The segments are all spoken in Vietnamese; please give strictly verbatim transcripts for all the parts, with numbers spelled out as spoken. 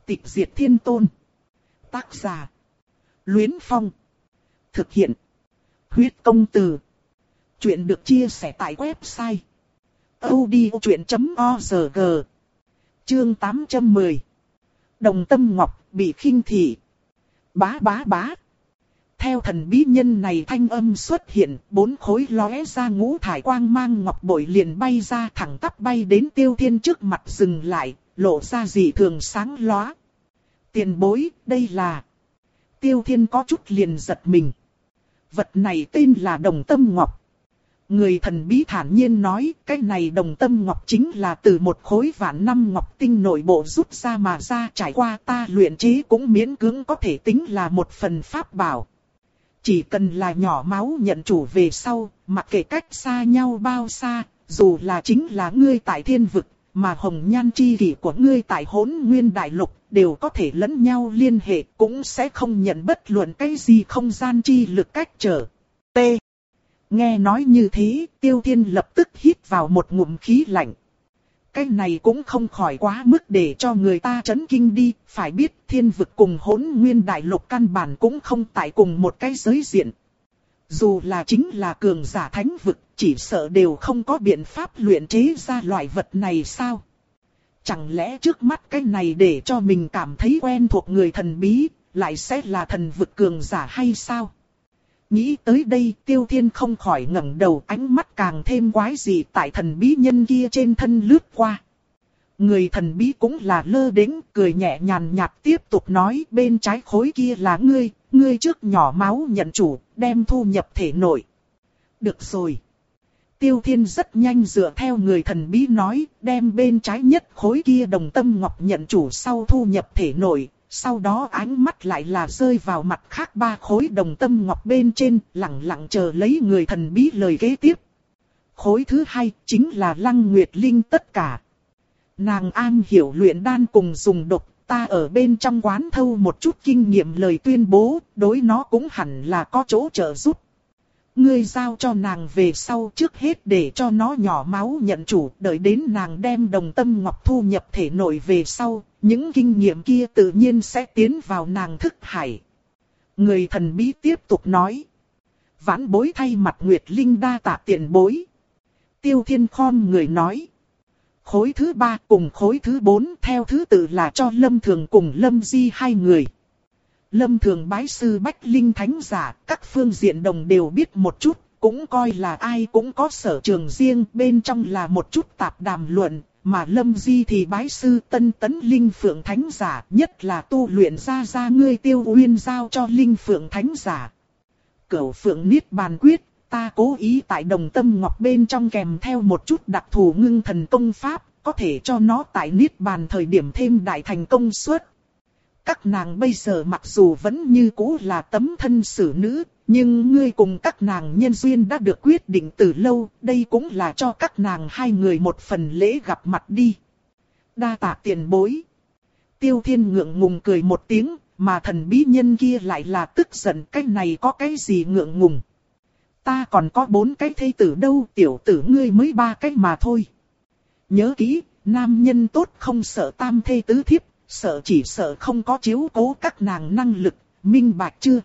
Tịch diệt thiên tôn. Tác giả. Luyến Phong. Thực hiện. Huyết công từ. Chuyện được chia sẻ tại website audiochuyện chấm org. Chương tám trăm mười. Đồng Tâm Ngọc bị khinh thị. Bá bá bá. Theo thần bí nhân này thanh âm xuất hiện, bốn khối lóe ra ngũ thải quang mang ngọc bội liền bay ra, thẳng tắp bay đến Tiêu Thiên trước mặt dừng lại, lộ ra dị thường sáng lóa. Tiền bối, đây là... Tiêu Thiên có chút liền giật mình. Vật này tên là Đồng Tâm Ngọc. Người thần bí thản nhiên nói, cái này Đồng Tâm Ngọc chính là từ một khối vạn năm ngọc tinh nội bộ rút ra mà ra, trải qua ta luyện chế cũng miễn cưỡng có thể tính là một phần pháp bảo. Chỉ cần là nhỏ máu nhận chủ về sau, mặc kệ cách xa nhau bao xa, dù là chính là ngươi tại thiên vực, mà hồng nhan chi kỷ của ngươi tại Hỗn Nguyên Đại Lục, đều có thể lẫn nhau liên hệ, cũng sẽ không nhận bất luận cái gì không gian chi lực cách trở. T. Nghe nói như thế, Tiêu Thiên lập tức hít vào một ngụm khí lạnh. Cái này cũng không khỏi quá mức để cho người ta chấn kinh đi, phải biết thiên vực cùng Hỗn Nguyên Đại Lục căn bản cũng không tại cùng một cái giới diện. Dù là chính là cường giả thánh vực, chỉ sợ đều không có biện pháp luyện chế ra loại vật này sao? Chẳng lẽ trước mắt cái này để cho mình cảm thấy quen thuộc người thần bí, lại sẽ là thần vực cường giả hay sao? Nghĩ tới đây, Tiêu Thiên không khỏi ngẩng đầu, ánh mắt càng thêm quái dị tại thần bí nhân kia trên thân lướt qua. Người thần bí cũng là lơ đễnh, cười nhẹ nhàn nhạt tiếp tục nói, bên trái khối kia là ngươi, ngươi trước nhỏ máu nhận chủ, đem thu nhập thể nội. Được rồi. Tiêu Thiên rất nhanh dựa theo người thần bí nói, đem bên trái nhất khối kia Đồng Tâm Ngọc nhận chủ sau thu nhập thể nội. Sau đó ánh mắt lại là rơi vào mặt khác ba khối Đồng Tâm Ngọc bên trên, lặng lặng chờ lấy người thần bí lời kế tiếp. Khối thứ hai chính là Lăng Nguyệt Linh tất cả. Nàng an hiểu luyện đan cùng dùng độc, ta ở bên trong quán thâu một chút kinh nghiệm lời tuyên bố, đối nó cũng hẳn là có chỗ trợ giúp. Ngươi giao cho nàng về sau, trước hết để cho nó nhỏ máu nhận chủ, đợi đến nàng đem Đồng Tâm Ngọc thu nhập thể nội về sau, những kinh nghiệm kia tự nhiên sẽ tiến vào nàng thức hải. Người thần bí tiếp tục nói. Vãn bối thay mặt Nguyệt Linh đa tạ tiền bối. Tiêu Thiên khom người nói. Khối thứ ba cùng khối thứ bốn theo thứ tự là cho Lâm Thường cùng Lâm Di hai người. Lâm Thường bái sư Bách Linh Thánh giả, các phương diện đồng đều biết một chút, cũng coi là ai cũng có sở trường riêng, bên trong là một chút tạp đàm luận, mà Lâm Di thì bái sư Tân Tấn Linh Phượng Thánh giả, nhất là tu luyện ra ra ngươi Tiêu Uyên giao cho Linh Phượng Thánh giả. Cửu Phượng Niết Bàn Quyết, ta cố ý tại Đồng Tâm Ngọc bên trong kèm theo một chút đặc thù ngưng thần công pháp, có thể cho nó tại Niết Bàn thời điểm thêm đại thành công suất. Các nàng bây giờ mặc dù vẫn như cũ là tấm thân xử nữ, nhưng ngươi cùng các nàng nhân duyên đã được quyết định từ lâu, đây cũng là cho các nàng hai người một phần lễ gặp mặt đi. Đa tạ tiền bối. Tiêu Thiên ngượng ngùng cười một tiếng, mà thần bí nhân kia lại là tức giận, cái này có cái gì ngượng ngùng. Ta còn có bốn cái thê tử đâu, tiểu tử ngươi mới ba cái mà thôi. Nhớ kỹ, nam nhân tốt không sợ tam thê tứ thiếp. Sợ chỉ sợ không có chiếu cố các nàng năng lực, minh bạch chưa?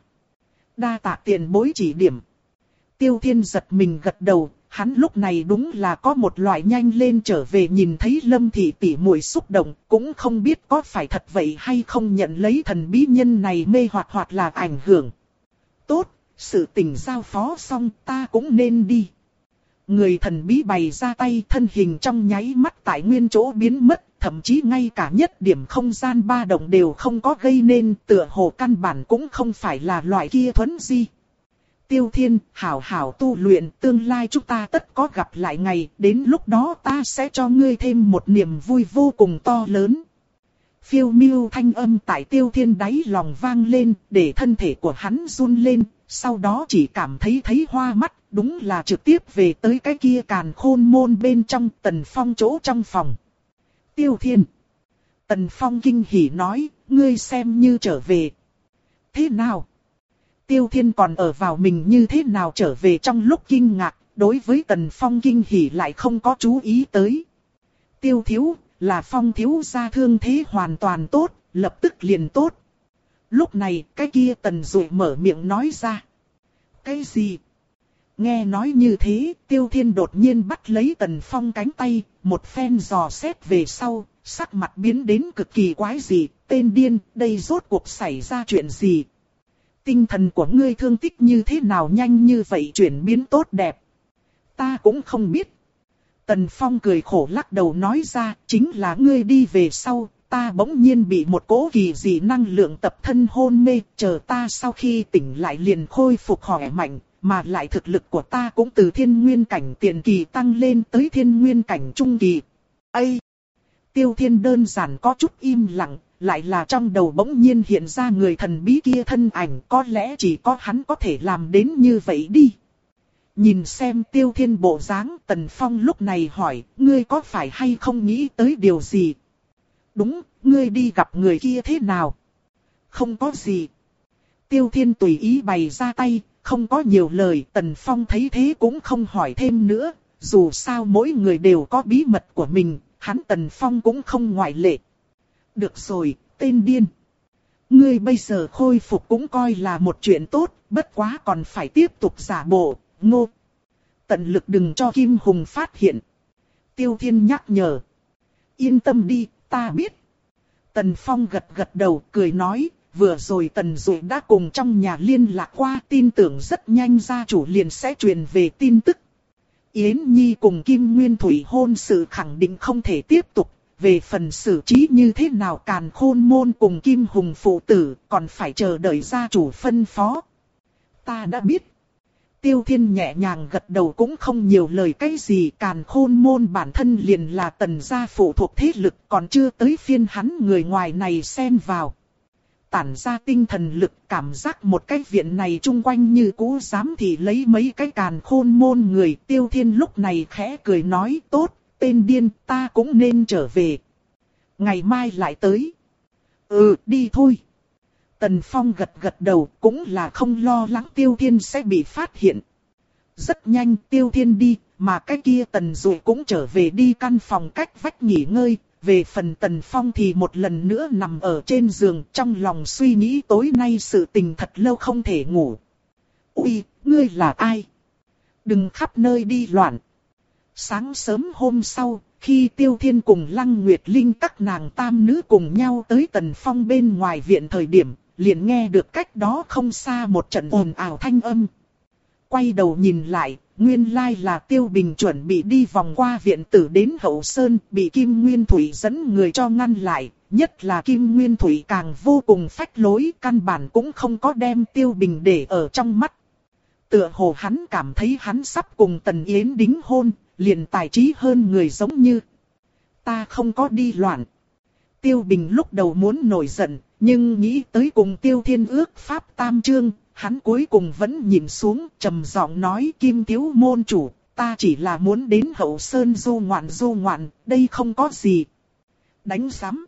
Đa tạ tiền bối chỉ điểm. Tiêu Thiên giật mình gật đầu, hắn lúc này đúng là có một loại nhanh lên trở về nhìn thấy Lâm thị tỷ muội xúc động, cũng không biết có phải thật vậy hay không nhận lấy thần bí nhân này mê hoặc hoặc là ảnh hưởng. Tốt, sự tình giao phó xong ta cũng nên đi. Người thần bí bày ra tay, thân hình trong nháy mắt tại nguyên chỗ biến mất. Thậm chí ngay cả nhất điểm không gian ba động đều không có gây nên, tựa hồ căn bản cũng không phải là loại kia thuấn di. Tiêu Thiên, hảo hảo tu luyện, tương lai chúng ta tất có gặp lại ngày, đến lúc đó ta sẽ cho ngươi thêm một niềm vui vô cùng to lớn. Phiêu miêu thanh âm tại Tiêu Thiên đáy lòng vang lên, để thân thể của hắn run lên, sau đó chỉ cảm thấy thấy hoa mắt, đúng là trực tiếp về tới cái kia càn khôn môn bên trong Tần Phong chỗ trong phòng. Tiêu Thiên. Tần Phong kinh hỉ nói, ngươi xem như trở về. Thế nào? Tiêu Thiên còn ở vào mình như thế nào trở về trong lúc kinh ngạc, đối với Tần Phong kinh hỉ lại không có chú ý tới. Tiêu thiếu, là Phong thiếu gia thương thế hoàn toàn tốt, lập tức liền tốt. Lúc này, cái kia Tần Dụ mở miệng nói ra. Cái gì? Nghe nói như thế, Tiêu Thiên đột nhiên bắt lấy Tần Phong cánh tay, một phen dò xét về sau, sắc mặt biến đến cực kỳ quái dị, tên điên, đây rốt cuộc xảy ra chuyện gì? Tinh thần của ngươi thương tích như thế nào nhanh như vậy chuyển biến tốt đẹp? Ta cũng không biết. Tần Phong cười khổ lắc đầu nói ra, chính là ngươi đi về sau, ta bỗng nhiên bị một cỗ kỳ dị năng lượng tập thân hôn mê, chờ ta sau khi tỉnh lại liền khôi phục khỏe mạnh, mà lại thực lực của ta cũng từ thiên nguyên cảnh tiền kỳ tăng lên tới thiên nguyên cảnh trung kỳ. Ây! Tiêu Thiên đơn giản có chút im lặng, lại là trong đầu bỗng nhiên hiện ra người thần bí kia thân ảnh, có lẽ chỉ có hắn có thể làm đến như vậy đi. Nhìn xem Tiêu Thiên bộ dáng, Tần Phong lúc này hỏi, ngươi có phải hay không nghĩ tới điều gì? Đúng, ngươi đi gặp người kia thế nào? Không có gì. Tiêu Thiên tùy ý bày ra tay, không có nhiều lời. Tần Phong thấy thế cũng không hỏi thêm nữa, dù sao mỗi người đều có bí mật của mình, hắn Tần Phong cũng không ngoại lệ. Được rồi, tên điên. Ngươi bây giờ khôi phục cũng coi là một chuyện tốt, bất quá còn phải tiếp tục giả bộ, ngô. Tận lực đừng cho Kim Hùng phát hiện. Tiêu Thiên nhắc nhở. Yên tâm đi, ta biết. Tần Phong gật gật đầu cười nói, vừa rồi Tần Dụ đã cùng trong nhà liên lạc qua, tin tưởng rất nhanh gia chủ liền sẽ truyền về tin tức. Yến Nhi cùng Kim Nguyên Thủy hôn sự khẳng định không thể tiếp tục, về phần xử trí như thế nào Càn Khôn Môn cùng Kim Hùng phụ tử còn phải chờ đợi gia chủ phân phó. Ta đã biết. Tiêu Thiên nhẹ nhàng gật đầu cũng không nhiều lời cái gì, Càn Khôn Môn bản thân liền là Tần gia phụ thuộc thế lực, còn chưa tới phiên hắn người ngoài này xen vào. Tản ra tinh thần lực, cảm giác một cái viện này chung quanh như cũ dám thì lấy mấy cái Càn Khôn Môn người. Tiêu Thiên lúc này khẽ cười nói, tốt, tên điên, ta cũng nên trở về. Ngày mai lại tới. Ừ, đi thôi. Tần Phong gật gật đầu, cũng là không lo lắng Tiêu Thiên sẽ bị phát hiện. Rất nhanh Tiêu Thiên đi, mà cái kia Tần Dụ cũng trở về đi căn phòng cách vách nghỉ ngơi. Về phần Tần Phong thì một lần nữa nằm ở trên giường, trong lòng suy nghĩ tối nay sự tình thật lâu không thể ngủ. Ui, ngươi là ai? Đừng khắp nơi đi loạn. Sáng sớm hôm sau, khi Tiêu Thiên cùng Lăng Nguyệt Linh các nàng tam nữ cùng nhau tới Tần Phong bên ngoài viện thời điểm, liền nghe được cách đó không xa một trận ồn ào thanh âm. Quay đầu nhìn lại, nguyên lai là Tiêu Bình chuẩn bị đi vòng qua viện tử đến Hậu Sơn, bị Kim Nguyên Thủy dẫn người cho ngăn lại, nhất là Kim Nguyên Thủy càng vô cùng phách lối, căn bản cũng không có đem Tiêu Bình để ở trong mắt. Tựa hồ hắn cảm thấy hắn sắp cùng Tần Yến đính hôn, liền tài trí hơn người giống như. Ta không có đi loạn. Tiêu Bình lúc đầu muốn nổi giận, nhưng nghĩ tới cùng Tiêu Thiên ước pháp tam chương, hắn cuối cùng vẫn nhìn xuống, trầm giọng nói, Kim thiếu môn chủ, ta chỉ là muốn đến Hậu Sơn du ngoạn du ngoạn, đây không có gì. Đánh giám.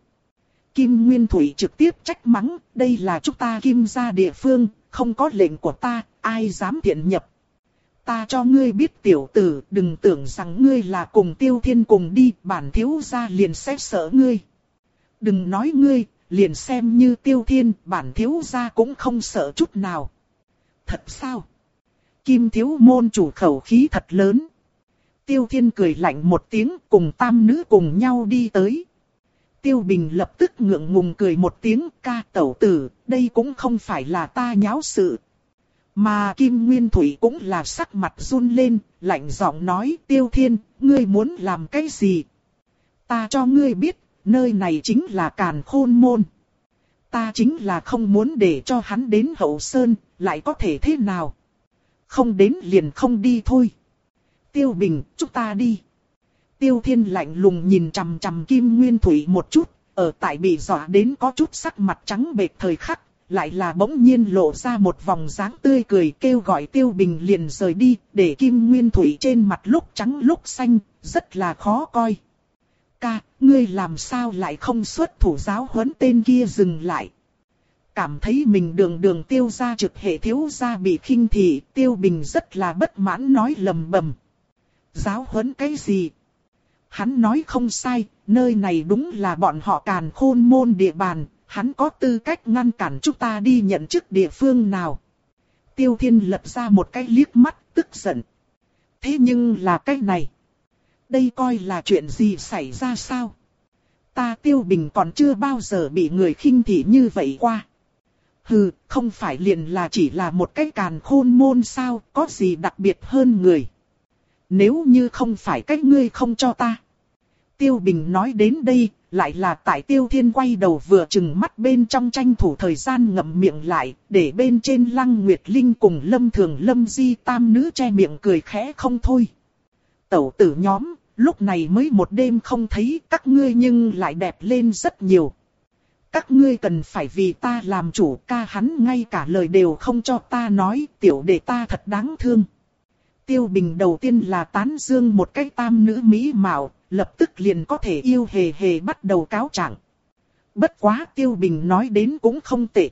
Kim Nguyên Thủy trực tiếp trách mắng, đây là chúng ta Kim gia địa phương, không có lệnh của ta, ai dám tiện nhập. Ta cho ngươi biết tiểu tử, đừng tưởng rằng ngươi là cùng Tiêu Thiên cùng đi, bản thiếu gia liền sẽ sợ ngươi. Đừng nói ngươi, liền xem như Tiêu Thiên, bản thiếu gia cũng không sợ chút nào. Thật sao? Kim thiếu môn chủ khẩu khí thật lớn. Tiêu Thiên cười lạnh một tiếng, cùng tam nữ cùng nhau đi tới. Tiêu Bình lập tức ngượng ngùng cười một tiếng, ca tẩu tử, đây cũng không phải là ta nháo sự. Mà Kim Nguyên Thủy cũng là sắc mặt run lên, lạnh giọng nói, Tiêu Thiên, ngươi muốn làm cái gì? Ta cho ngươi biết, nơi này chính là Càn Khôn Môn. Ta chính là không muốn để cho hắn đến Hậu Sơn, lại có thể thế nào? Không đến liền không đi thôi. Tiêu Bình, chúng ta đi. Tiêu Thiên lạnh lùng nhìn chằm chằm Kim Nguyên Thủy một chút, ở tại bị dọa đến có chút sắc mặt trắng bệch thời khắc, lại là bỗng nhiên lộ ra một vòng dáng tươi cười kêu gọi Tiêu Bình liền rời đi, để Kim Nguyên Thủy trên mặt lúc trắng lúc xanh, rất là khó coi. Ca, ngươi làm sao lại không xuất thủ giáo huấn tên kia dừng lại. Cảm thấy mình đường đường Tiêu gia trực hệ thiếu gia bị khinh thị, Tiêu Bình rất là bất mãn nói lầm bầm. Giáo huấn cái gì? Hắn nói không sai, nơi này đúng là bọn họ Càn Khôn môn địa bàn, hắn có tư cách ngăn cản chúng ta đi nhận chức địa phương nào. Tiêu Thiên lật ra một cái liếc mắt, tức giận. Thế nhưng là cái này, đây coi là chuyện gì xảy ra sao? Ta Tiêu Bình còn chưa bao giờ bị người khinh thị như vậy qua. Hừ, không phải liền là chỉ là một cái Càn Khôn môn sao, có gì đặc biệt hơn người. Nếu như không phải cách ngươi không cho ta. Tiêu Bình nói đến đây, lại là tại Tiêu Thiên quay đầu vừa chừng mắt bên trong tranh thủ thời gian ngậm miệng lại, để bên trên Lăng Nguyệt Linh cùng Lâm Thường Lâm Di tam nữ che miệng cười khẽ không thôi. Tẩu tử nhóm, lúc này mới một đêm không thấy các ngươi nhưng lại đẹp lên rất nhiều. Các ngươi cần phải vì ta làm chủ, ca hắn ngay cả lời đều không cho ta nói, tiểu đệ ta thật đáng thương. Tiêu Bình đầu tiên là tán dương một cái tam nữ mỹ mạo, lập tức liền có thể yêu hề hề bắt đầu cáo trạng. Bất quá Tiêu Bình nói đến cũng không tệ.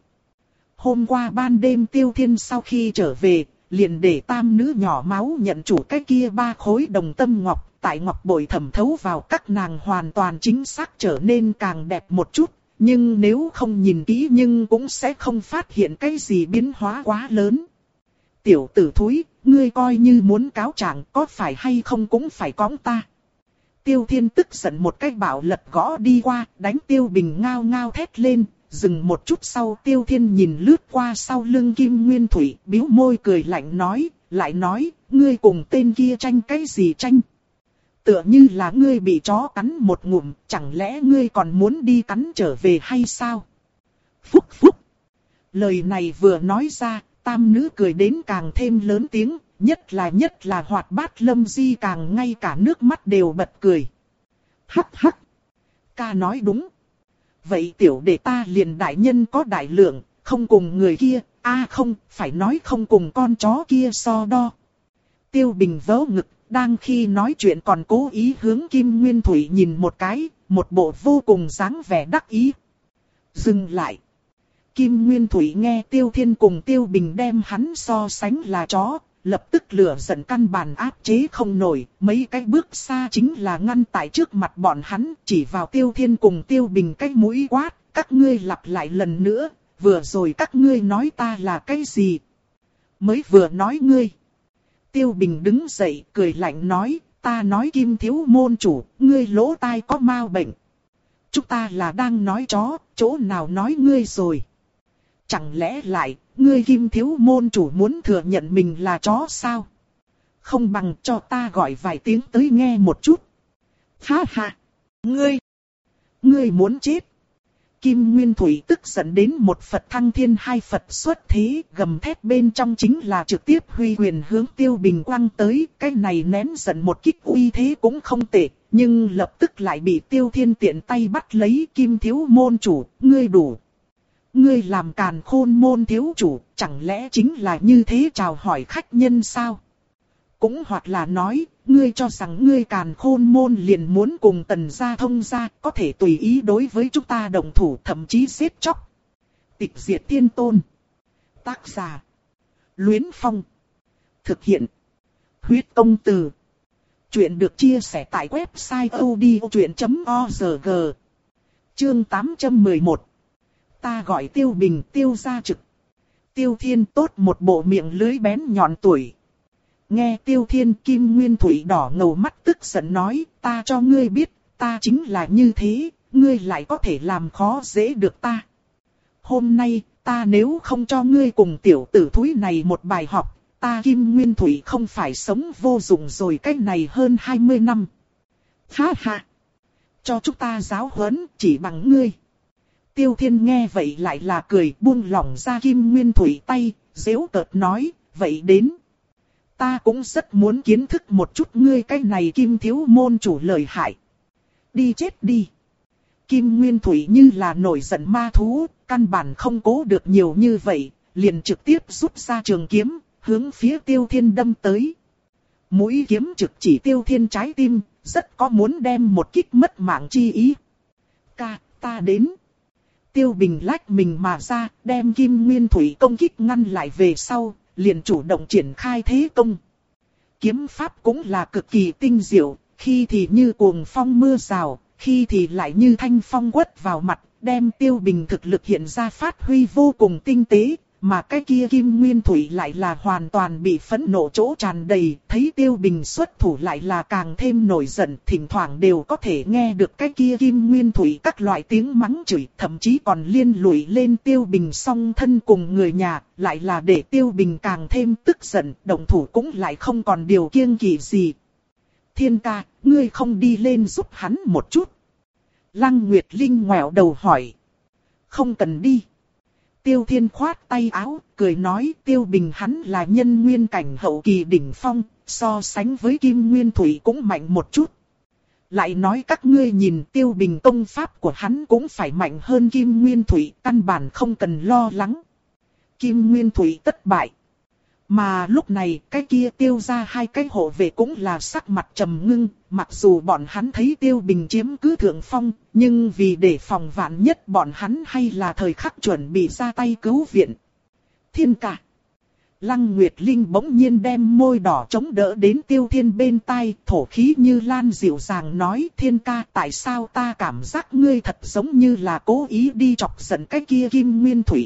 Hôm qua ban đêm Tiêu Thiên sau khi trở về, liền để tam nữ nhỏ máu nhận chủ cái kia ba khối đồng tâm ngọc, tại ngọc bội thẩm thấu vào các nàng hoàn toàn chính xác trở nên càng đẹp một chút. Nhưng nếu không nhìn kỹ nhưng cũng sẽ không phát hiện cái gì biến hóa quá lớn. Tiểu tử thúi, ngươi coi như muốn cáo trạng có phải hay không cũng phải cõng ta. Tiêu Thiên tức giận một cái bảo lật gõ đi qua, đánh Tiêu Bình ngao ngao thét lên, dừng một chút sau Tiêu Thiên nhìn lướt qua sau lưng Kim Nguyên Thủy, bĩu môi cười lạnh nói, lại nói, ngươi cùng tên kia tranh cái gì tranh? Tựa như là ngươi bị chó cắn một ngụm, chẳng lẽ ngươi còn muốn đi cắn trở về hay sao? Phúc phúc! Lời này vừa nói ra, tam nữ cười đến càng thêm lớn tiếng, nhất là nhất là Hoạt Bát Lâm Di càng ngay cả nước mắt đều bật cười. Hắc hắc! Ca nói đúng. Vậy tiểu đệ ta liền đại nhân có đại lượng, không cùng người kia, a à không, phải nói không cùng con chó kia so đo. Tiêu Bình vớ ngực, đang khi nói chuyện còn cố ý hướng Kim Nguyên Thủy nhìn một cái, một bộ vô cùng dáng vẻ đắc ý. Dừng lại. Kim Nguyên Thủy nghe Tiêu Thiên cùng Tiêu Bình đem hắn so sánh là chó, lập tức lửa giận căn bản áp chế không nổi, mấy cái bước xa chính là ngăn tại trước mặt bọn hắn, chỉ vào Tiêu Thiên cùng Tiêu Bình cái mũi quát, các ngươi lặp lại lần nữa, vừa rồi các ngươi nói ta là cái gì? Mới vừa nói ngươi. Tiêu Bình đứng dậy cười lạnh nói, ta nói Kim thiếu môn chủ, ngươi lỗ tai có mau bệnh. Chúng ta là đang nói chó, chỗ nào nói ngươi rồi? Chẳng lẽ lại, ngươi Kim thiếu môn chủ muốn thừa nhận mình là chó sao? Không bằng cho ta gọi vài tiếng tới nghe một chút. Ha ha! Ngươi! Ngươi muốn chết! Kim Nguyên Thủy tức giận đến một Phật thăng thiên hai Phật xuất thế, gầm thét bên trong chính là trực tiếp huy quyền hướng Tiêu Bình quăng tới, cái này nén giận một kích uy thế cũng không tệ, nhưng lập tức lại bị Tiêu Thiên tiện tay bắt lấy. Kim thiếu môn chủ, ngươi đủ. Ngươi làm Càn Khôn môn thiếu chủ, chẳng lẽ chính là như thế chào hỏi khách nhân sao? Cũng hoặc là nói, ngươi cho rằng ngươi Càn Khôn môn liền muốn cùng Tần gia Thông gia, có thể tùy ý đối với chúng ta động thủ, thậm chí giết chóc. Tịch diệt thiên tôn. Tác giả: Luyến Phong. Thực hiện: Huyết Công Từ. Chuyện được chia sẻ tại website odchuyện chấm org. Chương tám trăm mười một. Ta gọi Tiêu Bình, Tiêu gia trực. Tiêu Thiên tốt một bộ miệng lưới bén nhọn tuổi. Nghe Tiêu Thiên, Kim Nguyên Thủy đỏ ngầu mắt tức giận nói, ta cho ngươi biết, ta chính là như thế, ngươi lại có thể làm khó dễ được ta. Hôm nay, ta nếu không cho ngươi cùng tiểu tử thúi này một bài học, ta Kim Nguyên Thủy không phải sống vô dụng rồi cách này hơn hai mươi năm. Ha ha! Cho chúng ta giáo huấn, chỉ bằng ngươi. Tiêu Thiên nghe vậy lại là cười, buông lỏng ra Kim Nguyên Thủy tay, giễu cợt nói, vậy đến. Ta cũng rất muốn kiến thức một chút ngươi cái này Kim thiếu môn chủ lợi hại. Đi chết đi. Kim Nguyên Thủy như là nổi giận ma thú, căn bản không cố được nhiều như vậy, liền trực tiếp rút ra trường kiếm, hướng phía Tiêu Thiên đâm tới. Mũi kiếm trực chỉ Tiêu Thiên trái tim, rất có muốn đem một kích mất mạng chi ý. Ca, ta đến. Tiêu Bình lách mình mà ra, đem Kim Nguyên Thủy công kích ngăn lại về sau, liền chủ động triển khai thế công. Kiếm pháp cũng là cực kỳ tinh diệu, khi thì như cuồng phong mưa rào, khi thì lại như thanh phong quất vào mặt, đem Tiêu Bình thực lực hiện ra phát huy vô cùng tinh tế, mà cái kia Kim Nguyên Thủy lại là hoàn toàn bị phẫn nộ chỗ tràn đầy, thấy Tiêu Bình xuất thủ lại là càng thêm nổi giận, thỉnh thoảng đều có thể nghe được cái kia Kim Nguyên Thủy các loại tiếng mắng chửi, thậm chí còn liên lụy lên Tiêu Bình song thân cùng người nhà, lại là để Tiêu Bình càng thêm tức giận, động thủ cũng lại không còn điều kiêng kỵ gì. Thiên ca, ngươi không đi lên giúp hắn một chút? Lăng Nguyệt Linh ngoẹo đầu hỏi. Không cần đi. Tiêu Thiên khoát tay áo, cười nói Tiêu Bình hắn là nhân nguyên cảnh hậu kỳ đỉnh phong, so sánh với Kim Nguyên Thủy cũng mạnh một chút. Lại nói các ngươi nhìn Tiêu Bình công pháp của hắn cũng phải mạnh hơn Kim Nguyên Thủy, căn bản không cần lo lắng. Kim Nguyên Thủy tất bại. Mà lúc này cái kia Tiêu ra hai cái hộ vệ cũng là sắc mặt trầm ngưng, mặc dù bọn hắn thấy Tiêu Bình chiếm cứ thượng phong, nhưng vì để phòng vạn nhất bọn hắn hay là thời khắc chuẩn bị ra tay cứu viện. Thiên ca. Lăng Nguyệt Linh bỗng nhiên đem môi đỏ chống đỡ đến Tiêu Thiên bên tai, thổ khí như lan dịu dàng nói Thiên ca, tại sao ta cảm giác ngươi thật giống như là cố ý đi chọc giận cái kia Kim Nguyên Thủy.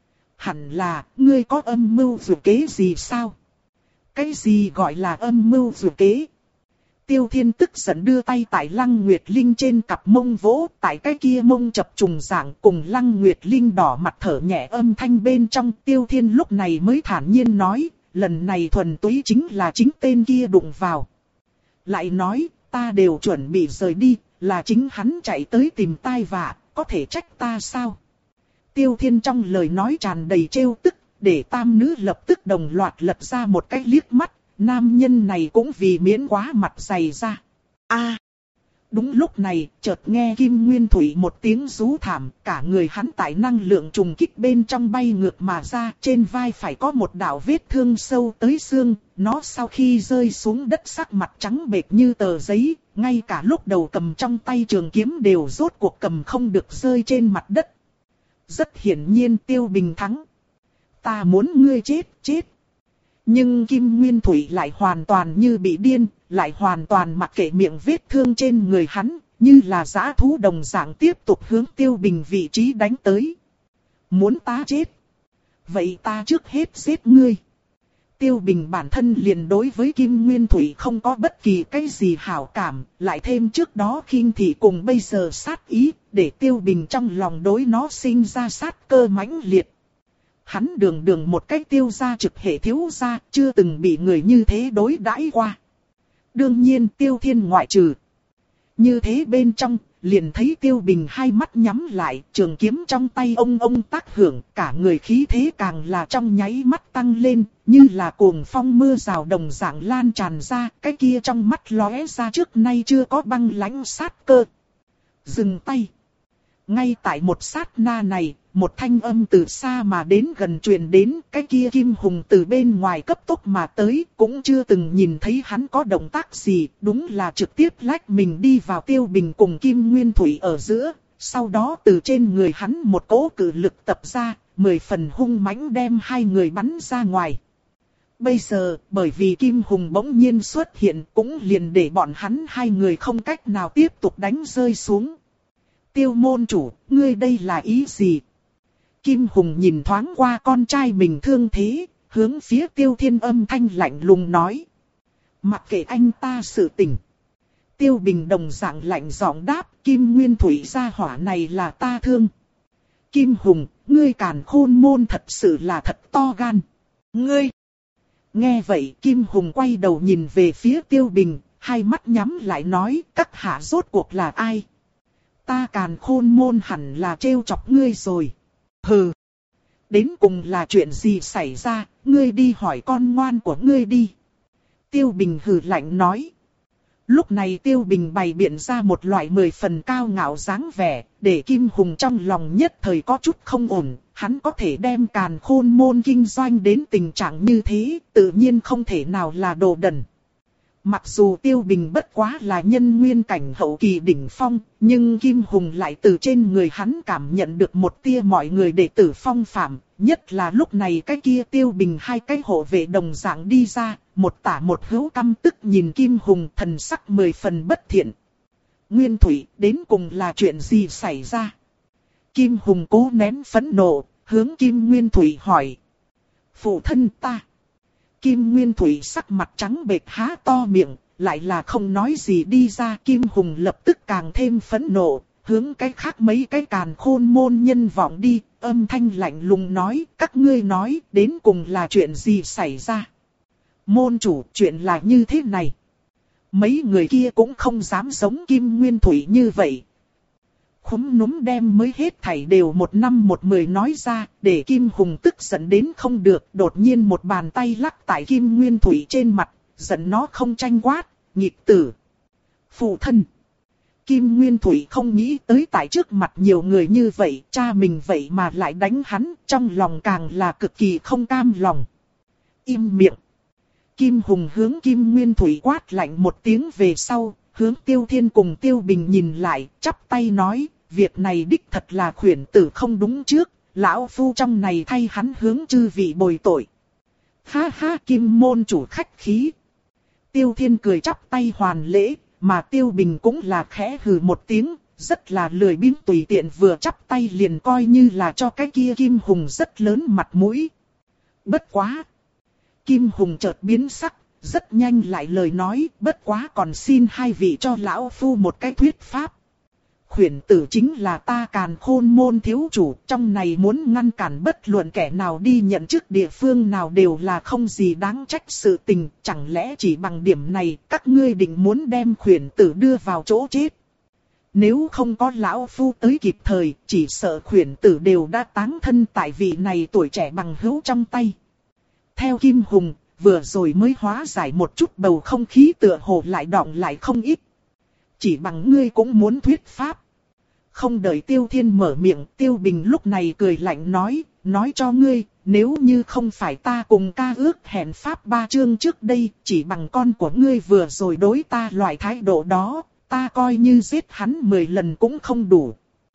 Hẳn là, ngươi có âm mưu dự kế gì sao? Cái gì gọi là âm mưu dự kế? Tiêu Thiên tức giận đưa tay tại Lăng Nguyệt Linh trên cặp mông vỗ, tại cái kia mông chập trùng dạng cùng Lăng Nguyệt Linh đỏ mặt thở nhẹ âm thanh bên trong. Tiêu Thiên lúc này mới thản nhiên nói, lần này thuần túy chính là chính tên kia đụng vào. Lại nói, ta đều chuẩn bị rời đi, là chính hắn chạy tới tìm tai vạ, có thể trách ta sao? Tiêu Thiên trong lời nói tràn đầy trêu tức, để tam nữ lập tức đồng loạt lật ra một cái liếc mắt, nam nhân này cũng vì miễn quá mặt dày ra. A, à, đúng lúc này, chợt nghe Kim Nguyên Thủy một tiếng rú thảm, cả người hắn tại năng lượng trùng kích bên trong bay ngược mà ra, trên vai phải có một đạo vết thương sâu tới xương, nó sau khi rơi xuống đất sắc mặt trắng bệch như tờ giấy, ngay cả lúc đầu cầm trong tay trường kiếm đều rốt cuộc cầm không được rơi trên mặt đất. Rất hiển nhiên Tiêu Bình thắng. Ta muốn ngươi chết, chết. Nhưng Kim Nguyên Thủy lại hoàn toàn như bị điên, lại hoàn toàn mặc kệ miệng vết thương trên người hắn, như là dã thú đồng dạng tiếp tục hướng Tiêu Bình vị trí đánh tới. Muốn ta chết? Vậy ta trước hết giết ngươi. Tiêu Bình bản thân liền đối với Kim Nguyên Thủy không có bất kỳ cái gì hảo cảm, lại thêm trước đó khinh thị cùng bây giờ sát ý, để Tiêu Bình trong lòng đối nó sinh ra sát cơ mãnh liệt. Hắn đường đường một cách Tiêu gia trực hệ thiếu gia, chưa từng bị người như thế đối đãi qua. Đương nhiên Tiêu Thiên ngoại trừ. Như thế bên trong, liền thấy Tiêu Bình hai mắt nhắm lại, trường kiếm trong tay ông ông tác hưởng, cả người khí thế càng là trong nháy mắt tăng lên, như là cuồng phong mưa rào đồng dạng lan tràn ra, cái kia trong mắt lóe ra trước nay chưa có băng lãnh sát cơ. Dừng tay. Ngay tại một sát na này, một thanh âm từ xa mà đến gần truyền đến, cái kia Kim Hùng từ bên ngoài cấp tốc mà tới, cũng chưa từng nhìn thấy hắn có động tác gì, đúng là trực tiếp lách mình đi vào Tiêu Bình cùng Kim Nguyên Thủy ở giữa, sau đó từ trên người hắn một cỗ cự lực tập ra, mười phần hung mãnh đem hai người bắn ra ngoài. Bây giờ, bởi vì Kim Hùng bỗng nhiên xuất hiện, cũng liền để bọn hắn hai người không cách nào tiếp tục đánh rơi xuống. Tiêu môn chủ, ngươi đây là ý gì? Kim Hùng nhìn thoáng qua con trai mình thương thế, hướng phía Tiêu Thiên âm thanh lạnh lùng nói. Mặc kệ anh ta sự tình. Tiêu Bình đồng dạng lạnh giọng đáp, Kim Nguyên Thủy gia hỏa này là ta thương. Kim Hùng, ngươi càn khôn môn thật sự là thật to gan. Ngươi! Nghe vậy Kim Hùng quay đầu nhìn về phía Tiêu Bình, hai mắt nhắm lại nói, các hạ rốt cuộc là ai? Ta càn khôn môn hẳn là trêu chọc ngươi rồi. Hừ. Đến cùng là chuyện gì xảy ra, ngươi đi hỏi con ngoan của ngươi đi. Tiêu Bình hừ lạnh nói. Lúc này Tiêu Bình bày biện ra một loại mười phần cao ngạo dáng vẻ, để Kim Hùng trong lòng nhất thời có chút không ổn. Hắn có thể đem càn khôn môn kinh doanh đến tình trạng như thế, tự nhiên không thể nào là đồ đần. Mặc dù Tiêu Bình bất quá là nhân nguyên cảnh hậu kỳ đỉnh phong, nhưng Kim Hùng lại từ trên người hắn cảm nhận được một tia mọi người đệ tử phong phạm, nhất là lúc này cái kia Tiêu Bình hai cái hộ vệ đồng dạng đi ra, một tả một hữu căm tức nhìn Kim Hùng thần sắc mười phần bất thiện. Nguyên Thủy, đến cùng là chuyện gì xảy ra? Kim Hùng cố nén phẫn nộ, hướng Kim Nguyên Thủy hỏi. Phụ thân ta. Kim Nguyên Thủy sắc mặt trắng bệch há to miệng, lại là không nói gì đi ra. Kim Hùng lập tức càng thêm phẫn nộ, hướng cái khác mấy cái càn khôn môn nhân vọng đi, âm thanh lạnh lùng nói, các ngươi nói, đến cùng là chuyện gì xảy ra? Môn chủ, chuyện là như thế này. Mấy người kia cũng không dám giống Kim Nguyên Thủy như vậy. Khúm núm đem mới hết thảy đều một năm một mười nói ra, để Kim Hùng tức giận đến không được. Đột nhiên một bàn tay lắc tại Kim Nguyên Thủy trên mặt, giận nó không tranh quát, nghịch tử. Phụ thân. Kim Nguyên Thủy không nghĩ tới tại trước mặt nhiều người như vậy, cha mình vậy mà lại đánh hắn, trong lòng càng là cực kỳ không cam lòng. Im miệng. Kim Hùng hướng Kim Nguyên Thủy quát lạnh một tiếng về sau, hướng Tiêu Thiên cùng Tiêu Bình nhìn lại, chắp tay nói, việc này đích thật là khuyển tử không đúng trước, lão phu trong này thay hắn hướng chư vị bồi tội. Ha ha, Kim môn chủ khách khí. Tiêu Thiên cười chắp tay hoàn lễ, mà Tiêu Bình cũng là khẽ hừ một tiếng, rất là lười biếng tùy tiện vừa chắp tay liền coi như là cho cái kia Kim Hùng rất lớn mặt mũi. Bất quá. Kim Hùng chợt biến sắc, rất nhanh lại lời nói, bất quá còn xin hai vị cho lão phu một cái thuyết pháp. Khuyển tử chính là ta Càn Khôn môn thiếu chủ, trong này muốn ngăn cản bất luận kẻ nào đi nhận chức địa phương nào đều là không gì đáng trách sự tình, chẳng lẽ chỉ bằng điểm này các ngươi định muốn đem khuyển tử đưa vào chỗ chết. Nếu không có lão phu tới kịp thời, chỉ sợ khuyển tử đều đã táng thân tại vị này tuổi trẻ bằng hữu trong tay. Theo Kim Hùng, vừa rồi mới hóa giải một chút bầu không khí tựa hồ lại đọng lại không ít. Chỉ bằng ngươi cũng muốn thuyết pháp. Không đợi Tiêu Thiên mở miệng, Tiêu Bình lúc này cười lạnh nói, nói cho ngươi, nếu như không phải ta cùng ca ước hẹn pháp ba chương trước đây, chỉ bằng con của ngươi vừa rồi đối ta loại thái độ đó, ta coi như giết hắn mười lần cũng không đủ.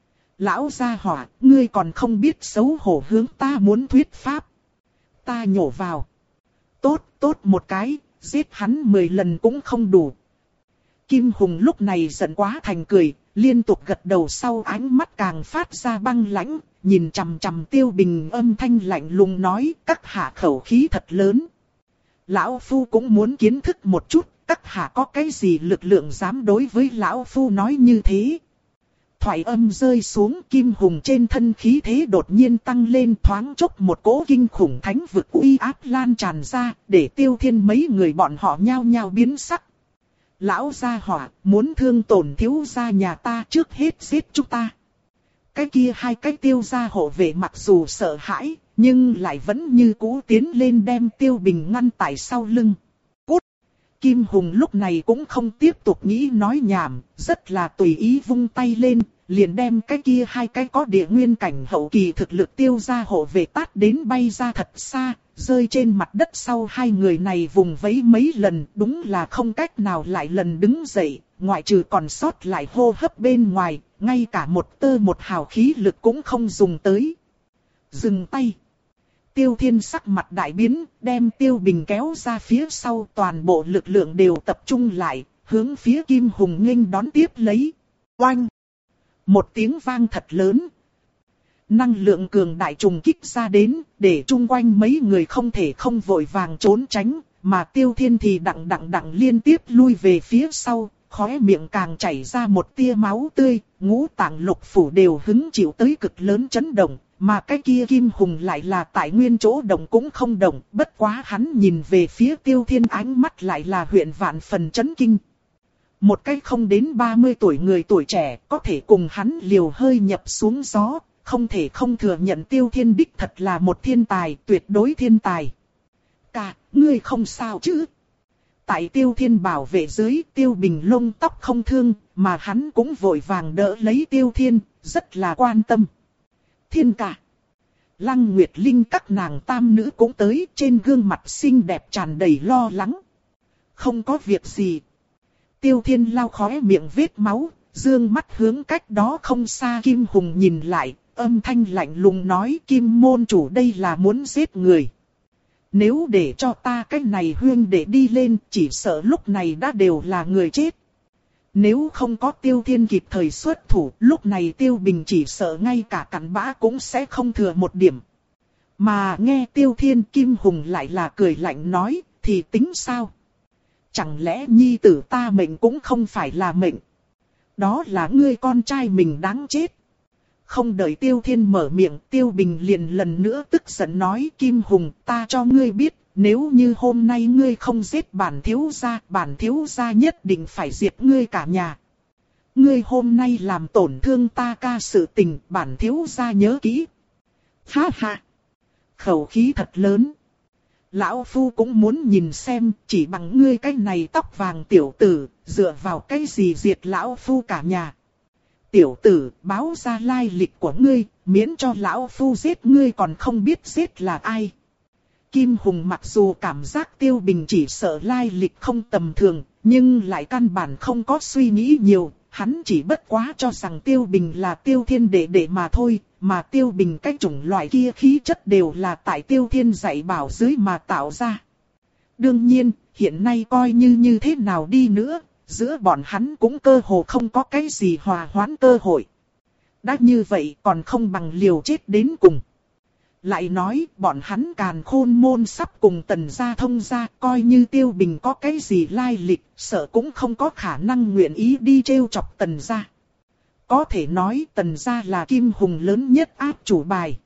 Lão gia hỏa, ngươi còn không biết xấu hổ hướng ta muốn thuyết pháp. Ta nhổ vào. Tốt, tốt một cái, giết hắn mười lần cũng không đủ. Kim Hùng lúc này giận quá thành cười, liên tục gật đầu sau ánh mắt càng phát ra băng lãnh, nhìn chằm chằm Tiêu Bình âm thanh lạnh lùng nói, các hạ khẩu khí thật lớn. Lão Phu cũng muốn kiến thức một chút, các hạ có cái gì lực lượng dám đối với Lão Phu nói như thế. Thoại âm rơi xuống, Kim Hùng trên thân khí thế đột nhiên tăng lên, thoáng chốc một cỗ kinh khủng thánh vực uy áp lan tràn ra, để Tiêu Thiên mấy người bọn họ nhao nhao biến sắc. Lão gia hỏa, muốn thương tổn thiếu gia nhà ta, trước hết giết chúng ta. Cái kia hai cái Tiêu gia hộ vệ mặc dù sợ hãi, nhưng lại vẫn như cũ tiến lên đem Tiêu Bình ngăn tại sau lưng. Cút! Kim Hùng lúc này cũng không tiếp tục nghĩ nói nhảm, rất là tùy ý vung tay lên, liền đem cái kia hai cái có địa nguyên cảnh hậu kỳ thực lực Tiêu gia hộ vệ tát đến bay ra thật xa, rơi trên mặt đất. Sau hai người này vùng vẫy mấy lần, đúng là không cách nào lại lần đứng dậy, ngoại trừ còn sót lại hô hấp bên ngoài, ngay cả một tơ một hào khí lực cũng không dùng tới. Dừng tay. Tiêu Thiên sắc mặt đại biến, đem Tiêu Bình kéo ra phía sau, toàn bộ lực lượng đều tập trung lại, hướng phía Kim Hùng nghênh đón tiếp lấy. Oanh! Một tiếng vang thật lớn. Năng lượng cường đại trùng kích ra đến, để chung quanh mấy người không thể không vội vàng trốn tránh, mà Tiêu Thiên thì đặng đặng đặng liên tiếp lui về phía sau, khóe miệng càng chảy ra một tia máu tươi, ngũ tạng lục phủ đều hứng chịu tới cực lớn chấn động, mà cái kia Kim Hùng lại là tại nguyên chỗ động cũng không động, bất quá hắn nhìn về phía Tiêu Thiên ánh mắt lại là huyện vạn phần chấn kinh. Một cái không đến ba mươi tuổi người tuổi trẻ có thể cùng hắn liều hơi nhập xuống gió, không thể không thừa nhận Tiêu Thiên đích thật là một thiên tài, tuyệt đối thiên tài. Cả, ngươi không sao chứ? Tại Tiêu Thiên bảo vệ dưới, Tiêu Bình lông tóc không thương, mà hắn cũng vội vàng đỡ lấy Tiêu Thiên, rất là quan tâm. Thiên cả. Lăng Nguyệt Linh các nàng tam nữ cũng tới, trên gương mặt xinh đẹp tràn đầy lo lắng. Không có việc gì. Tiêu Thiên lau khóe miệng vết máu, dương mắt hướng cách đó không xa Kim Hùng nhìn lại, âm thanh lạnh lùng nói, Kim môn chủ đây là muốn giết người. Nếu để cho ta cái này huyên để đi lên, chỉ sợ lúc này đã đều là người chết. Nếu không có Tiêu Thiên kịp thời xuất thủ, lúc này Tiêu Bình chỉ sợ ngay cả cặn bã cũng sẽ không thừa một điểm. Mà nghe Tiêu Thiên, Kim Hùng lại là cười lạnh nói, thì tính sao? Chẳng lẽ nhi tử ta mệnh cũng không phải là mệnh? Đó là ngươi con trai mình đáng chết. Không đợi Tiêu Thiên mở miệng, Tiêu Bình liền lần nữa tức giận nói, Kim Hùng, ta cho ngươi biết, nếu như hôm nay ngươi không giết bản thiếu gia, bản thiếu gia nhất định phải diệt ngươi cả nhà. Ngươi hôm nay làm tổn thương ta ca sự tình, bản thiếu gia nhớ kỹ. Ha ha! Khẩu khí thật lớn. Lão Phu cũng muốn nhìn xem, chỉ bằng ngươi cái này tóc vàng tiểu tử, dựa vào cái gì diệt Lão Phu cả nhà. Tiểu tử, báo ra lai lịch của ngươi, miễn cho Lão Phu giết ngươi còn không biết giết là ai. Kim Hùng mặc dù cảm giác Tiêu Bình chỉ sợ lai lịch không tầm thường, nhưng lại căn bản không có suy nghĩ nhiều. Hắn chỉ bất quá cho rằng Tiêu Bình là Tiêu Thiên đệ đệ mà thôi, mà Tiêu Bình cái chủng loại kia khí chất đều là tại Tiêu Thiên dạy bảo dưới mà tạo ra. Đương nhiên, hiện nay coi như như thế nào đi nữa, giữa bọn hắn cũng cơ hồ không có cái gì hòa hoãn cơ hội. Đã như vậy còn không bằng liều chết đến cùng. Lại nói bọn hắn Càn Khôn môn sắp cùng Tần gia thông gia, coi như Tiêu Bình có cái gì lai lịch, sợ cũng không có khả năng nguyện ý đi trêu chọc Tần gia. Có thể nói Tần gia là Kim Hùng lớn nhất áp chủ bài.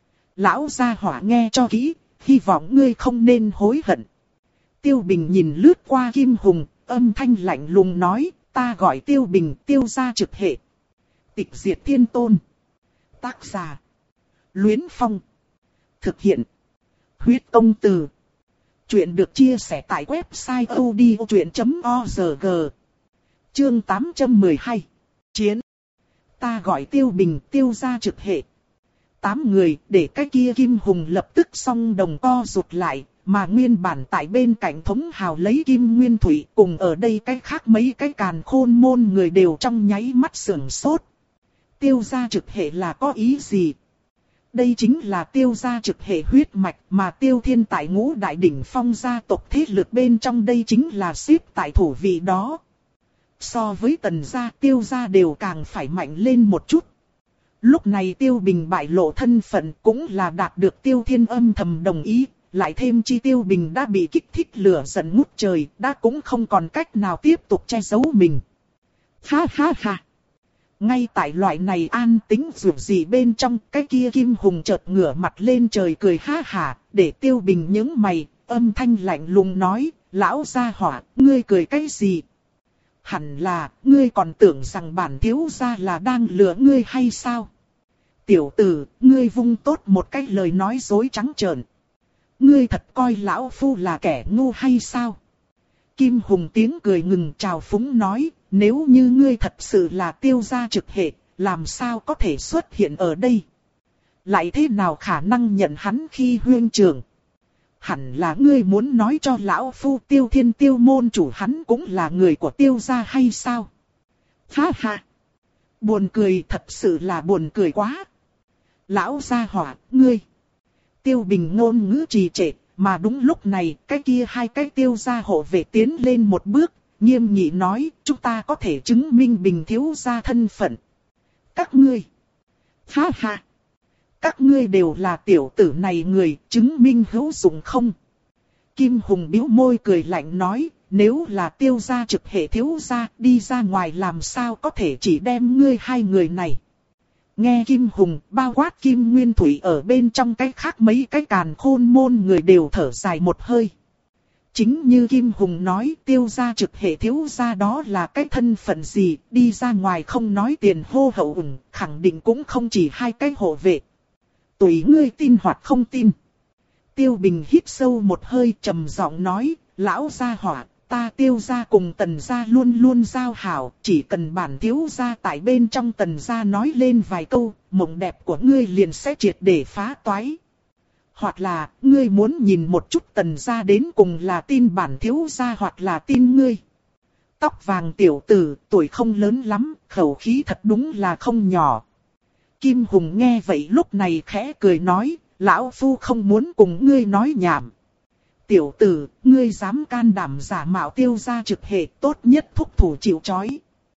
Lão gia hỏa nghe cho kỹ, hy vọng ngươi không nên hối hận. Tiêu Bình nhìn lướt qua Kim Hùng, âm thanh lạnh lùng nói, ta gọi Tiêu Bình, Tiêu gia trực hệ. Tịch diệt thiên tôn. Tác giả: Luyến Phong. Thực hiện: Huyết Công Từ. Chuyện được chia sẻ tại website odchuyện chấm org. Chương tám trăm mười hai. Chiến. Ta gọi Tiêu Bình, Tiêu gia trực hệ. Tám người, để cái kia Kim Hùng lập tức song đồng co rụt lại, mà nguyên bản tại bên cạnh thống hào lấy Kim Nguyên Thủy cùng ở đây cái khác mấy cái Càn Khôn môn người đều trong nháy mắt sưởng sốt. Tiêu gia trực hệ là có ý gì? Đây chính là Tiêu gia trực hệ huyết mạch mà Tiêu Thiên tại ngũ đại đỉnh phong gia tộc thế lực bên trong đây chính là xếp tại thủ vị đó. So với Tần gia, Tiêu gia đều càng phải mạnh lên một chút. Lúc này Tiêu Bình bại lộ thân phận cũng là đạt được Tiêu Thiên âm thầm đồng ý, lại thêm chi Tiêu Bình đã bị kích thích lửa giận ngút trời, đã cũng không còn cách nào tiếp tục che giấu mình. Ha ha ha! Ngay tại loại này an tĩnh dù gì bên trong, cái kia Kim Hùng chợt ngửa mặt lên trời cười ha hả, để Tiêu Bình nhướng mày, âm thanh lạnh lùng nói, lão gia hỏa, ngươi cười cái gì? Hẳn là, ngươi còn tưởng rằng bản thiếu gia là đang lừa ngươi hay sao? Tiểu tử, ngươi vung tốt một cái lời nói dối trắng trợn. Ngươi thật coi lão phu là kẻ ngu hay sao? Kim Hùng tiếng cười ngừng trào phúng nói, nếu như ngươi thật sự là Tiêu gia trực hệ, làm sao có thể xuất hiện ở đây? Lại thế nào khả năng nhận hắn khi huynh trưởng? Hẳn là ngươi muốn nói cho lão phu Tiêu Thiên Tiêu môn chủ hắn cũng là người của Tiêu gia hay sao? Ha ha! Buồn cười, thật sự là buồn cười quá! Lão gia hỏa, ngươi! Tiêu Bình ngôn ngữ trì trệ, mà đúng lúc này, cái kia hai cái Tiêu gia hộ vệ tiến lên một bước, nghiêm nghị nói, chúng ta có thể chứng minh Bình thiếu gia thân phận. Các ngươi! Ha ha! Các ngươi đều là tiểu tử này người, chứng minh hữu dụng không? Kim Hùng bĩu môi cười lạnh nói, nếu là Tiêu gia trực hệ thiếu gia, đi ra ngoài làm sao có thể chỉ đem ngươi hai người này. Nghe Kim Hùng, bao quát Kim Nguyên Thủy ở bên trong cái khác mấy cái Càn Khôn môn người đều thở dài một hơi. Chính như Kim Hùng nói, Tiêu gia trực hệ thiếu gia đó là cái thân phận gì, đi ra ngoài không nói tiền hô hậu ủng, khẳng định cũng không chỉ hai cái hộ vệ. Tùy ngươi tin hoặc không tin. Tiêu Bình hít sâu một hơi trầm giọng nói, lão gia hỏa, ta Tiêu gia cùng Tần gia luôn luôn giao hảo, chỉ cần bản thiếu gia tại bên trong Tần gia nói lên vài câu, mộng đẹp của ngươi liền sẽ triệt để phá toái. Hoặc là, ngươi muốn nhìn một chút Tần gia đến cùng là tin bản thiếu gia hoặc là tin ngươi. Tóc vàng tiểu tử, tuổi không lớn lắm, khẩu khí thật đúng là không nhỏ. Kim Hùng nghe vậy lúc này khẽ cười nói, lão phu không muốn cùng ngươi nói nhảm. Tiểu tử, ngươi dám can đảm giả mạo Tiêu gia trực hệ, tốt nhất thúc thủ chịu trói.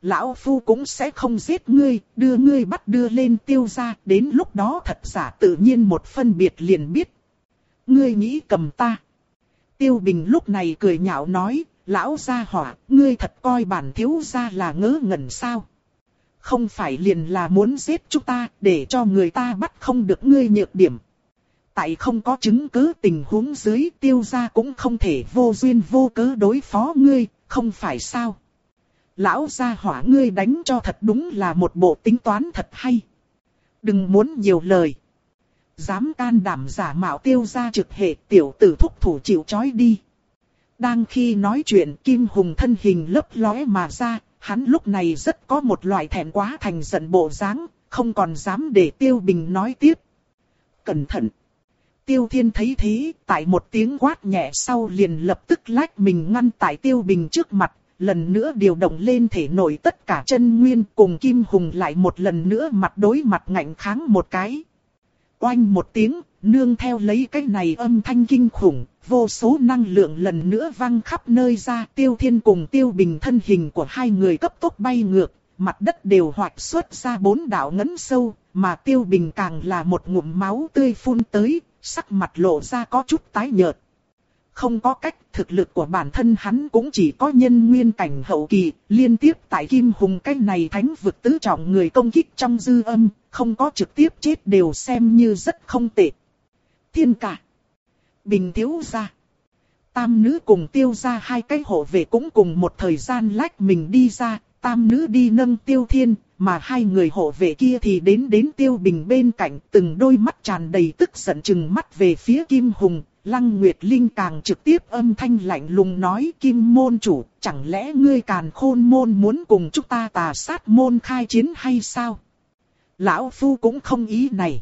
lão phu cũng sẽ không giết ngươi, đưa ngươi bắt đưa lên Tiêu gia, đến lúc đó thật giả tự nhiên một phân biệt liền biết. Ngươi nghĩ cầm ta? Tiêu Bình lúc này cười nhạo nói, lão gia hỏa, ngươi thật coi bản thiếu gia là ngớ ngẩn sao? Không phải liền là muốn giết chúng ta, để cho người ta bắt không được ngươi nhược điểm. Tại không có chứng cứ tình huống dưới, Tiêu gia cũng không thể vô duyên vô cớ đối phó ngươi, không phải sao? Lão gia hỏa ngươi đánh cho thật đúng là một bộ tính toán thật hay. Đừng muốn nhiều lời. Dám can đảm giả mạo Tiêu gia trực hệ, tiểu tử thúc thủ chịu trói đi. Đang khi nói chuyện, Kim Hùng thân hình lấp lóe mà ra, hắn lúc này rất có một loại thẹn quá thành giận bộ dáng, không còn dám để Tiêu Bình nói tiếp. Cẩn thận! Tiêu Thiên thấy thế, tại một tiếng quát nhẹ sau liền lập tức lách mình ngăn tại Tiêu Bình trước mặt, lần nữa điều động lên thể nội tất cả chân nguyên, cùng Kim Hùng lại một lần nữa mặt đối mặt ngạnh kháng một cái. Oanh một tiếng, nương theo lấy cái này âm thanh kinh khủng, vô số năng lượng lần nữa văng khắp nơi ra. Tiêu Thiên cùng Tiêu Bình thân hình của hai người cấp tốc bay ngược, mặt đất đều hoạch xuất ra bốn đạo ngấn sâu, mà Tiêu Bình càng là một ngụm máu tươi phun tới, sắc mặt lộ ra có chút tái nhợt. Không có cách, thực lực của bản thân hắn cũng chỉ có nhân nguyên cảnh hậu kỳ, liên tiếp tại Kim Hùng cái này thánh vực tứ trọng người công kích trong dư âm, không có trực tiếp chết đều xem như rất không tệ. Thiên cả, Bình thiếu gia, Tam nữ cùng Tiêu gia hai cái hộ vệ cũng cùng một thời gian lách mình đi ra, Tam nữ đi nâng Tiêu Thiên, mà hai người hộ vệ kia thì đến đến Tiêu Bình bên cạnh, từng đôi mắt tràn đầy tức giận chừng mắt về phía Kim Hùng. Lăng Nguyệt Linh càng trực tiếp âm thanh lạnh lùng nói, Kim môn chủ, chẳng lẽ ngươi Càn Khôn môn muốn cùng chúng ta Tà Sát môn khai chiến hay sao? Lão phu cũng không ý này.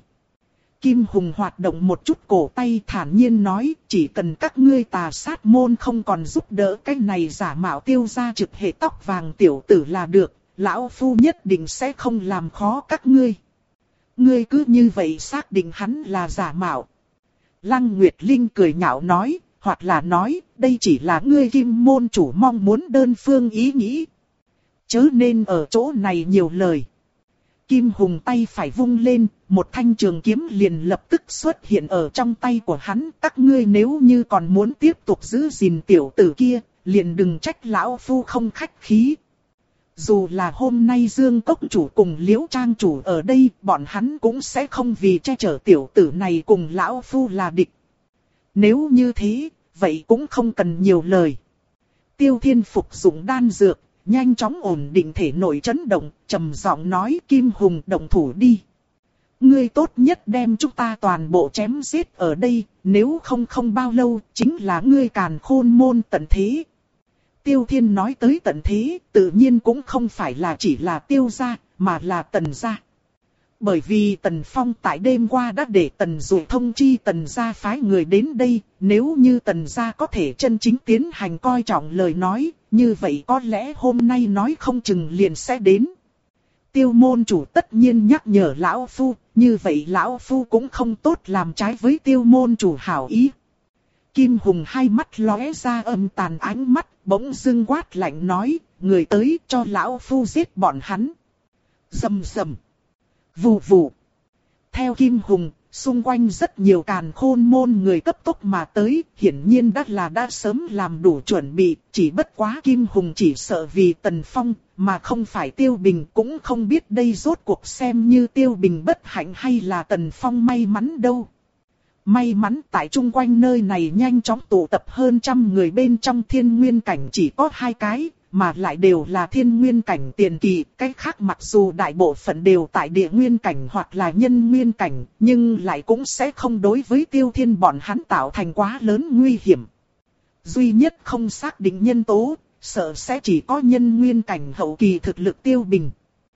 Kim Hùng hoạt động một chút cổ tay thản nhiên nói, chỉ cần các ngươi Tà Sát môn không còn giúp đỡ cái này giả mạo Tiêu gia trực hệ tóc vàng tiểu tử là được, lão phu nhất định sẽ không làm khó các ngươi. Ngươi cứ như vậy xác định hắn là giả mạo. Lăng Nguyệt Linh cười nhạo nói, hoặc là nói, đây chỉ là ngươi Kim môn chủ mong muốn đơn phương ý nghĩ. Chớ nên ở chỗ này nhiều lời. Kim Hùng tay phải vung lên, một thanh trường kiếm liền lập tức xuất hiện ở trong tay của hắn. Các ngươi nếu như còn muốn tiếp tục giữ gìn tiểu tử kia, liền đừng trách lão phu không khách khí. Dù là hôm nay Dương Cốc chủ cùng Liễu Trang chủ ở đây, bọn hắn cũng sẽ không vì che chở tiểu tử này cùng lão phu là địch. Nếu như thế, vậy cũng không cần nhiều lời. Tiêu Thiên phục dụng đan dược, nhanh chóng ổn định thể nội chấn động, trầm giọng nói, Kim Hùng động thủ đi. Ngươi tốt nhất đem chúng ta toàn bộ chém giết ở đây, nếu không không bao lâu, chính là ngươi Càn Khôn môn tận thế. Tiêu Thiên nói tới tận thế, tự nhiên cũng không phải là chỉ là Tiêu gia, mà là Tần gia. Bởi vì Tần Phong tại đêm qua đã để Tần Dụ thông chi Tần gia phái người đến đây, nếu như Tần gia có thể chân chính tiến hành coi trọng lời nói, như vậy có lẽ hôm nay nói không chừng liền sẽ đến. Tiêu môn chủ tất nhiên nhắc nhở lão phu, như vậy lão phu cũng không tốt làm trái với Tiêu môn chủ hảo ý. Kim Hùng hai mắt lóe ra âm tàn ánh mắt, bỗng dưng quát lạnh nói, người tới cho lão phu giết bọn hắn. Rầm rầm, vù vù. Theo Kim Hùng, xung quanh rất nhiều Càn Khôn môn người cấp tốc mà tới, hiển nhiên đã là đã sớm làm đủ chuẩn bị, chỉ bất quá Kim Hùng chỉ sợ vì Tần Phong, mà không phải Tiêu Bình, cũng không biết đây rốt cuộc xem như Tiêu Bình bất hạnh hay là Tần Phong may mắn đâu. May mắn tại chung quanh nơi này nhanh chóng tụ tập hơn trăm người bên trong thiên nguyên cảnh chỉ có hai cái, mà lại đều là thiên nguyên cảnh tiền kỳ, cái khác mặc dù đại bộ phận đều tại địa nguyên cảnh hoặc là nhân nguyên cảnh, nhưng lại cũng sẽ không đối với Tiêu Thiên bọn hắn tạo thành quá lớn nguy hiểm. Duy nhất không xác định nhân tố, sợ sẽ chỉ có nhân nguyên cảnh hậu kỳ thực lực Tiêu Bình.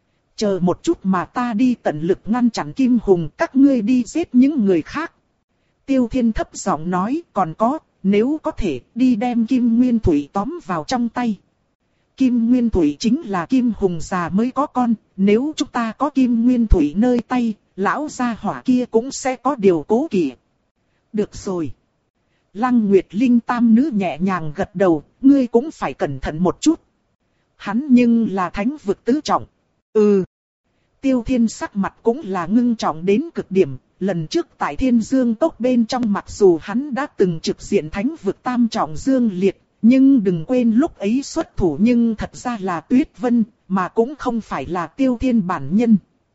Chờ một chút mà ta đi tận lực ngăn chặn Kim Hùng, các ngươi đi giết những người khác. Tiêu Thiên thấp giọng nói, còn có, nếu có thể, đi đem Kim Nguyên Thủy tóm vào trong tay. Kim Nguyên Thủy chính là Kim Hùng già mới có con, nếu chúng ta có Kim Nguyên Thủy nơi tay, lão gia hỏa kia cũng sẽ có điều cố kỵ. Được rồi. Lăng Nguyệt Linh tam nữ nhẹ nhàng gật đầu, ngươi cũng phải cẩn thận một chút. hắn nhưng là thánh vực tứ trọng. Ừ. Tiêu Thiên sắc mặt cũng là ngưng trọng đến cực điểm. Lần trước tại Thiên Dương Cốc bên trong mặc dù hắn đã từng trực diện thánh vực tam trọng Dương Liệt, nhưng đừng quên lúc ấy xuất thủ nhưng thật ra là Tuyết Vân, mà cũng không phải là Tiêu Thiên bản nhân.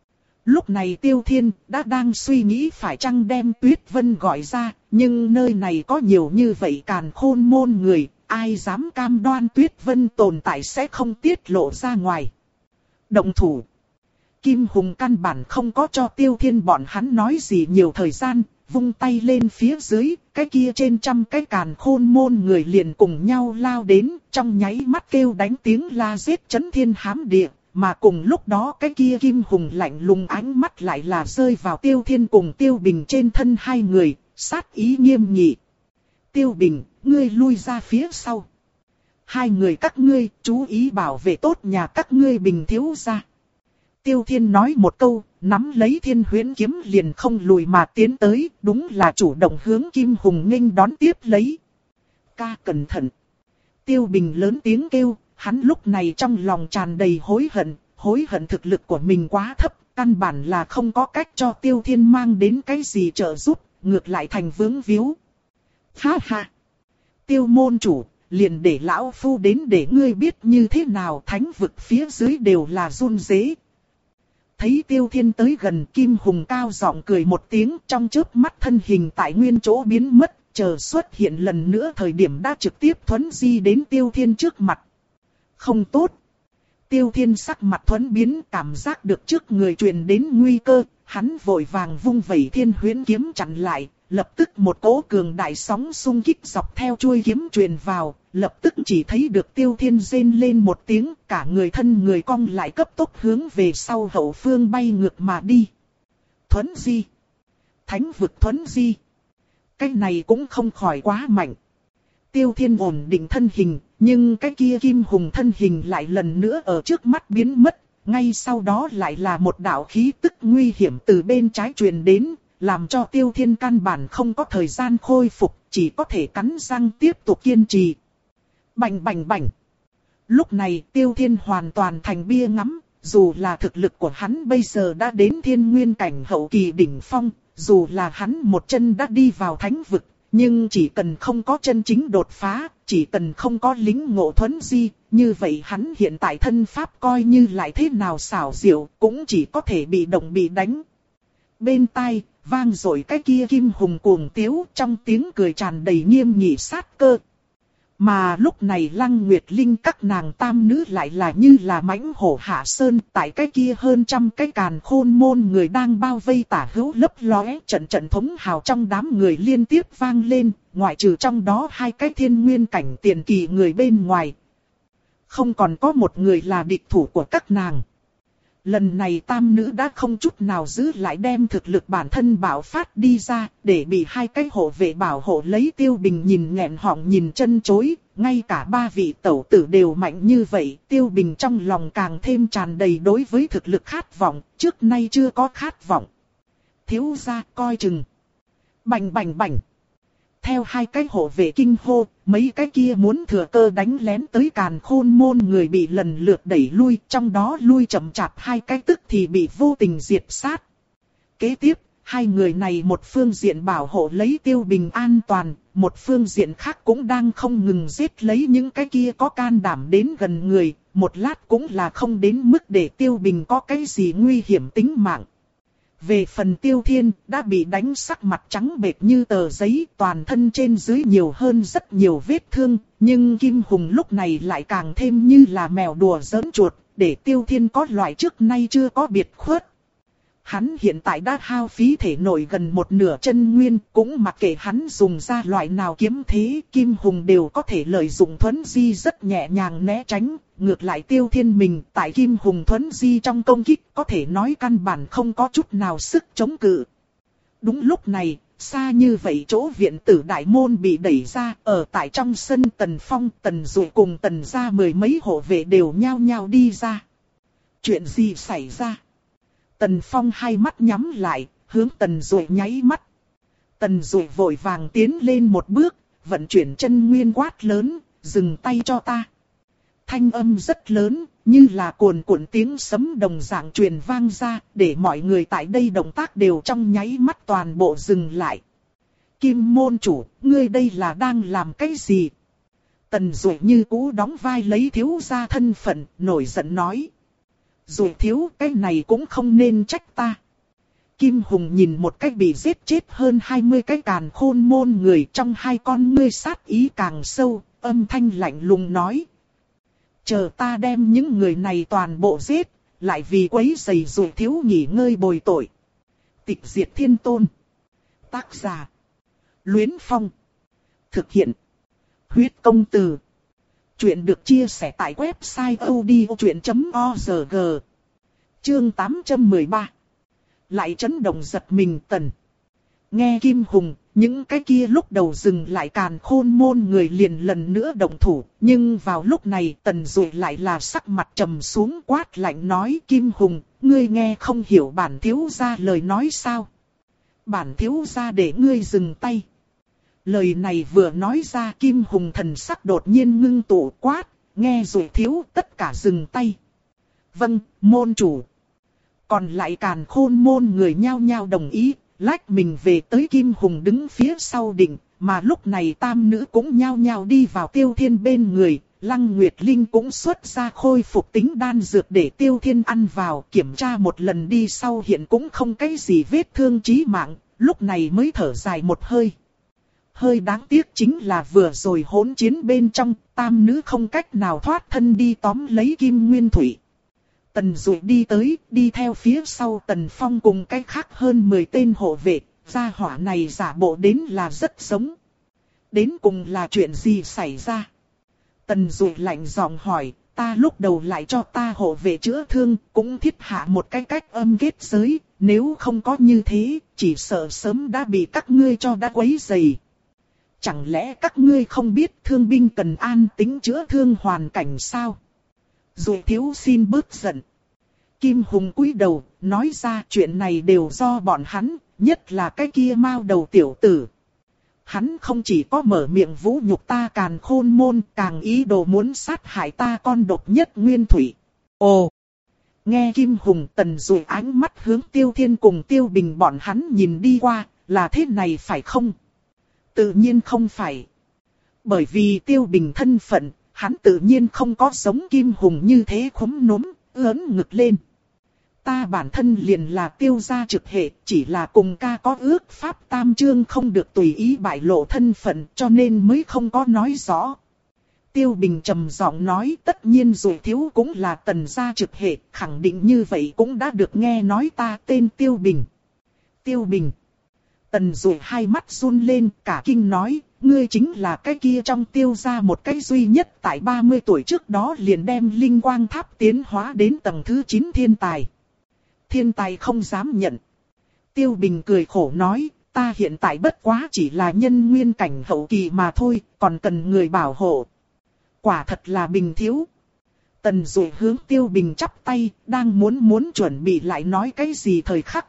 Lúc này Tiêu Thiên đã đang suy nghĩ phải chăng đem Tuyết Vân gọi ra, nhưng nơi này có nhiều như vậy càn khôn môn người, ai dám cam đoan Tuyết Vân tồn tại sẽ không tiết lộ ra ngoài. Động thủ. Kim Hùng căn bản không có cho Tiêu Thiên bọn hắn nói gì nhiều thời gian, vung tay lên phía dưới, cái kia trên trăm cái càn khôn môn người liền cùng nhau lao đến, trong nháy mắt kêu đánh tiếng la giết chấn thiên hám địa, mà cùng lúc đó cái kia Kim Hùng lạnh lùng ánh mắt lại là rơi vào Tiêu Thiên cùng Tiêu Bình trên thân hai người, sát ý nghiêm nghị. Tiêu Bình, ngươi lui ra phía sau. Hai người các ngươi, chú ý bảo vệ tốt nhà các ngươi Bình thiếu gia. Tiêu Thiên nói một câu, nắm lấy Thiên Huyễn kiếm liền không lùi mà tiến tới, đúng là chủ động hướng Kim Hùng nghênh đón tiếp lấy. Ca cẩn thận. Tiêu Bình lớn tiếng kêu, hắn lúc này trong lòng tràn đầy hối hận, hối hận thực lực của mình quá thấp, căn bản là không có cách cho Tiêu Thiên mang đến cái gì trợ giúp, ngược lại thành vướng víu. Ha ha! Tiêu môn chủ, liền để lão phu đến để ngươi biết như thế nào thánh vực phía dưới đều là run rế. Thấy Tiêu Thiên tới gần, Kim Hùng cao giọng cười một tiếng, trong chớp mắt thân hình tại nguyên chỗ biến mất, chờ xuất hiện lần nữa thời điểm đã trực tiếp thuấn di đến Tiêu Thiên trước mặt. Không tốt. Tiêu Thiên sắc mặt thuấn biến, cảm giác được trước người truyền đến nguy cơ, hắn vội vàng vung vẩy Thiên Huyễn kiếm chặn lại, lập tức một cỗ cường đại sóng xung kích dọc theo chuôi kiếm truyền vào, lập tức chỉ thấy được Tiêu Thiên rên lên một tiếng, cả người thân người cong lại cấp tốc hướng về sau hậu phương bay ngược mà đi. Thuấn di. Thánh vực thuấn di. Cái này cũng không khỏi quá mạnh. Tiêu Thiên ổn định thân hình, nhưng cái kia Kim Hùng thân hình lại lần nữa ở trước mắt biến mất, ngay sau đó lại là một đạo khí tức nguy hiểm từ bên trái truyền đến, làm cho Tiêu Thiên căn bản không có thời gian khôi phục, chỉ có thể cắn răng tiếp tục kiên trì. Bành bành bành. Lúc này Tiêu Thiên hoàn toàn thành bia ngắm, dù là thực lực của hắn bây giờ đã đến thiên nguyên cảnh hậu kỳ đỉnh phong, dù là hắn một chân đã đi vào thánh vực, nhưng chỉ cần không có chân chính đột phá, chỉ cần không có lính ngộ thuấn di, như vậy hắn hiện tại thân pháp coi như lại thế nào xảo diệu, cũng chỉ có thể bị động bị đánh. Bên tai, vang rồi cái kia Kim Hùng cuồng tiếu, trong tiếng cười tràn đầy nghiêm nghị sát cơ. Mà lúc này Lăng Nguyệt Linh các nàng tam nữ lại là như là mãnh hổ hạ sơn, tại cái kia hơn trăm cái càn khôn môn người đang bao vây tả hữu lấp lóe, trận trận thống hào trong đám người liên tiếp vang lên, ngoại trừ trong đó hai cái thiên nguyên cảnh tiền kỳ người bên ngoài. Không còn có một người là địch thủ của các nàng. Lần này tam nữ đã không chút nào giữ lại đem thực lực bản thân bạo phát đi ra, để bị hai cái hộ vệ bảo hộ lấy. Tiêu Bình nhìn nghẹn họng nhìn chân chối, ngay cả ba vị tẩu tử đều mạnh như vậy, Tiêu Bình trong lòng càng thêm tràn đầy đối với thực lực khát vọng, trước nay chưa có khát vọng. Thiếu gia coi chừng. Bành bành bành. Theo hai cái hộ vệ kinh hô, mấy cái kia muốn thừa cơ đánh lén tới càn khôn môn người bị lần lượt đẩy lui, trong đó lui chậm chạp hai cái tức thì bị vô tình diệt sát. Kế tiếp, hai người này một phương diện bảo hộ lấy Tiêu Bình an toàn, một phương diện khác cũng đang không ngừng giết lấy những cái kia có can đảm đến gần người, một lát cũng là không đến mức để Tiêu Bình có cái gì nguy hiểm tính mạng. Về phần Tiêu Thiên, đã bị đánh sắc mặt trắng bệch như tờ giấy, toàn thân trên dưới nhiều hơn rất nhiều vết thương, nhưng Kim Hùng lúc này lại càng thêm như là mèo đùa giỡn chuột, để Tiêu Thiên có loại trước nay chưa có biệt khuất. Hắn hiện tại đã hao phí thể nội gần một nửa chân nguyên, cũng mặc kệ hắn dùng ra loại nào kiếm thế, Kim Hùng đều có thể lợi dụng thuấn di rất nhẹ nhàng né tránh. Ngược lại Tiêu Thiên mình tại Kim Hùng thuấn di trong công kích có thể nói căn bản không có chút nào sức chống cự. Đúng lúc này, xa như vậy chỗ viện tử đại môn bị đẩy ra, ở tại trong sân Tần Phong, Tần Dụ cùng Tần gia mười mấy hộ vệ đều nhao nhao đi ra. Chuyện gì xảy ra? Tần Phong hai mắt nhắm lại, hướng Tần Dụ nháy mắt. Tần Dụ vội vàng tiến lên một bước, vận chuyển chân nguyên quát lớn, dừng tay cho ta. Thanh âm rất lớn, như là cuồn cuộn tiếng sấm đồng dạng truyền vang ra, để mọi người tại đây động tác đều trong nháy mắt toàn bộ dừng lại. Kim môn chủ, ngươi đây là đang làm cái gì? Tần Duệ như cũ đóng vai lấy thiếu gia thân phận, nổi giận nói. Duệ thiếu, cái này cũng không nên trách ta. Kim Hùng nhìn một cách bị giết chết hơn hai mươi cái càn khôn môn người, trong hai con ngươi sát ý càng sâu, âm thanh lạnh lùng nói. Chờ ta đem những người này toàn bộ giết, lại vì quấy rầy Duệ thiếu nghỉ ngơi bồi tội. Tịch diệt thiên tôn. Tác giả. Luyến Phong. Thực hiện. Huyết công từ. Chuyện được chia sẻ tại website odchuyện chấm org. Chương tám trăm mười ba. Lại chấn động giật mình Tần. Nghe Kim Hùng, những cái kia lúc đầu dừng lại càn khôn môn người liền lần nữa động thủ. Nhưng vào lúc này Tần Duệ lại là sắc mặt trầm xuống quát lạnh nói. Kim Hùng, ngươi nghe không hiểu bản thiếu gia lời nói sao? Bản thiếu gia để ngươi dừng tay. Lời này vừa nói ra Kim Hùng thần sắc đột nhiên ngưng tụ quát. Nghe Duệ thiếu tất cả dừng tay. Vâng, môn chủ. Còn lại càn khôn môn người nhao nhao đồng ý, lách mình về tới Kim Hùng đứng phía sau đỉnh, mà lúc này tam nữ cũng nhao nhao đi vào Tiêu Thiên bên người, Lăng Nguyệt Linh cũng xuất ra khôi phục tính đan dược để Tiêu Thiên ăn vào, kiểm tra một lần đi sau hiện cũng không cái gì vết thương chí mạng, lúc này mới thở dài một hơi. Hơi đáng tiếc chính là vừa rồi hỗn chiến bên trong, tam nữ không cách nào thoát thân đi tóm lấy Kim Nguyên Thủy. Tần Duệ đi tới, đi theo phía sau Tần Phong cùng cái khác hơn mười tên hộ vệ, gia hỏa này giả bộ đến là rất giống. Đến cùng là chuyện gì xảy ra? Tần Duệ lạnh giọng hỏi, ta lúc đầu lại cho ta hộ vệ chữa thương, cũng thiết hạ một cái cách âm kết giới, nếu không có như thế, chỉ sợ sớm đã bị các ngươi cho đã quấy rầy. Chẳng lẽ các ngươi không biết thương binh cần an tĩnh chữa thương hoàn cảnh sao? Duệ thiếu xin bớt giận. Kim Hùng cúi đầu, nói ra chuyện này đều do bọn hắn, nhất là cái kia mao đầu tiểu tử. Hắn không chỉ có mở miệng vũ nhục ta càn khôn môn, càng ý đồ muốn sát hại ta con độc nhất Nguyên Thủy. Ồ! Nghe Kim Hùng Tần Duệ ánh mắt hướng Tiêu Thiên cùng Tiêu Bình bọn hắn nhìn đi qua, là thế này phải không? Tự nhiên không phải. Bởi vì Tiêu Bình thân phận, hắn tự nhiên không có giống Kim Hùng như thế khúm núm, ớn ngực lên. Ta bản thân liền là Tiêu gia trực hệ, chỉ là cùng ca có ước pháp tam chương không được tùy ý bại lộ thân phận cho nên mới không có nói rõ. Tiêu Bình trầm giọng nói tất nhiên Duệ thiếu cũng là Tần gia trực hệ, khẳng định như vậy cũng đã được nghe nói ta tên Tiêu Bình. Tiêu Bình. Tần Duệ hai mắt run lên cả kinh nói, ngươi chính là cái kia trong Tiêu gia một cái duy nhất tại ba mươi tuổi trước đó liền đem linh quang tháp tiến hóa đến tầng thứ chín thiên tài. Thiên tài không dám nhận. Tiêu Bình cười khổ nói, ta hiện tại bất quá chỉ là nhân nguyên cảnh hậu kỳ mà thôi, còn cần người bảo hộ. Quả thật là Bình thiếu. Tần Duệ hướng Tiêu Bình chắp tay, đang muốn muốn chuẩn bị lại nói cái gì thời khắc.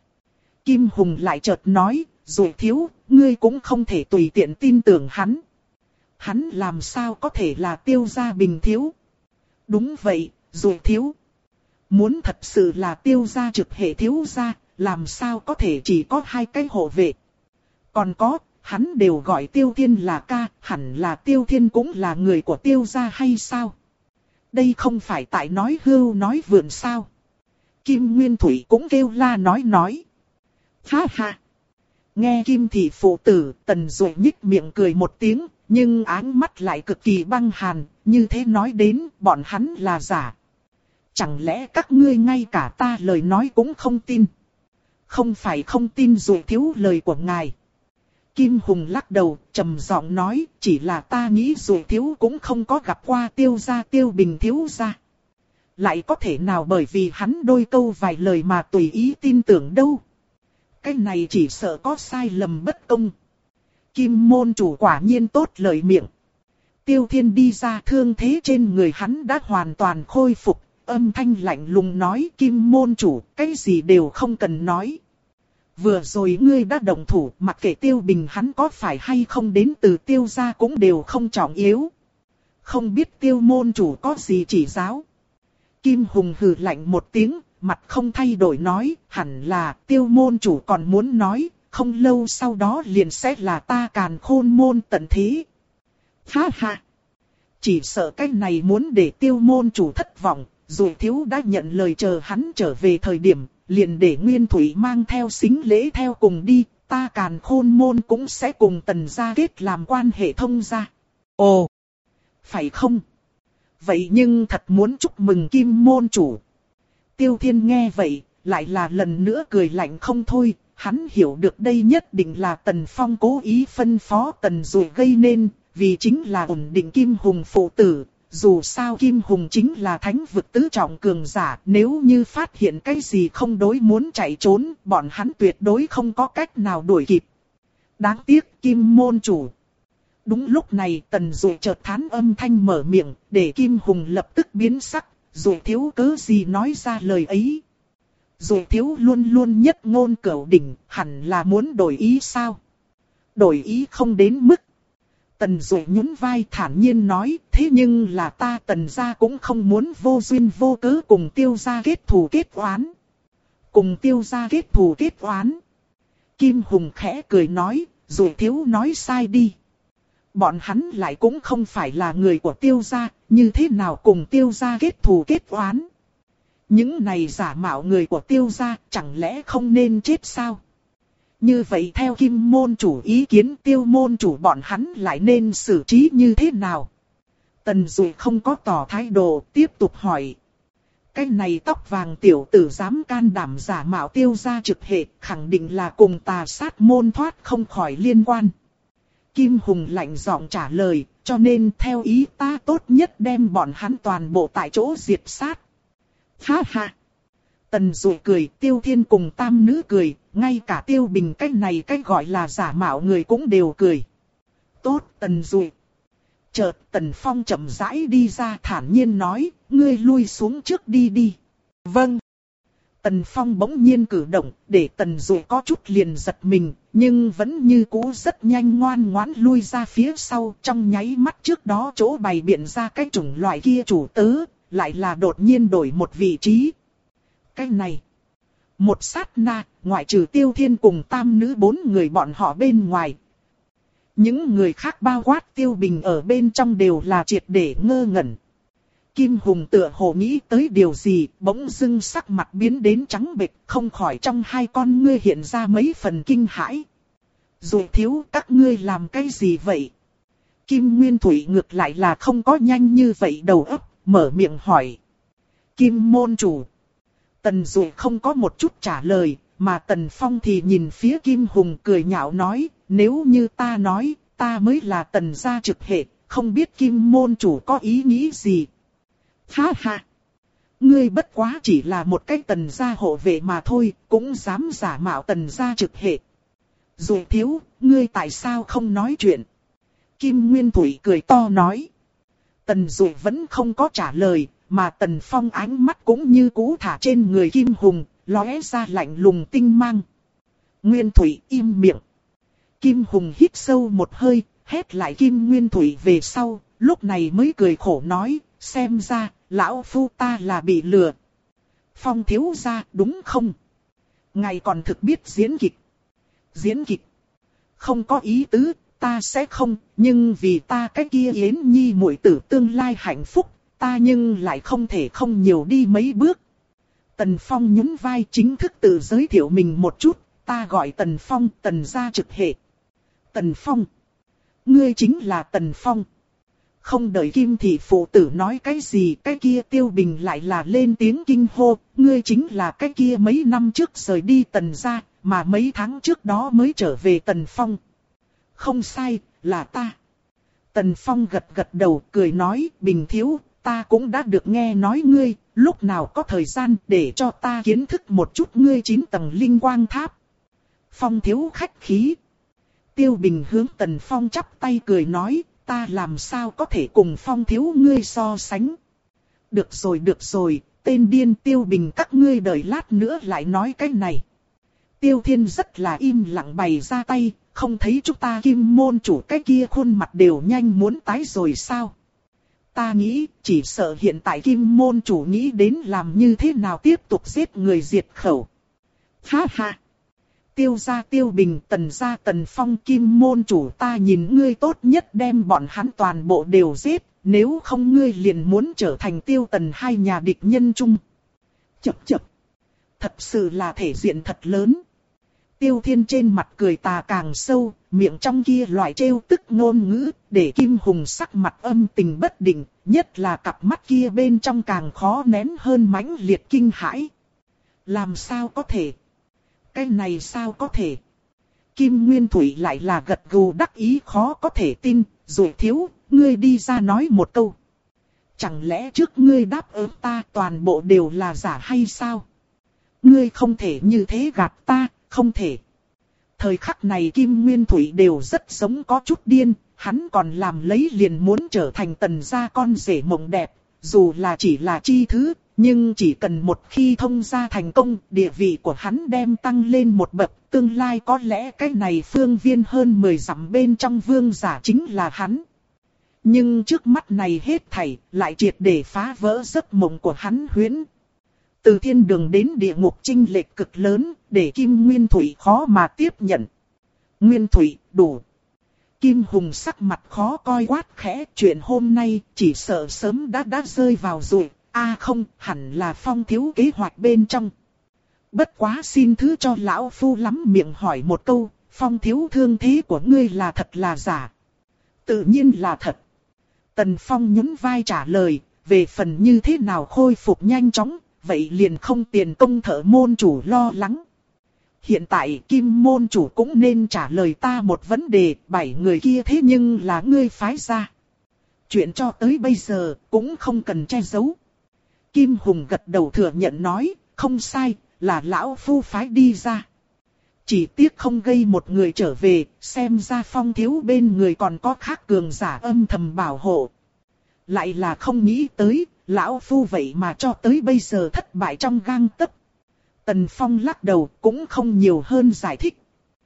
Kim Hùng lại chợt nói, Duệ thiếu, ngươi cũng không thể tùy tiện tin tưởng hắn. Hắn làm sao có thể là Tiêu gia Bình thiếu? Đúng vậy, Duệ thiếu. Muốn thật sự là Tiêu gia trực hệ thiếu gia, làm sao có thể chỉ có hai cái hộ vệ. Còn có, hắn đều gọi Tiêu Thiên là ca, hẳn là Tiêu Thiên cũng là người của Tiêu gia hay sao? Đây không phải tại nói hưu nói vượn sao? Kim Nguyên Thủy cũng kêu la nói nói. Ha ha! Nghe Kim thị phụ tử, Tần Duệ nhích miệng cười một tiếng, nhưng áng mắt lại cực kỳ băng hàn, như thế nói đến, bọn hắn là giả. Chẳng lẽ các ngươi ngay cả ta lời nói cũng không tin? Không phải không tin Duệ thiếu lời của ngài. Kim Hùng lắc đầu, trầm giọng nói, chỉ là ta nghĩ Duệ thiếu cũng không có gặp qua Tiêu gia Tiêu Bình thiếu gia. Lại có thể nào bởi vì hắn đôi câu vài lời mà tùy ý tin tưởng đâu? Cái này chỉ sợ có sai lầm bất công. Kim môn chủ quả nhiên tốt lời miệng. Tiêu Thiên đi ra, thương thế trên người hắn đã hoàn toàn khôi phục, âm thanh lạnh lùng nói, Kim môn chủ, cái gì đều không cần nói. Vừa rồi ngươi đã động thủ, mặc kệ Tiêu Bình hắn có phải hay không đến từ Tiêu gia cũng đều không trọng yếu. Không biết Tiêu môn chủ có gì chỉ giáo. Kim Hùng hừ lạnh một tiếng, mặt không thay đổi nói, hẳn là Tiêu môn chủ còn muốn nói, không lâu sau đó liền sẽ là ta Càn Khôn môn tận thế. Ha ha! Chỉ sợ cái này muốn để Tiêu môn chủ thất vọng, dù thiếu đã nhận lời chờ hắn trở về thời điểm, liền để Nguyên Thủy mang theo sính lễ theo cùng đi, ta Càn Khôn môn cũng sẽ cùng Tần gia kết làm quan hệ thông gia. Ồ! Phải không? Vậy nhưng thật muốn chúc mừng Kim môn chủ. Tiêu Thiên nghe vậy, lại là lần nữa cười lạnh không thôi, hắn hiểu được đây nhất định là Tần Phong cố ý phân phó Tần Dụ gây nên, vì chính là ổn định Kim Hùng phụ tử. Dù sao Kim Hùng chính là thánh vực tứ trọng cường giả, nếu như phát hiện cái gì không đối muốn chạy trốn, bọn hắn tuyệt đối không có cách nào đuổi kịp. Đáng tiếc Kim môn chủ. Đúng lúc này Tần Dụ chợt thán âm thanh mở miệng, để Kim Hùng lập tức biến sắc, Dụ thiếu cớ gì nói ra lời ấy. Dụ thiếu luôn luôn nhất ngôn cửu đỉnh, hẳn là muốn đổi ý sao? Đổi ý không đến mức. Tần Dụ nhún vai thản nhiên nói, thế nhưng là ta Tần gia cũng không muốn vô duyên vô cớ cùng Tiêu gia kết thù kết oán. Cùng Tiêu gia kết thù kết oán. Kim Hùng khẽ cười nói, Dụ thiếu nói sai đi. Bọn hắn lại cũng không phải là người của Tiêu gia, như thế nào cùng Tiêu gia kết thù kết oán. Những này giả mạo người của Tiêu gia chẳng lẽ không nên chết sao? Như vậy theo Kim môn chủ ý kiến Tiêu môn chủ bọn hắn lại nên xử trí như thế nào? Tần Dụ không có tỏ thái độ, tiếp tục hỏi. Cái này tóc vàng tiểu tử dám can đảm giả mạo Tiêu gia trực hệ, khẳng định là cùng tà sát môn thoát không khỏi liên quan. Kim Hùng lạnh giọng trả lời, cho nên theo ý ta tốt nhất đem bọn hắn toàn bộ tại chỗ diệt sát. Ha ha! Tần Dụ cười, Tiêu Thiên cùng tam nữ cười, ngay cả Tiêu Bình cái này cái gọi là giả mạo người cũng đều cười. Tốt Tần Dụ! Chợt Tần Phong chậm rãi đi ra thản nhiên nói, ngươi lui xuống trước đi đi. Vâng! Tần Phong bỗng nhiên cử động, để Tần Dụ có chút liền giật mình, nhưng vẫn như cũ rất nhanh ngoan ngoãn lui ra phía sau, trong nháy mắt trước đó chỗ bày biện ra cái chủng loại kia chủ tớ, lại là đột nhiên đổi một vị trí. Cái này, một sát na, ngoại trừ Tiêu Thiên cùng tam nữ bốn người bọn họ bên ngoài. Những người khác bao quát Tiêu Bình ở bên trong đều là triệt để ngơ ngẩn. Kim Hùng tựa hồ nghĩ tới điều gì, bỗng dưng sắc mặt biến đến trắng bệch, không khỏi trong hai con ngươi hiện ra mấy phần kinh hãi. Dụ thiếu, các ngươi làm cái gì vậy? Kim Nguyên Thủy ngược lại là không có nhanh như vậy đầu óc, mở miệng hỏi. Kim môn chủ. Tần Dụ không có một chút trả lời, mà Tần Phong thì nhìn phía Kim Hùng cười nhạo nói, nếu như ta nói, ta mới là Tần gia trực hệ, không biết Kim môn chủ có ý nghĩ gì. Ha ha! Ngươi bất quá chỉ là một cái Tần gia hộ vệ mà thôi, cũng dám giả mạo Tần gia trực hệ. Dụ thiếu, ngươi tại sao không nói chuyện? Kim Nguyên Thủy cười to nói. Tần Dụ vẫn không có trả lời, mà Tần Phong ánh mắt cũng như cũ thả trên người Kim Hùng, lóe ra lạnh lùng tinh mang. Nguyên Thủy im miệng. Kim Hùng hít sâu một hơi, hét lại Kim Nguyên Thủy về sau, lúc này mới cười khổ nói, xem ra, lão phu ta là bị lừa. Phong thiếu gia đúng không? Ngài còn thực biết diễn kịch. Diễn kịch. Không có ý tứ, ta sẽ không, nhưng vì ta cái kia Yến Nhi muội tử tương lai hạnh phúc, ta nhưng lại không thể không nhiều đi mấy bước. Tần Phong nhún vai chính thức tự giới thiệu mình một chút, ta gọi Tần Phong, Tần gia trực hệ. Tần Phong. Ngươi chính là Tần Phong. Không đợi Kim thị phụ tử nói cái gì, cái kia Tiêu Bình lại là lên tiếng kinh hô, ngươi chính là cái kia mấy năm trước rời đi Tần gia, mà mấy tháng trước đó mới trở về Tần Phong. Không sai, là ta. Tần Phong gật gật đầu cười nói, Bình thiếu, ta cũng đã được nghe nói ngươi, lúc nào có thời gian để cho ta kiến thức một chút ngươi chín tầng linh quang tháp. Phong thiếu khách khí. Tiêu Bình hướng Tần Phong chắp tay cười nói, ta làm sao có thể cùng Phong thiếu ngươi so sánh. Được rồi được rồi, tên điên Tiêu Bình các ngươi đợi lát nữa lại nói cái này. Tiêu Thiên rất là im lặng bày ra tay, không thấy chúng ta Kim môn chủ cái kia khuôn mặt đều nhanh muốn tái rồi sao. ta nghĩ chỉ sợ hiện tại Kim môn chủ nghĩ đến làm như thế nào tiếp tục giết người diệt khẩu. Ha ha! Tiêu gia Tiêu Bình, Tần gia Tần Phong, Kim môn chủ, ta nhìn ngươi tốt nhất đem bọn hắn toàn bộ đều giết, nếu không ngươi liền muốn trở thành Tiêu Tần hai nhà địch nhân chung. Chậc chậc! Thật sự là thể diện thật lớn. Tiêu Thiên trên mặt cười tà càng sâu, miệng trong kia loại trêu tức ngôn ngữ, để Kim Hùng sắc mặt âm tình bất định, nhất là cặp mắt kia bên trong càng khó nén hơn mãnh liệt kinh hãi. Làm sao có thể? Cái này sao có thể? Kim Nguyên Thủy lại là gật gù đắc ý khó có thể tin, rồi thiếu, ngươi đi ra nói một câu. Chẳng lẽ trước ngươi đáp ứng ta toàn bộ đều là giả hay sao? Ngươi không thể như thế gạt ta, không thể. Thời khắc này Kim Nguyên Thủy đều rất giống có chút điên, hắn còn làm lấy liền muốn trở thành Tần gia con rể mộng đẹp, dù là chỉ là chi thứ, nhưng chỉ cần một khi thông gia thành công, địa vị của hắn đem tăng lên một bậc, tương lai có lẽ cái này phương viên hơn mười dặm bên trong vương giả chính là hắn. Nhưng trước mắt này hết thảy, lại triệt để phá vỡ giấc mộng của hắn huyễn. Từ thiên đường đến địa ngục chênh lệch cực lớn, để Kim Nguyên Thủy khó mà tiếp nhận. Nguyên Thủy, đủ. Kim Hùng sắc mặt khó coi quát khẽ, chuyện hôm nay chỉ sợ sớm đã đã rơi vào rồi. A à không, hẳn là Phong thiếu kế hoạch bên trong. Bất quá xin thứ cho lão phu lắm miệng hỏi một câu, Phong thiếu thương thế của ngươi là thật là giả? Tự nhiên là thật. Tần Phong nhún vai trả lời, về phần như thế nào khôi phục nhanh chóng, vậy liền không tiền công Thợ môn chủ lo lắng. Hiện tại Kim môn chủ cũng nên trả lời ta một vấn đề, bảy người kia thế nhưng là ngươi phái ra. Chuyện cho tới bây giờ cũng không cần che giấu. Kim Hùng gật đầu thừa nhận nói, không sai, là lão phu phái đi ra. Chỉ tiếc không gây một người trở về, xem ra Phong thiếu bên người còn có khác cường giả âm thầm bảo hộ. Lại là không nghĩ tới, lão phu vậy mà cho tới bây giờ thất bại trong gang tấc. Tần Phong lắc đầu cũng không nhiều hơn giải thích.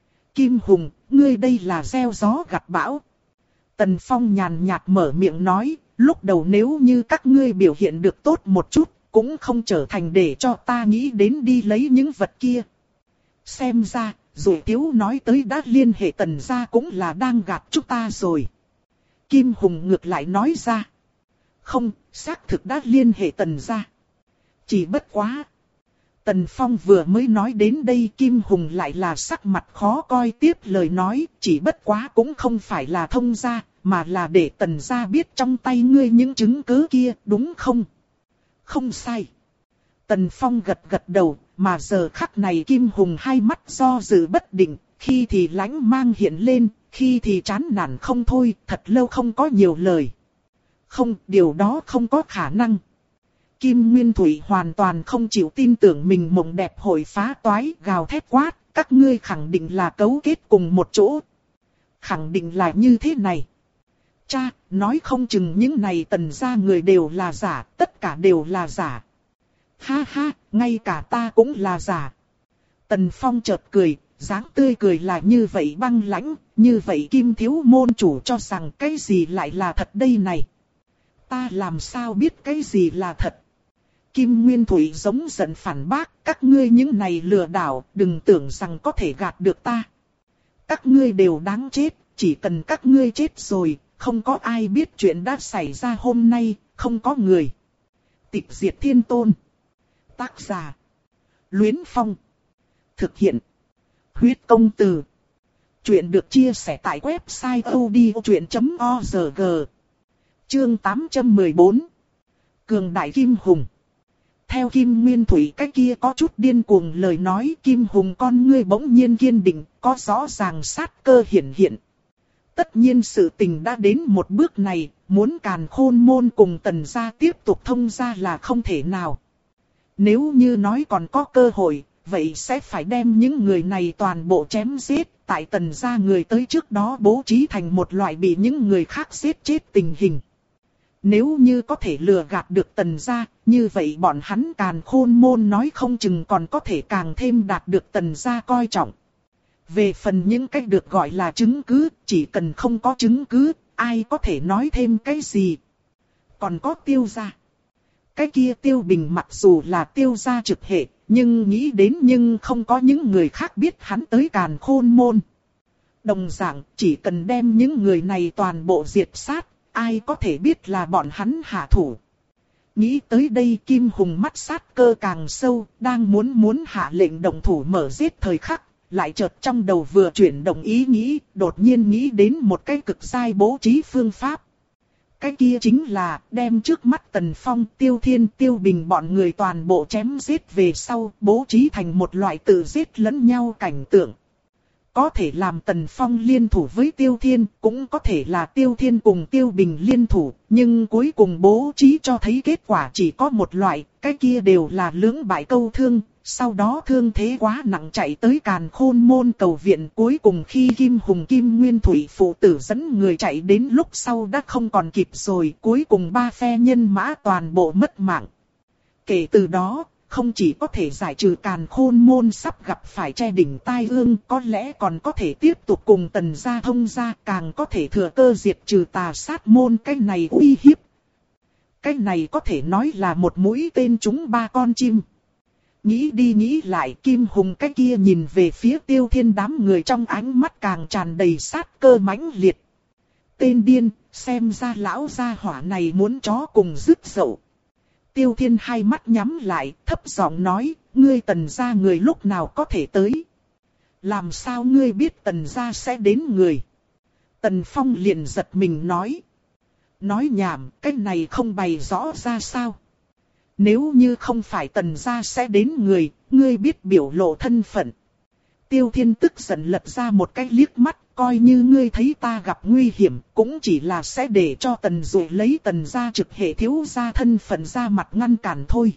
Kim Hùng, ngươi đây là gieo gió gặt bão. Tần Phong nhàn nhạt mở miệng nói, lúc đầu nếu như các ngươi biểu hiện được tốt một chút, cũng không trở thành để cho ta nghĩ đến đi lấy những vật kia. Xem ra, rồi Tiếu nói tới đã liên hệ Tần gia cũng là đang gạt chúng ta rồi. Kim Hùng ngược lại nói ra. Không, xác thực đã liên hệ Tần gia. Chỉ bất quá. Tần Phong vừa mới nói đến đây Kim Hùng lại là sắc mặt khó coi tiếp lời nói, chỉ bất quá cũng không phải là thông gia, mà là để Tần gia biết trong tay ngươi những chứng cứ kia, đúng không? Không sai. Tần Phong gật gật đầu, mà giờ khắc này Kim Hùng hai mắt do dự bất định, khi thì lánh mang hiện lên, khi thì chán nản không thôi, thật lâu không có nhiều lời. Không, điều đó không có khả năng. Kim Nguyên Thủy hoàn toàn không chịu tin tưởng mình mộng đẹp hội phá toái, gào thét quát, các ngươi khẳng định là cấu kết cùng một chỗ. Khẳng định là như thế này. Cha, nói không chừng những này Tần gia người đều là giả, tất cả đều là giả. Ha ha, ngay cả ta cũng là giả. Tần Phong chợt cười, dáng tươi cười là như vậy băng lãnh, như vậy Kim thiếu môn chủ cho rằng cái gì lại là thật đây này. Ta làm sao biết cái gì là thật. Kim Nguyên Thủy giống giận phản bác, các ngươi những này lừa đảo, đừng tưởng rằng có thể gạt được ta. Các ngươi đều đáng chết, chỉ cần các ngươi chết rồi, không có ai biết chuyện đã xảy ra hôm nay, không có người. Tịch diệt thiên tôn. Tác giả. Luyến Phong. Thực hiện. Huyết công từ. Chuyện được chia sẻ tại website odchuyện chấm org. Chương tám trăm mười bốn. Cường đại Kim Hùng. Theo Kim Nguyên Thủy cái kia có chút điên cuồng lời nói, Kim Hùng con ngươi bỗng nhiên kiên định, có rõ ràng sát cơ hiển hiện. Tất nhiên sự tình đã đến một bước này, muốn Càn Khôn môn cùng Tần gia tiếp tục thông gia là không thể nào. Nếu như nói còn có cơ hội, vậy sẽ phải đem những người này toàn bộ chém giết, tại Tần gia người tới trước đó bố trí thành một loại bị những người khác giết chết tình hình. Nếu như có thể lừa gạt được Tần gia, như vậy bọn hắn Càn Khôn môn nói không chừng còn có thể càng thêm đạt được Tần gia coi trọng. Về phần những cách được gọi là chứng cứ, chỉ cần không có chứng cứ, ai có thể nói thêm cái gì. còn có Tiêu gia. Cái kia Tiêu Bình mặc dù là Tiêu gia trực hệ, nhưng nghĩ đến nhưng không có những người khác biết hắn tới Càn Khôn Môn. Đồng dạng, chỉ cần đem những người này toàn bộ diệt sát, ai có thể biết là bọn hắn hạ thủ. Nghĩ tới đây Kim Hùng mắt sát cơ càng sâu, đang muốn muốn hạ lệnh động thủ mở giết thời khắc, lại chợt trong đầu vừa chuyển động ý nghĩ, đột nhiên nghĩ đến một cái cực sai bố trí phương pháp. Cái kia chính là đem trước mắt Tần Phong, Tiêu Thiên, Tiêu Bình bọn người toàn bộ chém giết về sau, bố trí thành một loại tự giết lẫn nhau cảnh tượng. Có thể làm Tần Phong liên thủ với Tiêu Thiên, cũng có thể là Tiêu Thiên cùng Tiêu Bình liên thủ, nhưng cuối cùng bố trí cho thấy kết quả chỉ có một loại, cái kia đều là lưỡng bại câu thương, sau đó thương thế quá nặng chạy tới Càn Khôn Môn cầu viện, cuối cùng khi Kim Hùng Kim Nguyên Thủy phụ tử dẫn người chạy đến lúc sau đã không còn kịp rồi, cuối cùng ba phe nhân mã toàn bộ mất mạng. Kể từ đó, không chỉ có thể giải trừ Càn Khôn Môn sắp gặp phải che đỉnh tai ương, có lẽ còn có thể tiếp tục cùng Tần gia thông gia, càng có thể thừa cơ diệt trừ Tà Sát Môn cái này uy hiếp. Cái này có thể nói là một mũi tên trúng ba con chim. Nghĩ đi nghĩ lại, Kim Hùng cái kia nhìn về phía Tiêu Thiên đám người trong ánh mắt càng tràn đầy sát cơ mãnh liệt. Tên điên, xem ra lão gia hỏa này muốn chó cùng rứt dậu. Tiêu Thiên hai mắt nhắm lại, thấp giọng nói, ngươi Tần gia người lúc nào có thể tới? Làm sao ngươi biết Tần gia sẽ đến người? Tần Phong liền giật mình nói. Nói nhảm, cái này không bày rõ ra sao? Nếu như không phải Tần gia sẽ đến người, ngươi biết biểu lộ thân phận. Tiêu Thiên tức giận lật ra một cái liếc mắt, coi như ngươi thấy ta gặp nguy hiểm, cũng chỉ là sẽ để cho Tần Dụ lấy Tần gia trực hệ thiếu gia thân phận ra mặt ngăn cản thôi.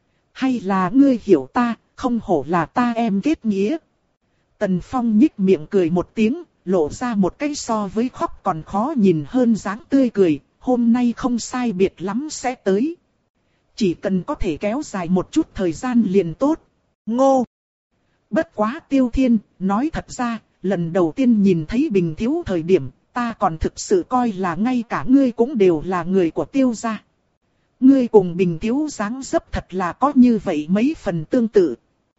Hay là ngươi hiểu ta, không hổ là ta em kết nghĩa. Tần Phong nhích miệng cười một tiếng, lộ ra một cái so với khóc còn khó nhìn hơn dáng tươi cười, hôm nay không sai biệt lắm sẽ tới. Chỉ cần có thể kéo dài một chút thời gian liền tốt. Ngô! Bất quá Tiêu Thiên, nói thật ra, lần đầu tiên nhìn thấy Bình Thiếu thời điểm, ta còn thực sự coi là ngay cả ngươi cũng đều là người của Tiêu gia. Ngươi cùng Bình Thiếu dáng dấp thật là có như vậy mấy phần tương tự.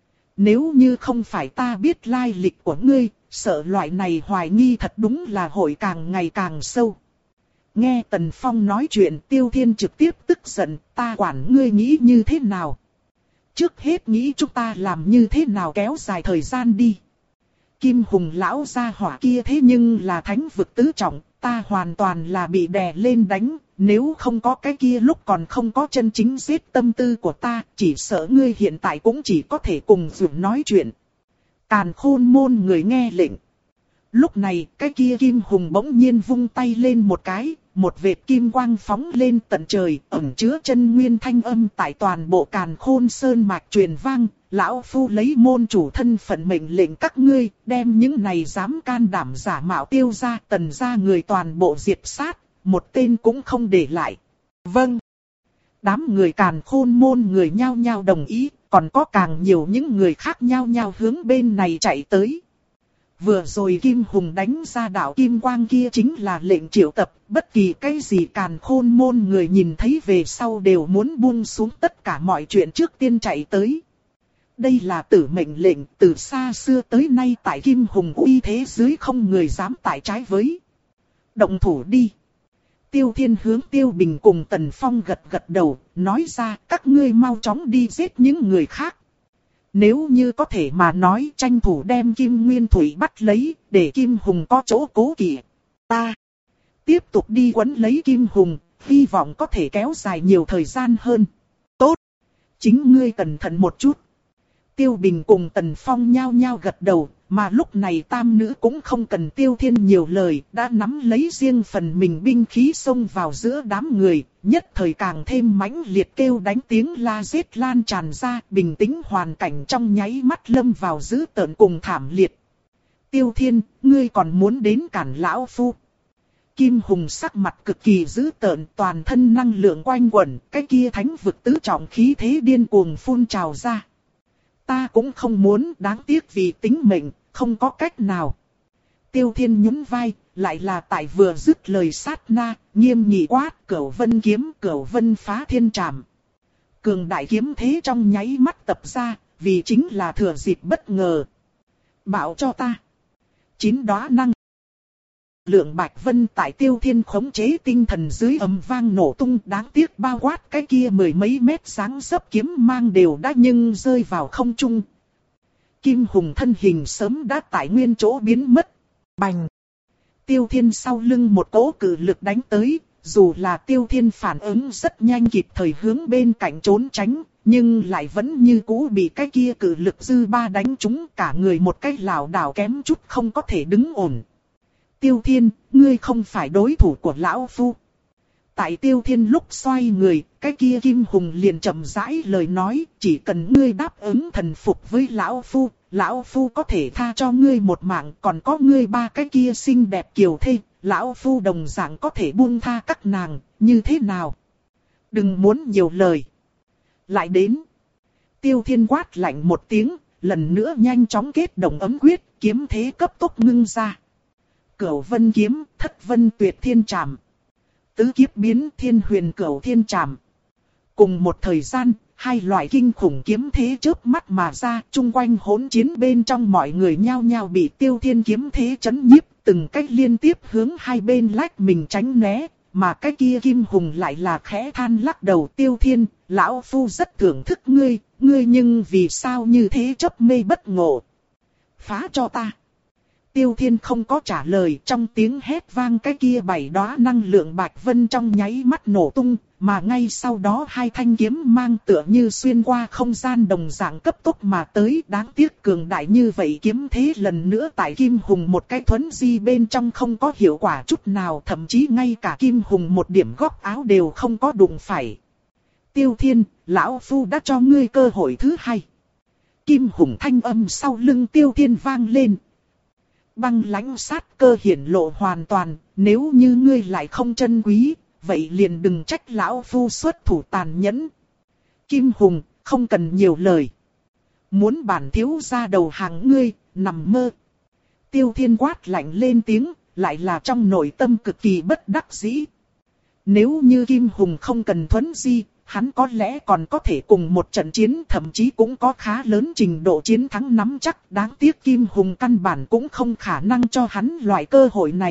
Nếu như không phải ta biết lai lịch của ngươi, sợ loại này hoài nghi thật đúng là hội càng ngày càng sâu. Nghe Tần Phong nói chuyện, Tiêu Thiên trực tiếp tức giận, ta quản ngươi nghĩ như thế nào. Trước hết nghĩ chúng ta làm như thế nào kéo dài thời gian đi. Kim Hùng lão gia hỏa kia thế nhưng là thánh vực tứ trọng, ta hoàn toàn là bị đè lên đánh, nếu không có cái kia lúc còn không có chân chính giết tâm tư của ta, chỉ sợ ngươi hiện tại cũng chỉ có thể cùng Dũng nói chuyện. Càn Khôn Môn người nghe lệnh. Lúc này, cái kia Kim Hùng bỗng nhiên vung tay lên một cái, một vệt kim quang phóng lên tận trời, ẩn chứa chân nguyên thanh âm tại toàn bộ Càn Khôn Sơn mạch truyền vang. Lão Phu lấy môn chủ thân phận mệnh lệnh các ngươi, đem những này dám can đảm giả mạo Tiêu gia, Tần gia người toàn bộ diệt sát, một tên cũng không để lại. Vâng. Đám người Càn Khôn Môn người nhao nhao đồng ý, còn có càng nhiều những người khác nhao nhao hướng bên này chạy tới. Vừa rồi Kim Hùng đánh ra đạo Kim Quang kia chính là lệnh triệu tập, bất kỳ cái gì Càn Khôn Môn người nhìn thấy về sau đều muốn buông xuống tất cả mọi chuyện trước tiên chạy tới. Đây là tử mệnh lệnh, từ xa xưa tới nay tại Kim Hùng uy thế dưới không người dám tại trái với. Động thủ đi. Tiêu Thiên hướng Tiêu Bình cùng Tần Phong gật gật đầu, nói ra các ngươi mau chóng đi giết những người khác. Nếu như có thể mà nói tranh thủ đem Kim Nguyên Thủy bắt lấy, để Kim Hùng có chỗ cố kỵ. Ta tiếp tục đi quấn lấy Kim Hùng, hy vọng có thể kéo dài nhiều thời gian hơn. Tốt. Chính ngươi cẩn thận một chút. Tiêu Bình cùng Tần Phong nhao nhao gật đầu, mà lúc này tam nữ cũng không cần Tiêu Thiên nhiều lời, đã nắm lấy riêng phần mình binh khí xông vào giữa đám người, nhất thời càng thêm mãnh liệt kêu đánh tiếng la giết lan tràn ra, bình tĩnh hoàn cảnh trong nháy mắt lâm vào dữ tợn cùng thảm liệt. Tiêu Thiên, ngươi còn muốn đến cản lão phu? Kim Hùng sắc mặt cực kỳ dữ tợn, toàn thân năng lượng quanh quẩn, cái kia thánh vực tứ trọng khí thế điên cuồng phun trào ra. Ta cũng không muốn, đáng tiếc vì tính mệnh, không có cách nào. Tiêu Thiên nhún vai, lại là tại vừa dứt lời sát na, nghiêm nghị quát Cửu Vân kiếm, Cửu Vân phá thiên trảm. Cường đại kiếm thế trong nháy mắt tập ra, vì chính là thừa dịp bất ngờ. Bảo cho ta. Chín đóa năng lượng bạch vân tại Tiêu Thiên khống chế tinh thần dưới ầm vang nổ tung, đáng tiếc bao quát cái kia mười mấy mét sáng dấp kiếm mang đều đã nhưng rơi vào không trung. Kim Hùng thân hình sớm đã tại nguyên chỗ biến mất. Bành! Tiêu Thiên sau lưng một cỗ cự lực đánh tới, dù là Tiêu Thiên phản ứng rất nhanh kịp thời hướng bên cạnh trốn tránh, nhưng lại vẫn như cũ bị cái kia cự lực dư ba đánh trúng, cả người một cái lảo đảo kém chút không có thể đứng ổn. Tiêu Thiên, ngươi không phải đối thủ của lão phu. Tại Tiêu Thiên lúc xoay người, cái kia Kim Hùng liền chậm rãi lời nói, chỉ cần ngươi đáp ứng thần phục với lão phu, lão phu có thể tha cho ngươi một mạng, còn có ngươi ba cái kia xinh đẹp kiều thê, lão phu đồng dạng có thể buông tha các nàng, như thế nào? Đừng muốn nhiều lời. Lại đến. Tiêu Thiên quát lạnh một tiếng, lần nữa nhanh chóng kết động ấm quyết, kiếm thế cấp tốc ngưng ra. Cửu Vân kiếm, Thất Vân tuyệt thiên trảm. Tứ kiếp biến thiên huyền cửu thiên trảm. Cùng một thời gian, hai loại kinh khủng kiếm thế chớp mắt mà ra, chung quanh hỗn chiến bên trong mọi người nhao nhao bị Tiêu Thiên kiếm thế chấn nhiếp, từng cách liên tiếp hướng hai bên lách mình tránh né, mà cái kia Kim Hùng lại là khẽ than lắc đầu. Tiêu Thiên, lão phu rất thưởng thức ngươi, ngươi nhưng vì sao như thế chấp mê bất ngộ? Phá cho ta! Tiêu Thiên không có trả lời, trong tiếng hét vang cái kia bảy đóa năng lượng bạch vân trong nháy mắt nổ tung, mà ngay sau đó hai thanh kiếm mang tựa như xuyên qua không gian đồng dạng cấp tốc mà tới. Đáng tiếc cường đại như vậy kiếm thế lần nữa tại Kim Hùng một cái thuấn di bên trong không có hiệu quả chút nào, thậm chí ngay cả Kim Hùng một điểm góc áo đều không có đụng phải. Tiêu Thiên, lão phu đã cho ngươi cơ hội thứ hai. Kim Hùng thanh âm sau lưng Tiêu Thiên vang lên. Băng lãnh sát cơ hiển lộ hoàn toàn, nếu như ngươi lại không trân quý, vậy liền đừng trách lão phu xuất thủ tàn nhẫn. Kim Hùng, không cần nhiều lời. Muốn bản thiếu gia đầu hàng ngươi, nằm mơ. Tiêu Thiên quát lạnh lên tiếng, lại là trong nội tâm cực kỳ bất đắc dĩ. Nếu như Kim Hùng không cần thuấn di, hắn có lẽ còn có thể cùng một trận chiến, thậm chí cũng có khá lớn trình độ chiến thắng nắm chắc. Đáng tiếc Kim Hùng căn bản cũng không khả năng cho hắn loại cơ hội này.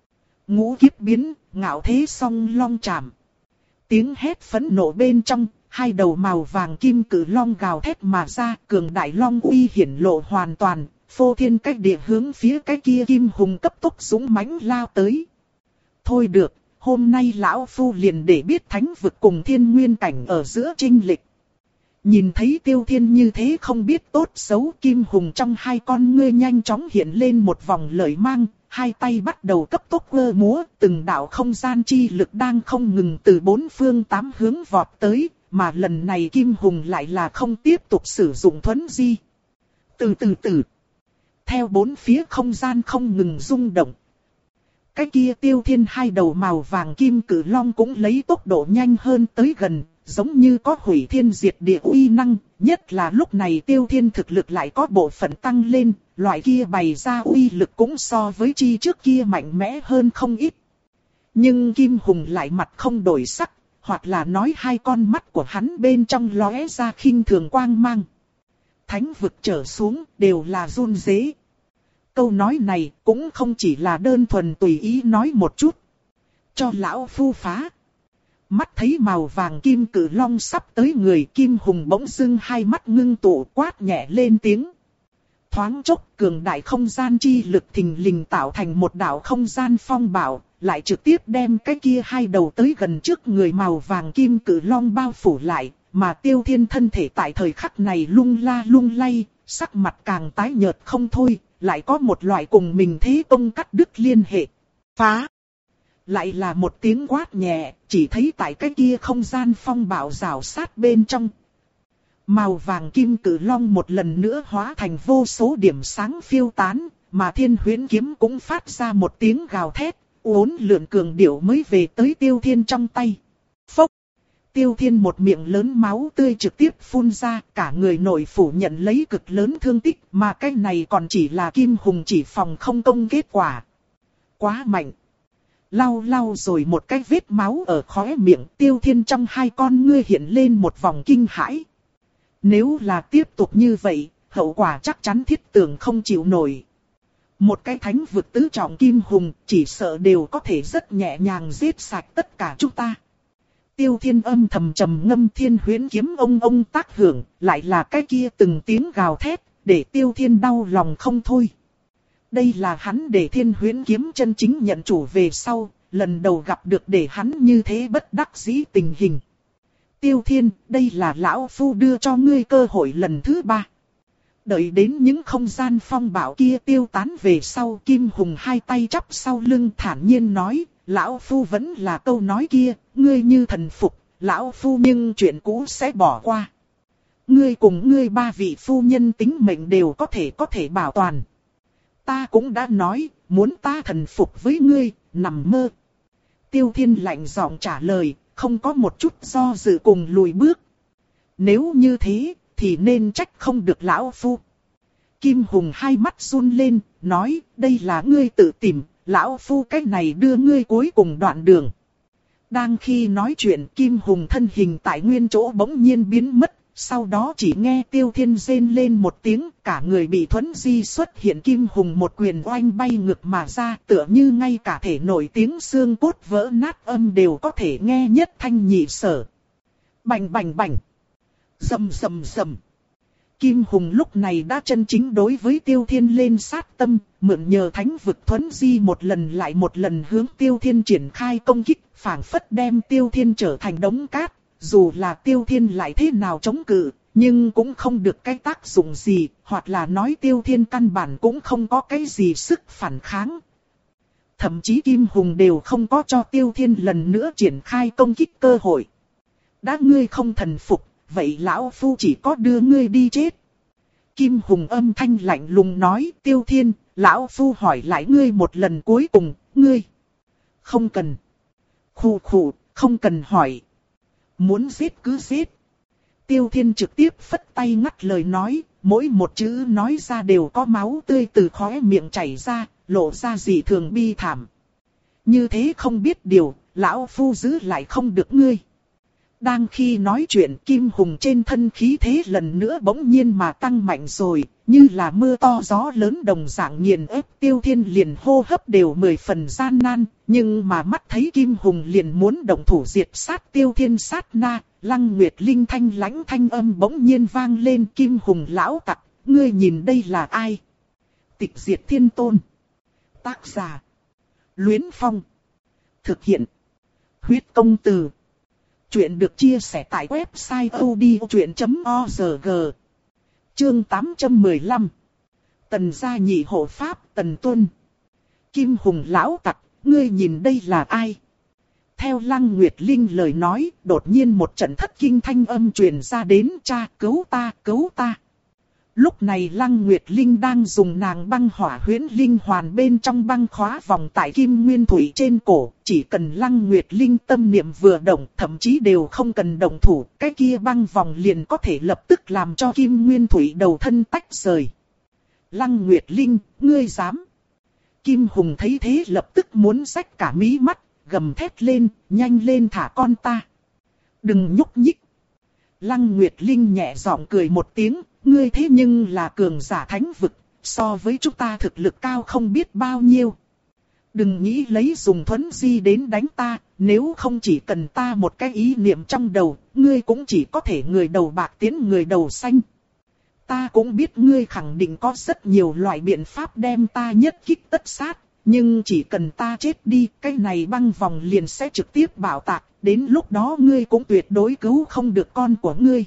Ngũ kiếp biến, ngạo thế song long chạm. Tiếng hét phẫn nộ bên trong, hai đầu màu vàng kim cử long gào thét mà ra, cường đại long uy hiển lộ hoàn toàn, phô thiên cách địa hướng phía cái kia Kim Hùng cấp tốc dũng mãnh lao tới. Thôi được. Hôm nay lão phu liền để biết thánh vực cùng thiên nguyên cảnh ở giữa chênh lệch. Nhìn thấy Tiêu Thiên như thế không biết tốt xấu, Kim Hùng trong hai con ngươi nhanh chóng hiện lên một vòng lợi mang, hai tay bắt đầu cấp tốc quơ múa, từng đạo không gian chi lực đang không ngừng từ bốn phương tám hướng vọt tới, mà lần này Kim Hùng lại là không tiếp tục sử dụng thuấn di. Từ từ từ, theo bốn phía không gian không ngừng rung động. Cái kia Tiêu Thiên hai đầu màu vàng kim cử long cũng lấy tốc độ nhanh hơn tới gần, giống như có hủy thiên diệt địa uy năng, nhất là lúc này Tiêu Thiên thực lực lại có bộ phận tăng lên, loại kia bày ra uy lực cũng so với chi trước kia mạnh mẽ hơn không ít. Nhưng Kim Hùng lại mặt không đổi sắc, hoặc là nói hai con mắt của hắn bên trong lóe ra khinh thường quang mang. Thánh vực trở xuống đều là run rế. Câu nói này cũng không chỉ là đơn thuần tùy ý nói một chút. Cho lão phu phá. Mắt thấy màu vàng kim cử long sắp tới người, Kim Hùng bỗng dưng hai mắt ngưng tụ, quát nhẹ lên tiếng. Thoáng chốc cường đại không gian chi lực thình lình tạo thành một đạo không gian phong bạo, lại trực tiếp đem cái kia hai đầu tới gần trước người màu vàng kim cử long bao phủ lại, mà Tiêu Thiên thân thể tại thời khắc này lung la lung lay, sắc mặt càng tái nhợt không thôi. Lại có một loại cùng mình thế công cắt đứt liên hệ. Phá! Lại là một tiếng quát nhẹ, chỉ thấy tại cái kia không gian phong bạo rào sát bên trong. Màu vàng kim cử long một lần nữa hóa thành vô số điểm sáng phiêu tán, mà Thiên Huyễn kiếm cũng phát ra một tiếng gào thét, uốn lượn cường điệu mới về tới Tiêu Thiên trong tay. Phốc! Tiêu Thiên một miệng lớn máu tươi trực tiếp phun ra, cả người nội phủ nhận lấy cực lớn thương tích, mà cái này còn chỉ là Kim Hùng chỉ phòng không công kết quả. Quá mạnh. Lau lau rồi một cái vết máu ở khóe miệng, Tiêu Thiên trong hai con ngươi hiện lên một vòng kinh hãi. Nếu là tiếp tục như vậy, hậu quả chắc chắn thiết tưởng không chịu nổi. Một cái thánh vực tứ trọng kim hùng, chỉ sợ đều có thể rất nhẹ nhàng giết sạch tất cả chúng ta. Tiêu Thiên âm thầm trầm ngâm, thiên huyễn kiếm ông ông tác hưởng, lại là cái kia từng tiếng gào thét, để Tiêu Thiên đau lòng không thôi. Đây là hắn để thiên huyễn kiếm chân chính nhận chủ về sau, lần đầu gặp được để hắn như thế bất đắc dĩ tình hình. Tiêu Thiên, đây là lão phu đưa cho ngươi cơ hội lần thứ ba. Đợi đến những không gian phong bạo kia tiêu tán về sau, Kim Hùng hai tay chắp sau lưng thản nhiên nói, lão phu vẫn là câu nói kia, ngươi như thần phục, lão phu nhưng chuyện cũ sẽ bỏ qua. Ngươi cùng ngươi ba vị phu nhân tính mệnh đều có thể có thể bảo toàn. Ta cũng đã nói, muốn ta thần phục với ngươi, nằm mơ. Tiêu Thiên lạnh giọng trả lời, không có một chút do dự cùng lùi bước. Nếu như thế, thì nên trách không được lão phu. Kim Hùng hai mắt run lên, nói, đây là ngươi tự tìm, lão phu cách này đưa ngươi cuối cùng đoạn đường. Đang khi nói chuyện, Kim Hùng thân hình tại nguyên chỗ bỗng nhiên biến mất, sau đó chỉ nghe Tiêu Thiên rên lên một tiếng, cả người bị thuấn di xuất hiện. Kim Hùng một quyền oanh bay ngược mà ra, tựa như ngay cả thể nổi tiếng xương cốt vỡ nát âm đều có thể nghe nhất thanh nhị sở. Bành bành bành, rầm rầm rầm. Kim Hùng lúc này đã chân chính đối với Tiêu Thiên lên sát tâm, mượn nhờ thánh vực thuấn di một lần lại một lần hướng Tiêu Thiên triển khai công kích, phảng phất đem Tiêu Thiên trở thành đống cát. Dù là Tiêu Thiên lại thế nào chống cự, nhưng cũng không được cái tác dụng gì, hoặc là nói Tiêu Thiên căn bản cũng không có cái gì sức phản kháng. Thậm chí Kim Hùng đều không có cho Tiêu Thiên lần nữa triển khai công kích cơ hội. Đã ngươi không thần phục, vậy lão phu chỉ có đưa ngươi đi chết. Kim Hùng âm thanh lạnh lùng nói, Tiêu Thiên, lão phu hỏi lại ngươi một lần cuối cùng, ngươi không cần. Khụ khụ, không cần hỏi. Muốn giết cứ giết. Tiêu Thiên trực tiếp phất tay ngắt lời nói, mỗi một chữ nói ra đều có máu tươi từ khóe miệng chảy ra, lộ ra dị thường bi thảm. Như thế không biết điều, lão phu giữ lại không được ngươi. Đang khi nói chuyện, Kim Hùng trên thân khí thế lần nữa bỗng nhiên mà tăng mạnh rồi, như là mưa to gió lớn đồng dạng nghiền ép. Tiêu Thiên liền hô hấp đều mười phần gian nan, nhưng mà mắt thấy Kim Hùng liền muốn động thủ diệt sát Tiêu Thiên sát na, Lăng Nguyệt Linh thanh lãnh thanh âm bỗng nhiên vang lên, Kim Hùng lão tặc, ngươi nhìn đây là ai? Tịch Diệt Thiên Tôn. Tác giả: Luyến Phong. Thực hiện: Huyết Công Từ. Chuyện được chia sẻ tại website odchuyện chấm org. Chương tám trăm mười lăm. Tần gia nhị hộ pháp, Tần Tuân. Kim Hùng lão tặc, ngươi nhìn đây là ai? Theo Lăng Nguyệt Linh lời nói, đột nhiên một trận thất kinh thanh âm truyền ra đến, cha cứu ta, cứu ta. Lúc này Lăng Nguyệt Linh đang dùng nàng băng hỏa huyễn linh hoàn bên trong băng khóa vòng tại Kim Nguyên Thủy trên cổ. Chỉ cần Lăng Nguyệt Linh tâm niệm vừa động, thậm chí đều không cần động thủ, cái kia băng vòng liền có thể lập tức làm cho Kim Nguyên Thủy đầu thân tách rời. Lăng Nguyệt Linh, ngươi dám? Kim Hùng thấy thế lập tức muốn xách cả mí mắt, gầm thét lên, nhanh lên thả con ta. Đừng nhúc nhích. Lăng Nguyệt Linh nhẹ giọng cười một tiếng, ngươi thế nhưng là cường giả thánh vực, so với chúng ta thực lực cao không biết bao nhiêu. Đừng nghĩ lấy dùng thuấn di đến đánh ta, nếu không chỉ cần ta một cái ý niệm trong đầu, ngươi cũng chỉ có thể người đầu bạc tiến người đầu xanh. Ta cũng biết ngươi khẳng định có rất nhiều loại biện pháp đem ta nhất kích tất sát, nhưng chỉ cần ta chết đi, cái này băng vòng liền sẽ trực tiếp bạo tạc, đến lúc đó ngươi cũng tuyệt đối cứu không được con của ngươi.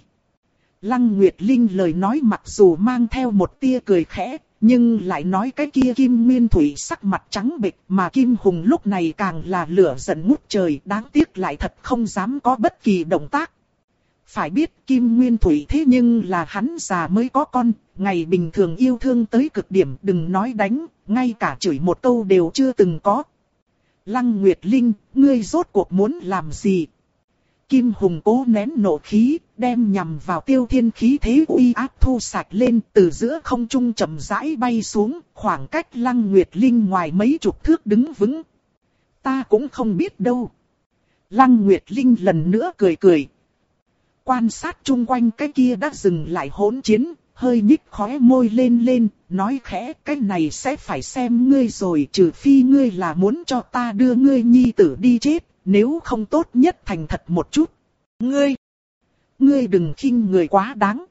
Lăng Nguyệt Linh lời nói mặc dù mang theo một tia cười khẽ, nhưng lại nói cái kia Kim Nguyên Thủy sắc mặt trắng bệch, mà Kim Hùng lúc này càng là lửa giận ngút trời, đáng tiếc lại thật không dám có bất kỳ động tác. Phải biết Kim Nguyên Thủy thế nhưng là hắn già mới có con, ngày bình thường yêu thương tới cực điểm, đừng nói đánh, ngay cả chửi một câu đều chưa từng có. Lăng Nguyệt Linh, ngươi rốt cuộc muốn làm gì? Kim Hùng cố nén nộ khí, đem nhằm vào Tiêu Thiên khí thế uy áp thu sạch lên, từ giữa không trung chậm rãi bay xuống, khoảng cách Lăng Nguyệt Linh ngoài mấy chục thước đứng vững. Ta cũng không biết đâu. Lăng Nguyệt Linh lần nữa cười cười. Quan sát chung quanh cái kia đã dừng lại hỗn chiến, hơi nhích khóe môi lên lên, nói khẽ cái này sẽ phải xem ngươi rồi, trừ phi ngươi là muốn cho ta đưa ngươi nhi tử đi chết, nếu không tốt nhất thành thật một chút. Ngươi, ngươi đừng khinh người quá đáng.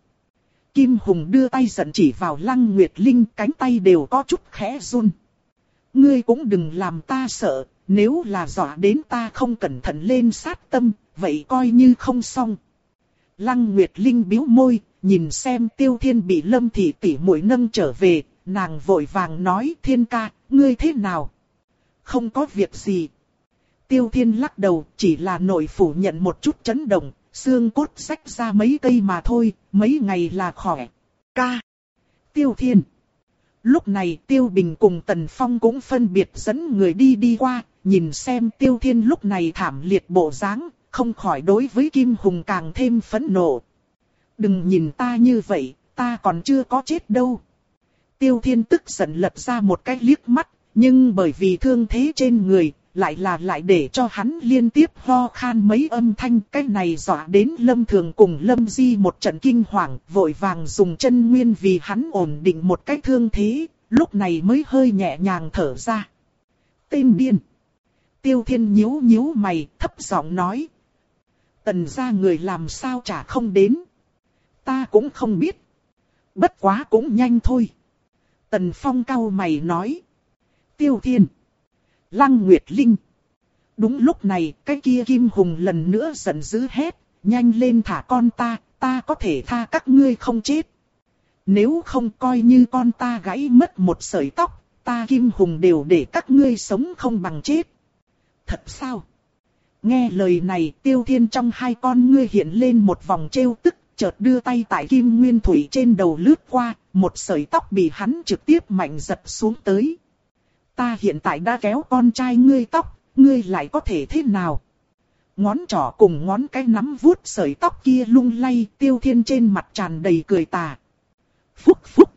Kim Hùng đưa tay giận chỉ vào Lăng Nguyệt Linh, cánh tay đều có chút khẽ run. Ngươi cũng đừng làm ta sợ, nếu là dọa đến ta không cẩn thận lên sát tâm, vậy coi như không xong. Lăng Nguyệt Linh bĩu môi, nhìn xem Tiêu Thiên bị Lâm thị tỷ muội nâng trở về, nàng vội vàng nói: Thiên ca, ngươi thế nào? Không có việc gì. Tiêu Thiên lắc đầu, chỉ là nội phủ nhận một chút chấn động, xương cốt rách ra mấy cây mà thôi, mấy ngày là khỏe. Ca. Tiêu Thiên. Lúc này Tiêu Bình cùng Tần Phong cũng phân biệt dẫn người đi đi qua, nhìn xem Tiêu Thiên lúc này thảm liệt bộ dáng, không khỏi đối với Kim Hùng càng thêm phẫn nộ. Đừng nhìn ta như vậy, ta còn chưa có chết đâu. Tiêu Thiên tức giận lật ra một cái liếc mắt, nhưng bởi vì thương thế trên người, lại là lại để cho hắn liên tiếp ho khan mấy âm thanh. Cái này dọa đến Lâm Thường cùng Lâm Di một trận kinh hoàng, vội vàng dùng chân nguyên vì hắn ổn định một cái thương thế, lúc này mới hơi nhẹ nhàng thở ra. Tên điên. Tiêu Thiên nhíu nhíu mày, thấp giọng nói. Tần gia người làm sao chả không đến. Ta cũng không biết. Bất quá cũng nhanh thôi. Tần Phong cau mày nói. Tiêu Thiên. Lăng Nguyệt Linh. Đúng lúc này, cái kia Kim Hùng lần nữa giận dữ hét. Nhanh lên thả con ta, ta có thể tha các ngươi không chết. Nếu không coi như con ta gãy mất một sợi tóc, ta Kim Hùng đều để các ngươi sống không bằng chết. Thật sao? Nghe lời này, Tiêu Thiên trong hai con ngươi hiện lên một vòng trêu tức, chợt đưa tay tại Kim Nguyên Thủy trên đầu lướt qua, một sợi tóc bị hắn trực tiếp mạnh giật xuống tới. Ta hiện tại đã kéo con trai ngươi tóc, ngươi lại có thể thế nào? Ngón trỏ cùng ngón cái nắm vuốt sợi tóc kia lung lay, Tiêu Thiên trên mặt tràn đầy cười tà. Phúc phúc.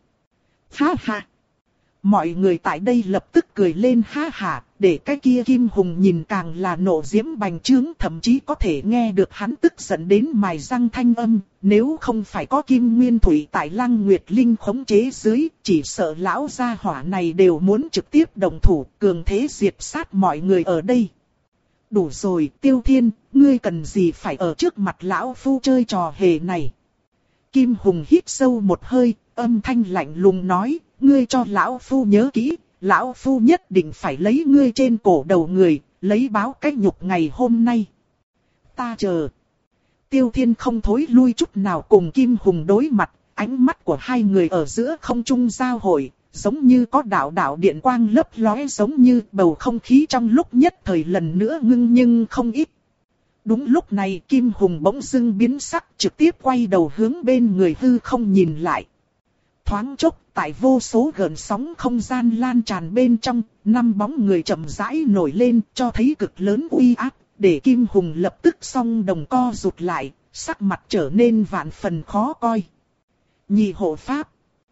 Ha ha. Mọi người tại đây lập tức cười lên ha ha, để cái kia Kim Hùng nhìn càng là nộ diễm bành trướng, thậm chí có thể nghe được hắn tức giận đến mài răng thanh âm. Nếu không phải có Kim Nguyên Thủy tại Lăng Nguyệt Linh khống chế dưới, chỉ sợ lão gia hỏa này đều muốn trực tiếp động thủ, cường thế diệt sát mọi người ở đây. Đủ rồi, Tiêu Thiên, ngươi cần gì phải ở trước mặt lão phu chơi trò hề này. Kim Hùng hít sâu một hơi, âm thanh lạnh lùng nói, ngươi cho lão phu nhớ kỹ, lão phu nhất định phải lấy ngươi trên cổ đầu người, lấy báo cái nhục ngày hôm nay. Ta chờ. Tiêu Thiên không thối lui chút nào cùng Kim Hùng đối mặt, ánh mắt của hai người ở giữa không trung giao hội, giống như có đạo đạo điện quang lấp lóe, giống như bầu không khí trong lúc nhất thời lần nữa ngưng nhưng không ít. Đúng lúc này Kim Hùng bỗng dưng biến sắc, trực tiếp quay đầu hướng bên người hư không nhìn lại. Thoáng chốc, tại vô số gợn sóng không gian lan tràn bên trong, năm bóng người chậm rãi nổi lên, cho thấy cực lớn uy áp, để Kim Hùng lập tức song đồng co rụt lại, sắc mặt trở nên vạn phần khó coi. Nhị hộ pháp.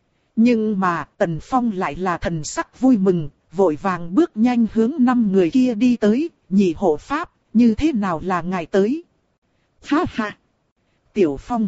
Nhưng mà Tần Phong lại là thần sắc vui mừng, vội vàng bước nhanh hướng năm người kia đi tới. Nhị hộ pháp, như thế nào là ngài tới? Ha ha! Tiểu Phong.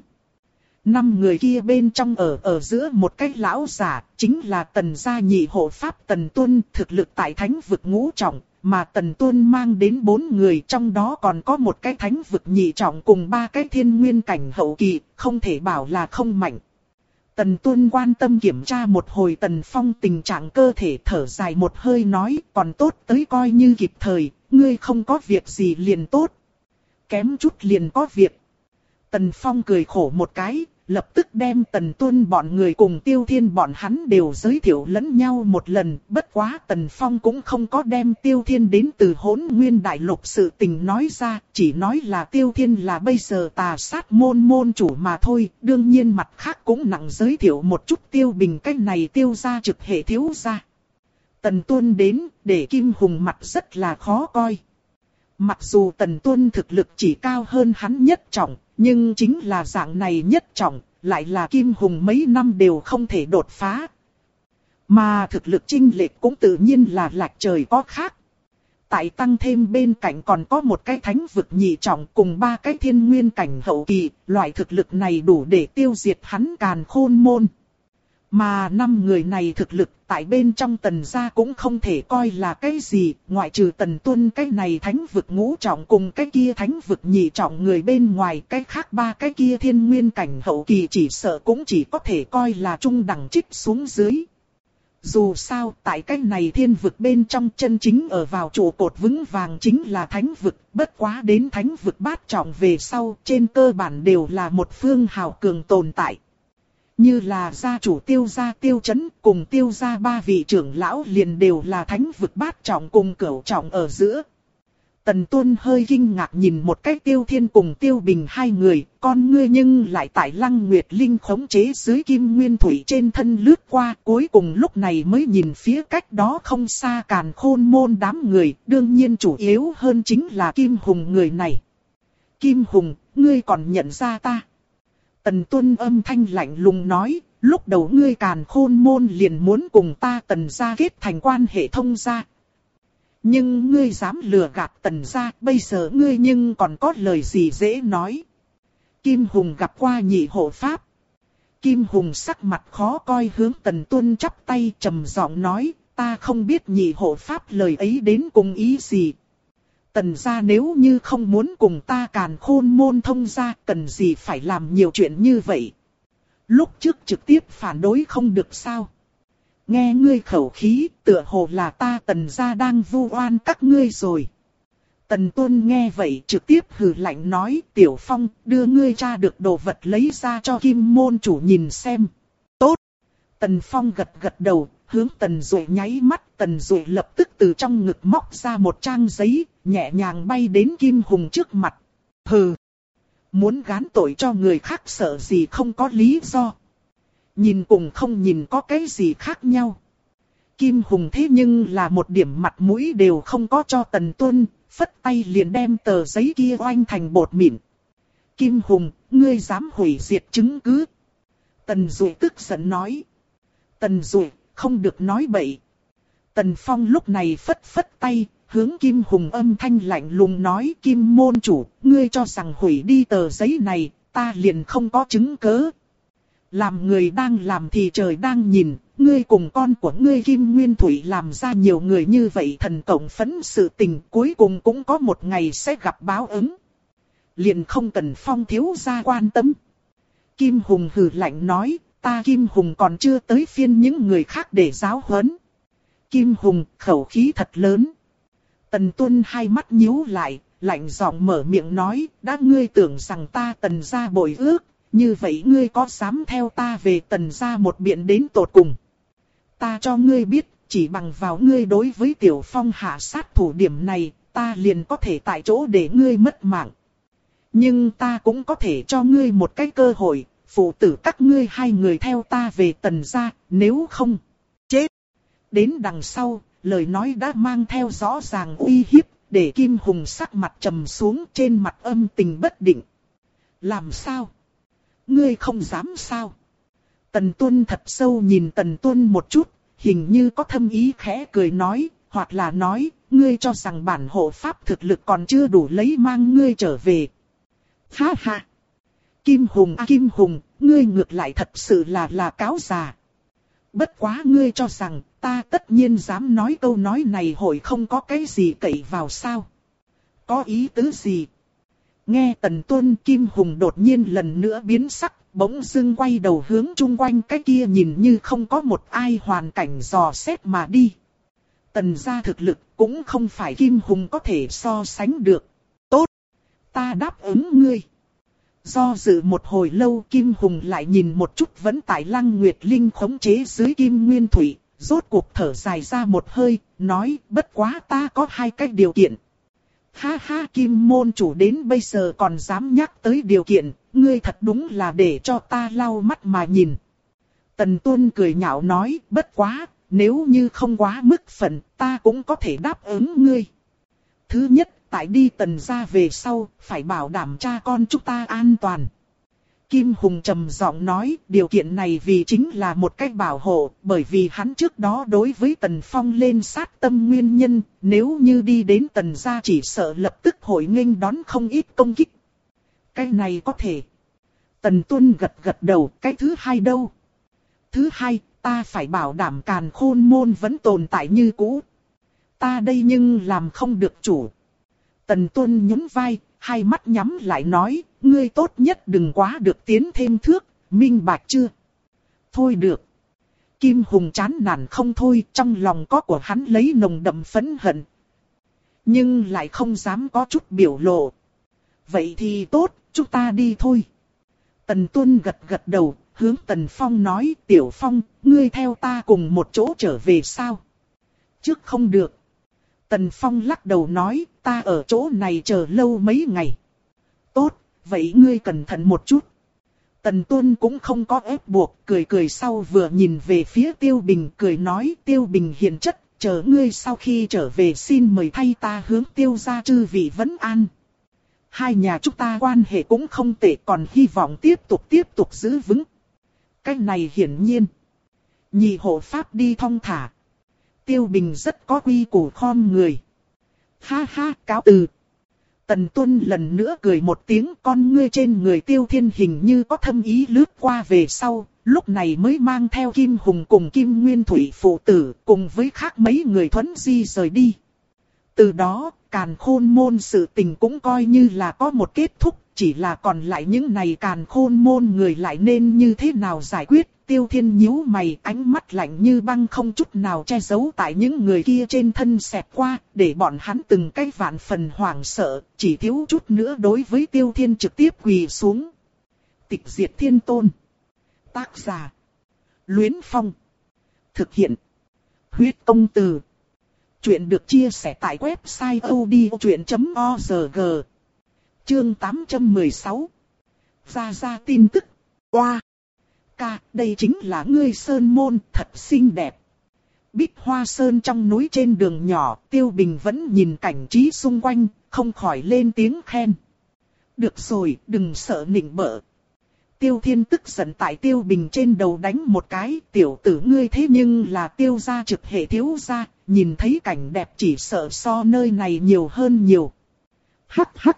Năm người kia bên trong ở ở giữa một cái lão giả, chính là Tần gia nhị hộ pháp Tần Tuân, thực lực tại thánh vực ngũ trọng, mà Tần Tuân mang đến bốn người, trong đó còn có một cái thánh vực nhị trọng cùng ba cái thiên nguyên cảnh hậu kỳ, không thể bảo là không mạnh. Tần Tuân quan tâm kiểm tra một hồi Tần Phong tình trạng cơ thể, thở dài một hơi nói, còn tốt tới coi như kịp thời, ngươi không có việc gì liền tốt. Kém chút liền có việc. Tần Phong cười khổ một cái, lập tức đem Tần Tuân bọn người cùng Tiêu Thiên bọn hắn đều giới thiệu lẫn nhau một lần. Bất quá Tần Phong cũng không có đem Tiêu Thiên đến từ Hỗn Nguyên Đại Lục sự tình nói ra, chỉ nói là Tiêu Thiên là bây giờ tà sát môn môn chủ mà thôi. Đương nhiên mặt khác cũng nặng giới thiệu một chút Tiêu Bình, cách này Tiêu gia trực hệ thiếu gia. Tần Tuân đến, để Kim Hùng mặt rất là khó coi. Mặc dù Tần Tuân thực lực chỉ cao hơn hắn nhất trọng, nhưng chính là dạng này nhất trọng, lại là Kim Hùng mấy năm đều không thể đột phá. Mà thực lực chênh lệch cũng tự nhiên là lệch trời có khác. Tại tăng thêm bên cạnh còn có một cái thánh vực nhị trọng cùng ba cái thiên nguyên cảnh hậu kỳ, loại thực lực này đủ để tiêu diệt hắn Càn Khôn môn. Mà năm người này thực lực tại bên trong Tần gia cũng không thể coi là cái gì, ngoại trừ Tần Tuân cái này thánh vực ngũ trọng cùng cái kia thánh vực nhị trọng người bên ngoài, cái khác ba cái kia thiên nguyên cảnh hậu kỳ chỉ sợ cũng chỉ có thể coi là trung đẳng trích xuống dưới. Dù sao tại cái này thiên vực bên trong chân chính ở vào trụ cột vững vàng chính là thánh vực, bất quá đến thánh vực bát trọng về sau trên cơ bản đều là một phương hào cường tồn tại. Như là gia chủ Tiêu gia Tiêu Chấn cùng Tiêu gia ba vị trưởng lão liền đều là thánh vực bát trọng cùng cửu trọng ở giữa. Tần Tuân hơi kinh ngạc nhìn một cái Tiêu Thiên cùng Tiêu Bình hai người, con ngươi nhưng lại tại Lăng Nguyệt Linh khống chế dưới Kim Nguyên Thủy trên thân lướt qua, cuối cùng lúc này mới nhìn phía cách đó không xa Càn Khôn môn đám người, đương nhiên chủ yếu hơn chính là Kim Hùng người này. Kim Hùng, ngươi còn nhận ra ta? Tần Tuân âm thanh lạnh lùng nói, lúc đầu ngươi Càn Khôn môn liền muốn cùng ta Tần gia kết thành quan hệ thông gia. Nhưng ngươi dám lừa gạt Tần gia, bây giờ ngươi nhưng còn có lời gì dễ nói. Kim Hùng gặp qua nhị hộ pháp. Kim Hùng sắc mặt khó coi hướng Tần Tuân chắp tay trầm giọng nói, ta không biết nhị hộ pháp lời ấy đến cùng ý gì. Tần gia nếu như không muốn cùng ta Càn Khôn môn thông gia, cần gì phải làm nhiều chuyện như vậy. Lúc trước trực tiếp phản đối không được sao. Nghe ngươi khẩu khí, tựa hồ là ta Tần gia đang vu oan các ngươi rồi. Tần Tuân nghe vậy trực tiếp hừ lạnh nói, Tiểu Phong, đưa ngươi tra được đồ vật lấy ra cho Kim môn chủ nhìn xem. Tốt. Tần Phong gật gật đầu, hướng Tần Duệ nháy mắt, Tần Duệ lập tức từ trong ngực móc ra một trang giấy, nhẹ nhàng bay đến Kim Hùng trước mặt. Hừ. Muốn gán tội cho người khác sợ gì không có lý do. Nhìn cùng không nhìn có cái gì khác nhau. Kim Hùng thế nhưng là một điểm mặt mũi đều không có cho Tần Tuân, phất tay liền đem tờ giấy kia oanh thành bột mịn. Kim Hùng, ngươi dám hủy diệt chứng cứ. Tần Duệ tức giận nói. Tần Duệ, không được nói bậy. Tần Phong lúc này phất phất tay, hướng Kim Hùng âm thanh lạnh lùng nói, Kim môn chủ, ngươi cho rằng hủy đi tờ giấy này, ta liền không có chứng cớ. Làm người đang làm thì trời đang nhìn, ngươi cùng con của ngươi Kim Nguyên Thủy làm ra nhiều người như vậy thần cộng phẫn sự tình, cuối cùng cũng có một ngày sẽ gặp báo ứng. Liền không cần Phong thiếu gia quan tâm. Kim Hùng hừ lạnh nói, ta Kim Hùng còn chưa tới phiên những người khác để giáo huấn. Kim Hùng khẩu khí thật lớn. Tần Tuân hai mắt nhíu lại, lạnh giọng mở miệng nói, đã ngươi tưởng rằng ta Tần gia bội ước, như vậy ngươi có dám theo ta về Tần gia một biện đến tột cùng. Ta cho ngươi biết, chỉ bằng vào ngươi đối với Tiểu Phong hạ sát thủ điểm này, ta liền có thể tại chỗ để ngươi mất mạng. Nhưng ta cũng có thể cho ngươi một cái cơ hội, phụ tử các ngươi hai người theo ta về Tần gia, nếu không, chết. Đến đằng sau, lời nói đã mang theo rõ ràng uy hiếp, để Kim Hùng sắc mặt trầm xuống, trên mặt âm tình bất định. Làm sao? Ngươi không dám sao? Tần Tuân thật sâu nhìn Tần Tuân một chút, hình như có thâm ý khẽ cười nói, hoặc là nói, ngươi cho rằng bản hộ pháp thực lực còn chưa đủ lấy mang ngươi trở về. Ha ha! Kim Hùng à Kim Hùng, ngươi ngược lại thật sự là là cáo già. Bất quá ngươi cho rằng, ta tất nhiên dám nói câu nói này hội không có cái gì cậy vào sao? Có ý tứ gì? Nghe Tần Tuân, Kim Hùng đột nhiên lần nữa biến sắc, bỗng dưng quay đầu hướng chung quanh cái kia nhìn như không có một ai hoàn cảnh dò xét mà đi. Tần gia thực lực cũng không phải Kim Hùng có thể so sánh được. Tốt! Ta đáp ứng ngươi. Do dự một hồi lâu, Kim Hùng lại nhìn một chút vẫn tại Lăng Nguyệt Linh khống chế dưới Kim Nguyên Thủy, rốt cuộc thở dài ra một hơi, nói, bất quá ta có hai cách điều kiện. Ha ha, Kim môn chủ đến bây giờ còn dám nhắc tới điều kiện, ngươi thật đúng là để cho ta lau mắt mà nhìn. Tần Tuân cười nhạo nói, bất quá, nếu như không quá mức phận, ta cũng có thể đáp ứng ngươi. Thứ nhất, tại đi Tần gia về sau, phải bảo đảm cha con chúng ta an toàn. Kim Hùng trầm giọng nói, điều kiện này vì chính là một cách bảo hộ, bởi vì hắn trước đó đối với Tần Phong lên sát tâm nguyên nhân, nếu như đi đến Tần gia chỉ sợ lập tức hội nghênh đón không ít công kích. Cái này có thể. Tần Tuân gật gật đầu, cái thứ hai đâu? Thứ hai, ta phải bảo đảm Càn Khôn môn vẫn tồn tại như cũ. Ta đây nhưng làm không được chủ. Tần Tuân nhún vai, hai mắt nhắm lại nói, ngươi tốt nhất đừng quá được tiến thêm thước, minh bạch chưa? Thôi được. Kim Hùng chán nản không thôi, trong lòng có của hắn lấy nồng đậm phẫn hận. Nhưng lại không dám có chút biểu lộ. Vậy thì tốt, chúng ta đi thôi. Tần Tuân gật gật đầu, hướng Tần Phong nói, Tiểu Phong, ngươi theo ta cùng một chỗ trở về sao? Trước không được. Tần Phong lắc đầu nói, ta ở chỗ này chờ lâu mấy ngày. Tốt, vậy ngươi cẩn thận một chút. Tần Tuân cũng không có ép buộc, cười cười sau vừa nhìn về phía Tiêu Bình, cười nói, Tiêu Bình hiền chất, chờ ngươi sau khi trở về xin mời thay ta hướng Tiêu gia chư vị vấn an. Hai nhà chúng ta quan hệ cũng không tệ, còn hy vọng tiếp tục tiếp tục giữ vững. Cái này hiển nhiên. Nhị hộ pháp đi thong thả. Tiêu Bình rất có quy củ khom người. Ha ha, cáo từ. Tần Tuân lần nữa cười một tiếng, con ngươi trên người Tiêu Thiên hình như có thâm ý lướt qua về sau, lúc này mới mang theo Kim Hùng cùng Kim Nguyên Thủy phụ tử, cùng với khác mấy người thuấn di rời đi. Từ đó, Càn Khôn môn sự tình cũng coi như là có một kết thúc, chỉ là còn lại những này Càn Khôn môn người lại nên như thế nào giải quyết. Tiêu Thiên nhíu mày, ánh mắt lạnh như băng không chút nào che giấu tại những người kia trên thân xẹt qua, để bọn hắn từng cái vạn phần hoảng sợ, chỉ thiếu chút nữa đối với Tiêu Thiên trực tiếp quỳ xuống. Tịch diệt thiên tôn. Tác giả. Luyến Phong. Thực hiện. Huyết công từ. Chuyện được chia sẻ tại website odchuyện chấm org. Chương tám trăm mười sáu. Ra ra tin tức. Oa. Ca, đây chính là ngươi sơn môn, thật xinh đẹp. Bích Hoa Sơn trong núi trên đường nhỏ, Tiêu Bình vẫn nhìn cảnh trí xung quanh, không khỏi lên tiếng khen. Được rồi, đừng sợ nịnh bợ. Tiêu Thiên tức giận tại Tiêu Bình trên đầu đánh một cái, tiểu tử ngươi thế nhưng là Tiêu gia trực hệ thiếu gia, nhìn thấy cảnh đẹp chỉ sợ so nơi này nhiều hơn nhiều. Hắc hắc,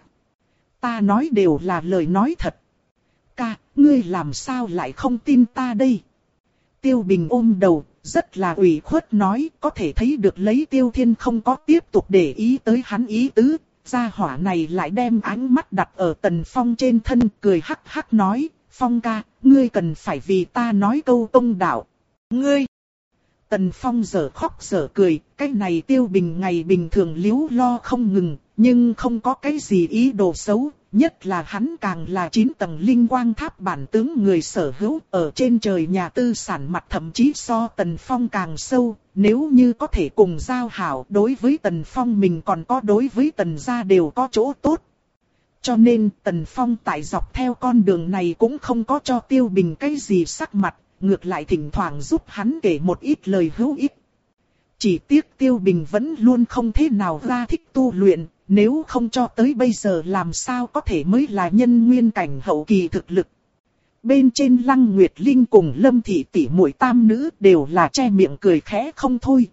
ta nói đều là lời nói thật. Ca, ngươi làm sao lại không tin ta đây? Tiêu Bình ôm đầu, rất là ủy khuất nói, có thể thấy được lấy Tiêu Thiên không có tiếp tục để ý tới hắn ý tứ. Gia hỏa này lại đem ánh mắt đặt ở Tần Phong trên thân, cười hắc hắc nói, Phong ca, ngươi cần phải vì ta nói câu công đạo. Ngươi! Tần Phong giờ khóc giờ cười, cái này Tiêu Bình ngày bình thường liếu lo không ngừng, nhưng không có cái gì ý đồ xấu. Nhất là hắn càng là chín tầng linh quang tháp bản tướng người sở hữu, ở trên trời nhà tư sản mặt thậm chí so Tần Phong càng sâu, nếu như có thể cùng giao hảo đối với Tần Phong mình còn có đối với Tần gia đều có chỗ tốt. Cho nên Tần Phong tại dọc theo con đường này cũng không có cho Tiêu Bình cái gì sắc mặt, ngược lại thỉnh thoảng giúp hắn kể một ít lời hữu ích. Chỉ tiếc Tiêu Bình vẫn luôn không thế nào ra thích tu luyện. Nếu không cho tới bây giờ làm sao có thể mới là nhân nguyên cảnh hậu kỳ thực lực. Bên trên Lăng Nguyệt Linh cùng Lâm Thị tỷ muội tam nữ đều là che miệng cười khẽ không thôi.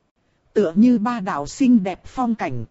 Tựa như ba đạo xinh đẹp phong cảnh.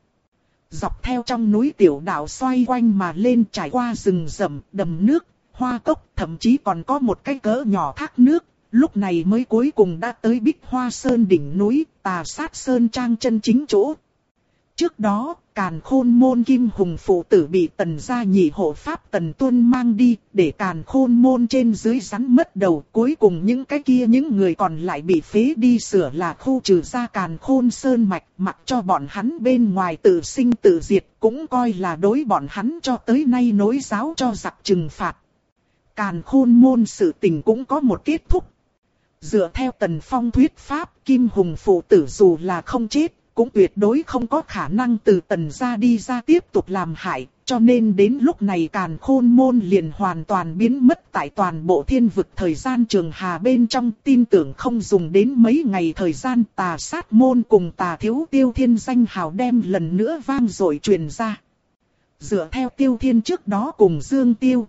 Dọc theo trong núi tiểu đạo xoay quanh mà lên trải qua rừng rậm, đầm nước, hoa cốc, thậm chí còn có một cái cỡ nhỏ thác nước. Lúc này mới cuối cùng đã tới Bích Hoa Sơn đỉnh núi, Tà Sát Sơn trang chân chính chỗ. Trước đó, Càn Khôn môn Kim Hùng phụ tử bị Tần gia nhị hộ pháp Tần Tuân mang đi, để Càn Khôn môn trên dưới rắn mất đầu. Cuối cùng những cái kia những người còn lại bị phế đi sửa là khu trừ ra Càn Khôn Sơn mạch, mặc cho bọn hắn bên ngoài tự sinh tự diệt, cũng coi là đối bọn hắn cho tới nay nối giáo cho giặc trừng phạt. Càn Khôn môn sự tình cũng có một kết thúc. Dựa theo Tần Phong thuyết pháp, Kim Hùng phụ tử dù là không chết, cũng tuyệt đối không có khả năng từ Tần gia đi ra tiếp tục làm hại, cho nên đến lúc này Càn Khôn môn liền hoàn toàn biến mất tại toàn bộ thiên vực thời gian trường hà bên trong, tin tưởng không dùng đến mấy ngày thời gian Tà Sát môn cùng Tà Thiếu Tiêu Thiên danh hào đem lần nữa vang dội truyền ra. Dựa theo Tiêu Thiên trước đó cùng Dương Tiêu,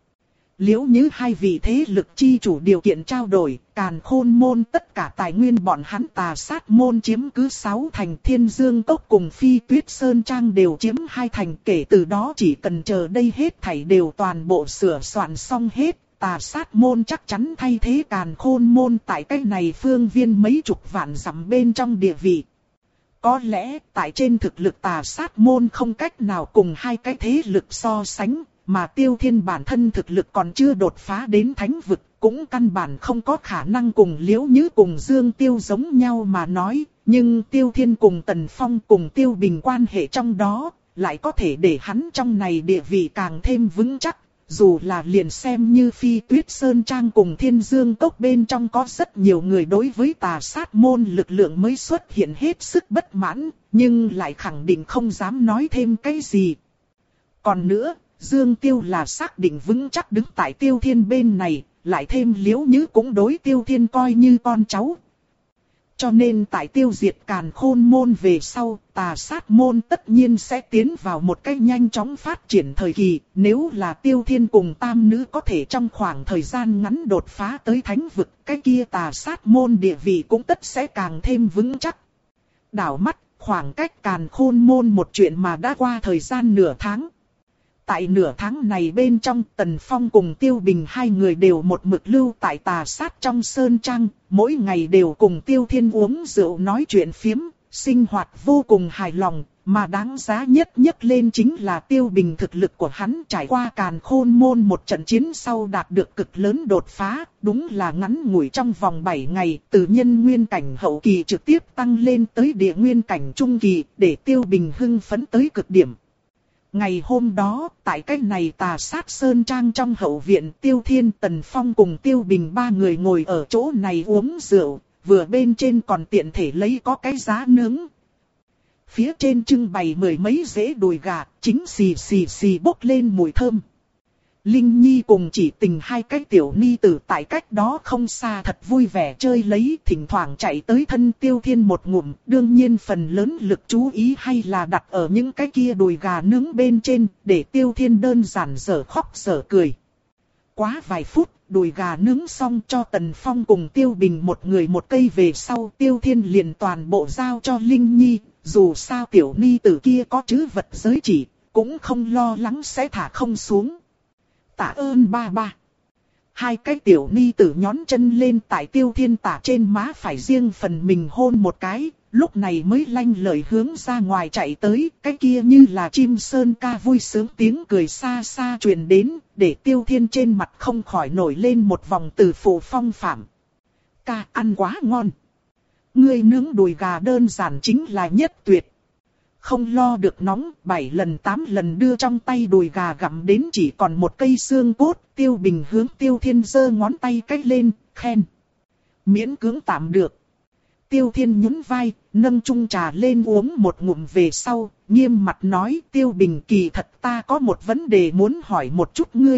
Liễu Nhứ hai vị thế lực chi chủ điều kiện trao đổi, Càn Khôn môn tất cả tài nguyên bọn hắn Tà Sát môn chiếm cứ sáu thành, Thiên Dương Cốc cùng Phi Tuyết Sơn Trang đều chiếm hai thành, kể từ đó chỉ cần chờ đây hết thảy đều toàn bộ sửa soạn xong hết, Tà Sát môn chắc chắn thay thế Càn Khôn môn tại cái này phương viên mấy chục vạn dặm bên trong địa vị. Có lẽ tại trên thực lực Tà Sát môn không cách nào cùng hai cái thế lực so sánh, mà Tiêu Thiên bản thân thực lực còn chưa đột phá đến thánh vực, cũng căn bản không có khả năng cùng Liễu Nhứ cùng Dương Tiêu giống nhau mà nói, nhưng Tiêu Thiên cùng Tần Phong cùng Tiêu Bình quan hệ trong đó, lại có thể để hắn trong này địa vị càng thêm vững chắc, dù là liền xem như Phi Tuyết Sơn Trang cùng Thiên Dương Cốc bên trong có rất nhiều người đối với Tà Sát môn lực lượng mới xuất hiện hết sức bất mãn, nhưng lại khẳng định không dám nói thêm cái gì. Còn nữa, Dương Tiêu là xác định vững chắc đứng tại Tiêu Thiên bên này, lại thêm Liễu Nhứ cũng đối Tiêu Thiên coi như con cháu. Cho nên tại tiêu diệt Càn Khôn môn về sau, Tà Sát môn tất nhiên sẽ tiến vào một cách nhanh chóng phát triển thời kỳ, nếu là Tiêu Thiên cùng tam nữ có thể trong khoảng thời gian ngắn đột phá tới thánh vực, cái kia Tà Sát môn địa vị cũng tất sẽ càng thêm vững chắc. Đảo mắt, khoảng cách Càn Khôn môn một chuyện mà đã qua thời gian nửa tháng. Tại nửa tháng này bên trong, Tần Phong cùng Tiêu Bình hai người đều một mực lưu tại Tà Sát trong sơn trang, mỗi ngày đều cùng Tiêu Thiên uống rượu nói chuyện phiếm, sinh hoạt vô cùng hài lòng, mà đáng giá nhất nhất lên chính là Tiêu Bình thực lực của hắn trải qua Càn Khôn môn một trận chiến sau đạt được cực lớn đột phá, đúng là ngắn ngủi trong vòng bảy ngày, từ nhân nguyên cảnh hậu kỳ trực tiếp tăng lên tới địa nguyên cảnh trung kỳ, để Tiêu Bình hưng phấn tới cực điểm. Ngày hôm đó, tại cách này Tà Sát sơn trang trong hậu viện, Tiêu Thiên, Tần Phong cùng Tiêu Bình ba người ngồi ở chỗ này uống rượu, vừa bên trên còn tiện thể lấy có cái giá nướng. Phía trên trưng bày mười mấy rễ đùi gà, chính xì xì xì bốc lên mùi thơm. Linh Nhi cùng Chỉ Tình hai cái tiểu ni tử tại cách đó không xa thật vui vẻ chơi lấy, thỉnh thoảng chạy tới thân Tiêu Thiên một ngụm, đương nhiên phần lớn lực chú ý hay là đặt ở những cái kia đùi gà nướng bên trên, để Tiêu Thiên đơn giản dở khóc dở cười. Quá vài phút, đùi gà nướng xong cho Tần Phong cùng Tiêu Bình một người một cây về sau, Tiêu Thiên liền toàn bộ giao cho Linh Nhi, dù sao tiểu ni tử kia có trữ vật giới chỉ, cũng không lo lắng sẽ thả không xuống. Tạ ơn ba ba. Hai cái tiểu ni tử nhón chân lên tại Tiêu Thiên tả trên má phải riêng phần mình hôn một cái, lúc này mới lanh lợi hướng ra ngoài chạy tới, cái kia như là chim sơn ca vui sướng tiếng cười xa xa truyền đến, để Tiêu Thiên trên mặt không khỏi nổi lên một vòng từ phụ phong phạm. Ca ăn quá ngon. Ngươi nướng đùi gà đơn giản chính là nhất tuyệt. Không lo được nóng, bảy lần tám lần đưa trong tay đùi gà gặm đến chỉ còn một cây xương cốt, Tiêu Bình hướng Tiêu Thiên giơ ngón tay cách lên, khen. Miễn cưỡng tạm được. Tiêu Thiên nhún vai, nâng chung trà lên uống một ngụm về sau, nghiêm mặt nói Tiêu Bình kỳ thật ta có một vấn đề muốn hỏi một chút ngươi.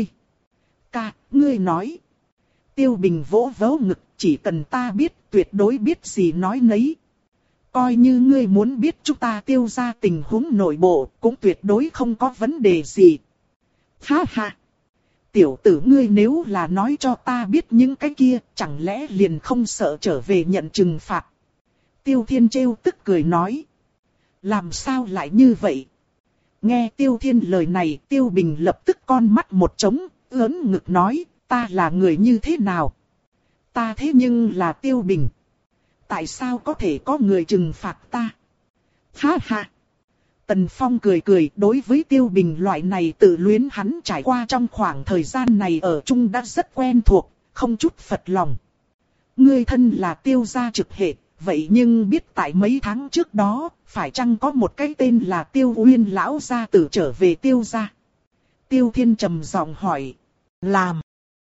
Ca, ngươi nói. Tiêu Bình vỗ vỗ ngực, chỉ cần ta biết, tuyệt đối biết gì nói nấy. Coi như ngươi muốn biết chúng ta Tiêu ra tình huống nội bộ, cũng tuyệt đối không có vấn đề gì. Ha ha! Tiểu tử ngươi nếu là nói cho ta biết những cái kia, chẳng lẽ liền không sợ trở về nhận trừng phạt. Tiêu Thiên trêu tức cười nói. Làm sao lại như vậy? Nghe Tiêu Thiên lời này, Tiêu Bình lập tức con mắt một trống, ớn ngực nói, ta là người như thế nào? Ta thế nhưng là Tiêu Bình. Tại sao có thể có người trừng phạt ta? Ha ha! Tần Phong cười cười, đối với Tiêu Bình loại này tự luyến hắn trải qua trong khoảng thời gian này ở chung đã rất quen thuộc, không chút phật lòng. Ngươi thân là Tiêu gia trực hệ, vậy nhưng biết tại mấy tháng trước đó, phải chăng có một cái tên là Tiêu Uyên lão gia tử trở về Tiêu gia? Tiêu Thiên trầm giọng hỏi. Làm.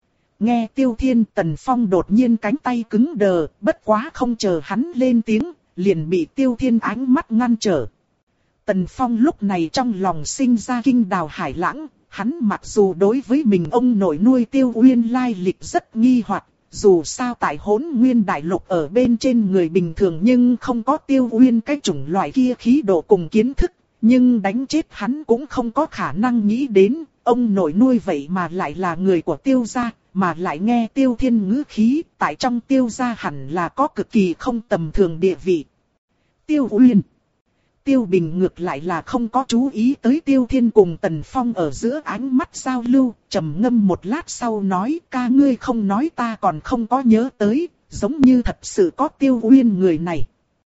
Nghe Tiêu Thiên, Tần Phong đột nhiên cánh tay cứng đờ, bất quá không chờ hắn lên tiếng, liền bị Tiêu Thiên ánh mắt ngăn trở. Tần Phong lúc này trong lòng sinh ra kinh đào hải lãng, hắn mặc dù đối với mình ông nội nuôi Tiêu Uyên lai lịch rất nghi hoặc, dù sao tại Hỗn Nguyên Đại Lục ở bên trên người bình thường nhưng không có Tiêu Uyên cái chủng loại kia khí độ cùng kiến thức, nhưng đánh chết hắn cũng không có khả năng nghĩ đến, ông nội nuôi vậy mà lại là người của Tiêu gia, mà lại nghe Tiêu Thiên ngữ khí, tại trong Tiêu gia hẳn là có cực kỳ không tầm thường địa vị. Tiêu Uyên. Tiêu Bình ngược lại là không có chú ý tới Tiêu Thiên cùng Tần Phong ở giữa ánh mắt giao lưu, trầm ngâm một lát sau nói, ca ngươi không nói ta còn không có nhớ tới, giống như thật sự có Tiêu Uyên người này.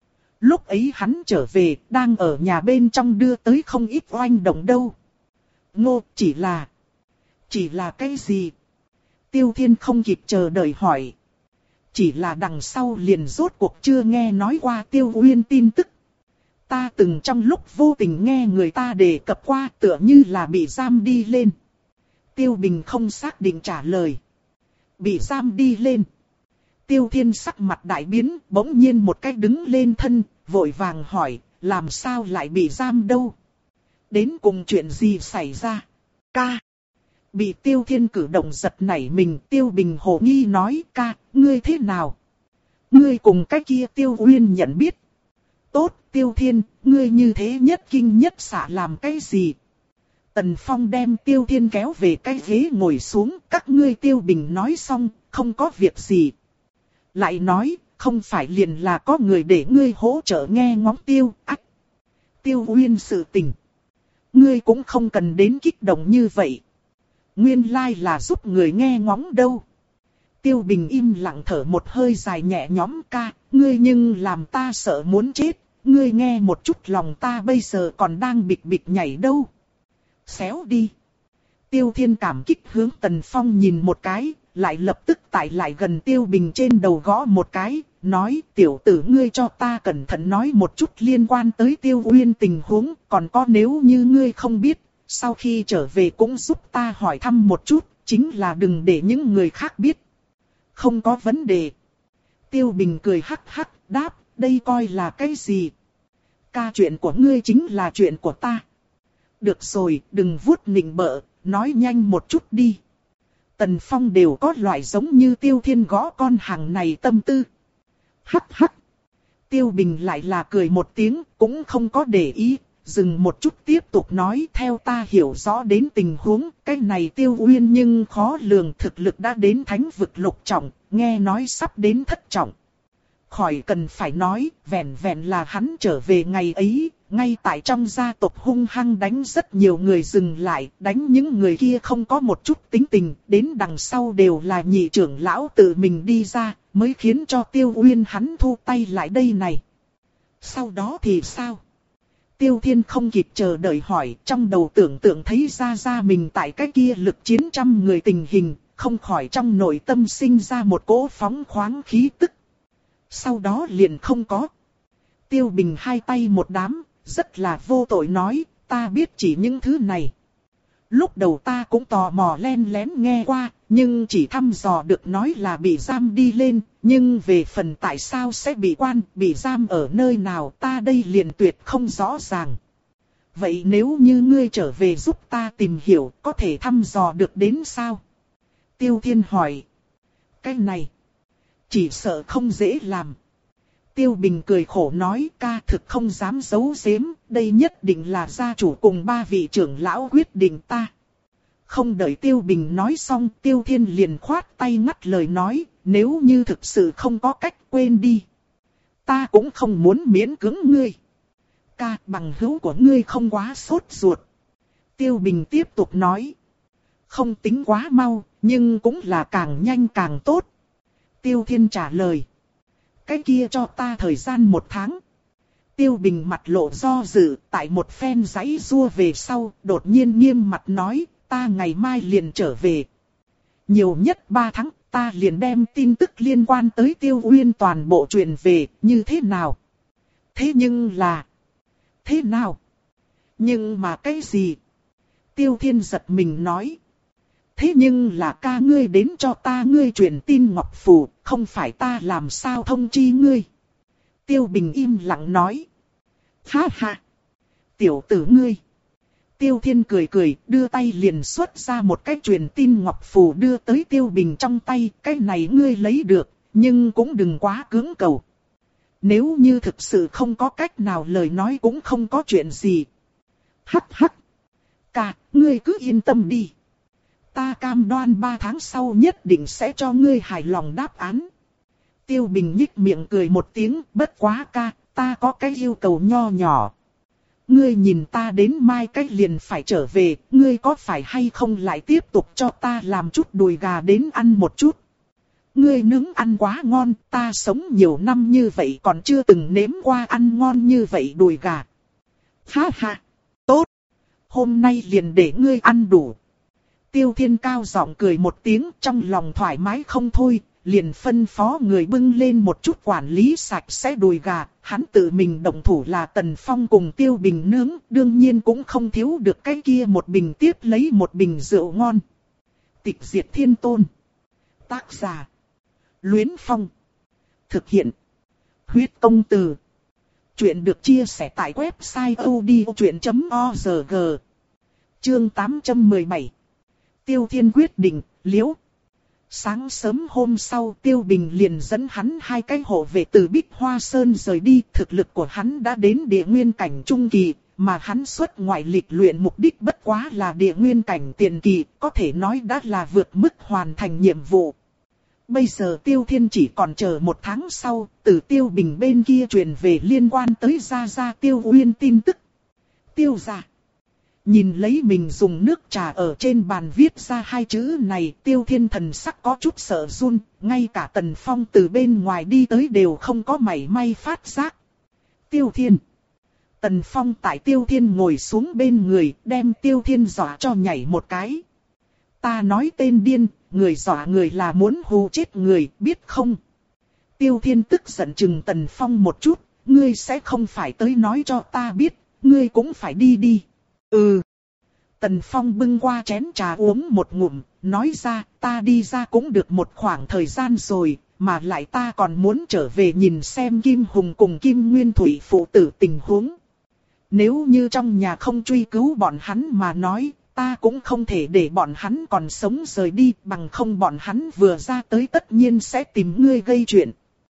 Lúc ấy hắn trở về, đang ở nhà bên trong đưa tới không ít oanh động đâu. Ngô, chỉ là... Chỉ là cái gì? Tiêu Thiên không kịp chờ đợi hỏi. Chỉ là đằng sau liền rốt cuộc chưa nghe nói qua Tiêu Uyên tin tức. Ta từng trong lúc vô tình nghe người ta đề cập qua tựa như là bị giam đi lên. Tiêu Bình không xác định trả lời. Bị giam đi lên. Tiêu Thiên sắc mặt đại biến, bỗng nhiên một cách đứng lên thân, vội vàng hỏi, làm sao lại bị giam đâu? Đến cùng chuyện gì xảy ra? Ca. Bị Tiêu Thiên cử động giật nảy mình, Tiêu Bình hồ nghi nói, ca, ngươi thế nào? Ngươi cùng cái kia Tiêu Uyên nhận biết. Tốt, Tiêu Thiên, ngươi như thế nhất kinh nhất xạ làm cái gì? Tần Phong đem Tiêu Thiên kéo về cái ghế ngồi xuống, các ngươi Tiêu Bình nói xong, không có việc gì. Lại nói, không phải liền là có người để ngươi hỗ trợ nghe ngóng Tiêu, ách. Tiêu Uyên sự tình. Ngươi cũng không cần đến kích động như vậy. Nguyên lai là giúp người nghe ngóng đâu. Tiêu Bình im lặng thở một hơi dài nhẹ nhõm, ca, ngươi nhưng làm ta sợ muốn chết. Ngươi nghe một chút lòng ta bây giờ còn đang bịch bịch nhảy đâu. Xéo đi. Tiêu Thiên cảm kích hướng Tần Phong nhìn một cái, lại lập tức tại lại gần Tiêu Bình trên đầu gõ một cái, nói tiểu tử ngươi cho ta cẩn thận nói một chút liên quan tới Tiêu Uyên tình huống, còn có nếu như ngươi không biết, sau khi trở về cũng giúp ta hỏi thăm một chút, chính là đừng để những người khác biết. Không có vấn đề. Tiêu Bình cười hắc hắc, đáp, đây coi là cái gì? Ca, chuyện của ngươi chính là chuyện của ta. Được rồi, đừng vuốt nịnh bợ, nói nhanh một chút đi. Tần Phong đều có loại giống như Tiêu Thiên gõ con hàng này tâm tư. Hắc hắc. Tiêu Bình lại là cười một tiếng, cũng không có để ý, dừng một chút tiếp tục nói, theo ta hiểu rõ đến tình huống, cái này Tiêu Uyên nhưng khó lường, thực lực đã đến thánh vực lục trọng, nghe nói sắp đến thất trọng. Khỏi cần phải nói, vẹn vẹn là hắn trở về ngày ấy, ngay tại trong gia tộc hung hăng đánh rất nhiều người dừng lại, đánh những người kia không có một chút tính tình, đến đằng sau đều là nhị trưởng lão tự mình đi ra, mới khiến cho Tiêu Uyên hắn thu tay lại đây này. Sau đó thì sao? Tiêu Thiên không kịp chờ đợi hỏi, trong đầu tưởng tượng thấy ra ra mình tại cái kia lực chiến trăm người tình hình, không khỏi trong nội tâm sinh ra một cỗ phóng khoáng khí tức. Sau đó liền không có. Tiêu Bình hai tay một đám, rất là vô tội nói, ta biết chỉ những thứ này. Lúc đầu ta cũng tò mò len lén nghe qua, nhưng chỉ thăm dò được nói là bị giam đi lên, nhưng về phần tại sao sẽ bị quan, bị giam ở nơi nào ta đây liền tuyệt không rõ ràng. Vậy nếu như ngươi trở về giúp ta tìm hiểu, có thể thăm dò được đến sao? Tiêu Thiên hỏi. Cái này, chỉ sợ không dễ làm. Tiêu Bình cười khổ nói, ca thực không dám giấu giếm, đây nhất định là gia chủ cùng ba vị trưởng lão quyết định ta. Không đợi Tiêu Bình nói xong, Tiêu Thiên liền khoát tay ngắt lời nói, nếu như thực sự không có cách quên đi. Ta cũng không muốn miễn cưỡng ngươi. Ca, bằng hữu của ngươi không quá sốt ruột. Tiêu Bình tiếp tục nói. Không tính quá mau, nhưng cũng là càng nhanh càng tốt. Tiêu Thiên trả lời. Cái kia cho ta thời gian một tháng. Tiêu Bình mặt lộ do dự, tại một phen giãy giụa về sau, đột nhiên nghiêm mặt nói, ta ngày mai liền trở về. Nhiều nhất ba tháng, ta liền đem tin tức liên quan tới Tiêu Uyên toàn bộ truyền về, như thế nào? Thế nhưng là... Thế nào? Nhưng mà cái gì? Tiêu Thiên giật mình nói. Thế nhưng là ca ngươi đến cho ta ngươi truyền tin ngọc phù, không phải ta làm sao thông chi ngươi. Tiêu Bình im lặng nói. Ha ha! Tiểu tử ngươi! Tiêu Thiên cười cười, đưa tay liền xuất ra một cái truyền tin ngọc phù đưa tới Tiêu Bình trong tay. Cái này ngươi lấy được, nhưng cũng đừng quá cưỡng cầu. Nếu như thực sự không có cách nào lời nói cũng không có chuyện gì. Hắc hắc! Ca, ngươi cứ yên tâm đi. Ta cam đoan ba tháng sau nhất định sẽ cho ngươi hài lòng đáp án. Tiêu Bình nhích miệng cười một tiếng, bất quá ca, ta có cái yêu cầu nho nhỏ. Ngươi nhìn ta đến mai cách liền phải trở về, ngươi có phải hay không lại tiếp tục cho ta làm chút đùi gà đến ăn một chút. Ngươi nướng ăn quá ngon, ta sống nhiều năm như vậy còn chưa từng nếm qua ăn ngon như vậy đùi gà. Ha ha, tốt, hôm nay liền để ngươi ăn đủ. Tiêu Thiên cao giọng cười một tiếng, trong lòng thoải mái không thôi, liền phân phó người bưng lên một chút quản lý sạch sẽ đùi gà. Hắn tự mình động thủ là Tần Phong cùng Tiêu Bình nướng, đương nhiên cũng không thiếu được cái kia một bình tiếp lấy một bình rượu ngon. Tịch diệt thiên tôn. Tác giả: Luyến Phong. Thực hiện: Huyết Công Từ. Chuyện được chia sẻ tại website odchuyện chấm org. Chương tám trăm mười bảy. Tiêu Thiên quyết định, liễu. Sáng sớm hôm sau Tiêu Bình liền dẫn hắn hai cái hộ vệ từ Bích Hoa Sơn rời đi. Thực lực của hắn đã đến địa nguyên cảnh trung kỳ, mà hắn xuất ngoại lịch luyện mục đích bất quá là địa nguyên cảnh tiền kỳ, có thể nói đã là vượt mức hoàn thành nhiệm vụ. Bây giờ Tiêu Thiên chỉ còn chờ một tháng sau, từ Tiêu Bình bên kia truyền về liên quan tới Gia Gia Tiêu Uyên tin tức. Tiêu gia. Nhìn lấy mình dùng nước trà ở trên bàn viết ra hai chữ này, Tiêu Thiên thần sắc có chút sợ run, ngay cả Tần Phong từ bên ngoài đi tới đều không có mảy may phát giác. Tiêu Thiên. Tần Phong tại Tiêu Thiên ngồi xuống bên người, đem Tiêu Thiên dọa cho nhảy một cái. Ta nói tên điên, người dọa người là muốn hù chết người, biết không? Tiêu Thiên tức giận chừng Tần Phong một chút, ngươi sẽ không phải tới nói cho ta biết, ngươi cũng phải đi đi. Ừ. Tần Phong bưng qua chén trà uống một ngụm, nói ra, ta đi ra cũng được một khoảng thời gian rồi, mà lại ta còn muốn trở về nhìn xem Kim Hùng cùng Kim Nguyên Thủy phụ tử tình huống. Nếu như trong nhà không truy cứu bọn hắn mà nói, ta cũng không thể để bọn hắn còn sống rời đi, bằng không bọn hắn vừa ra tới tất nhiên sẽ tìm ngươi gây chuyện.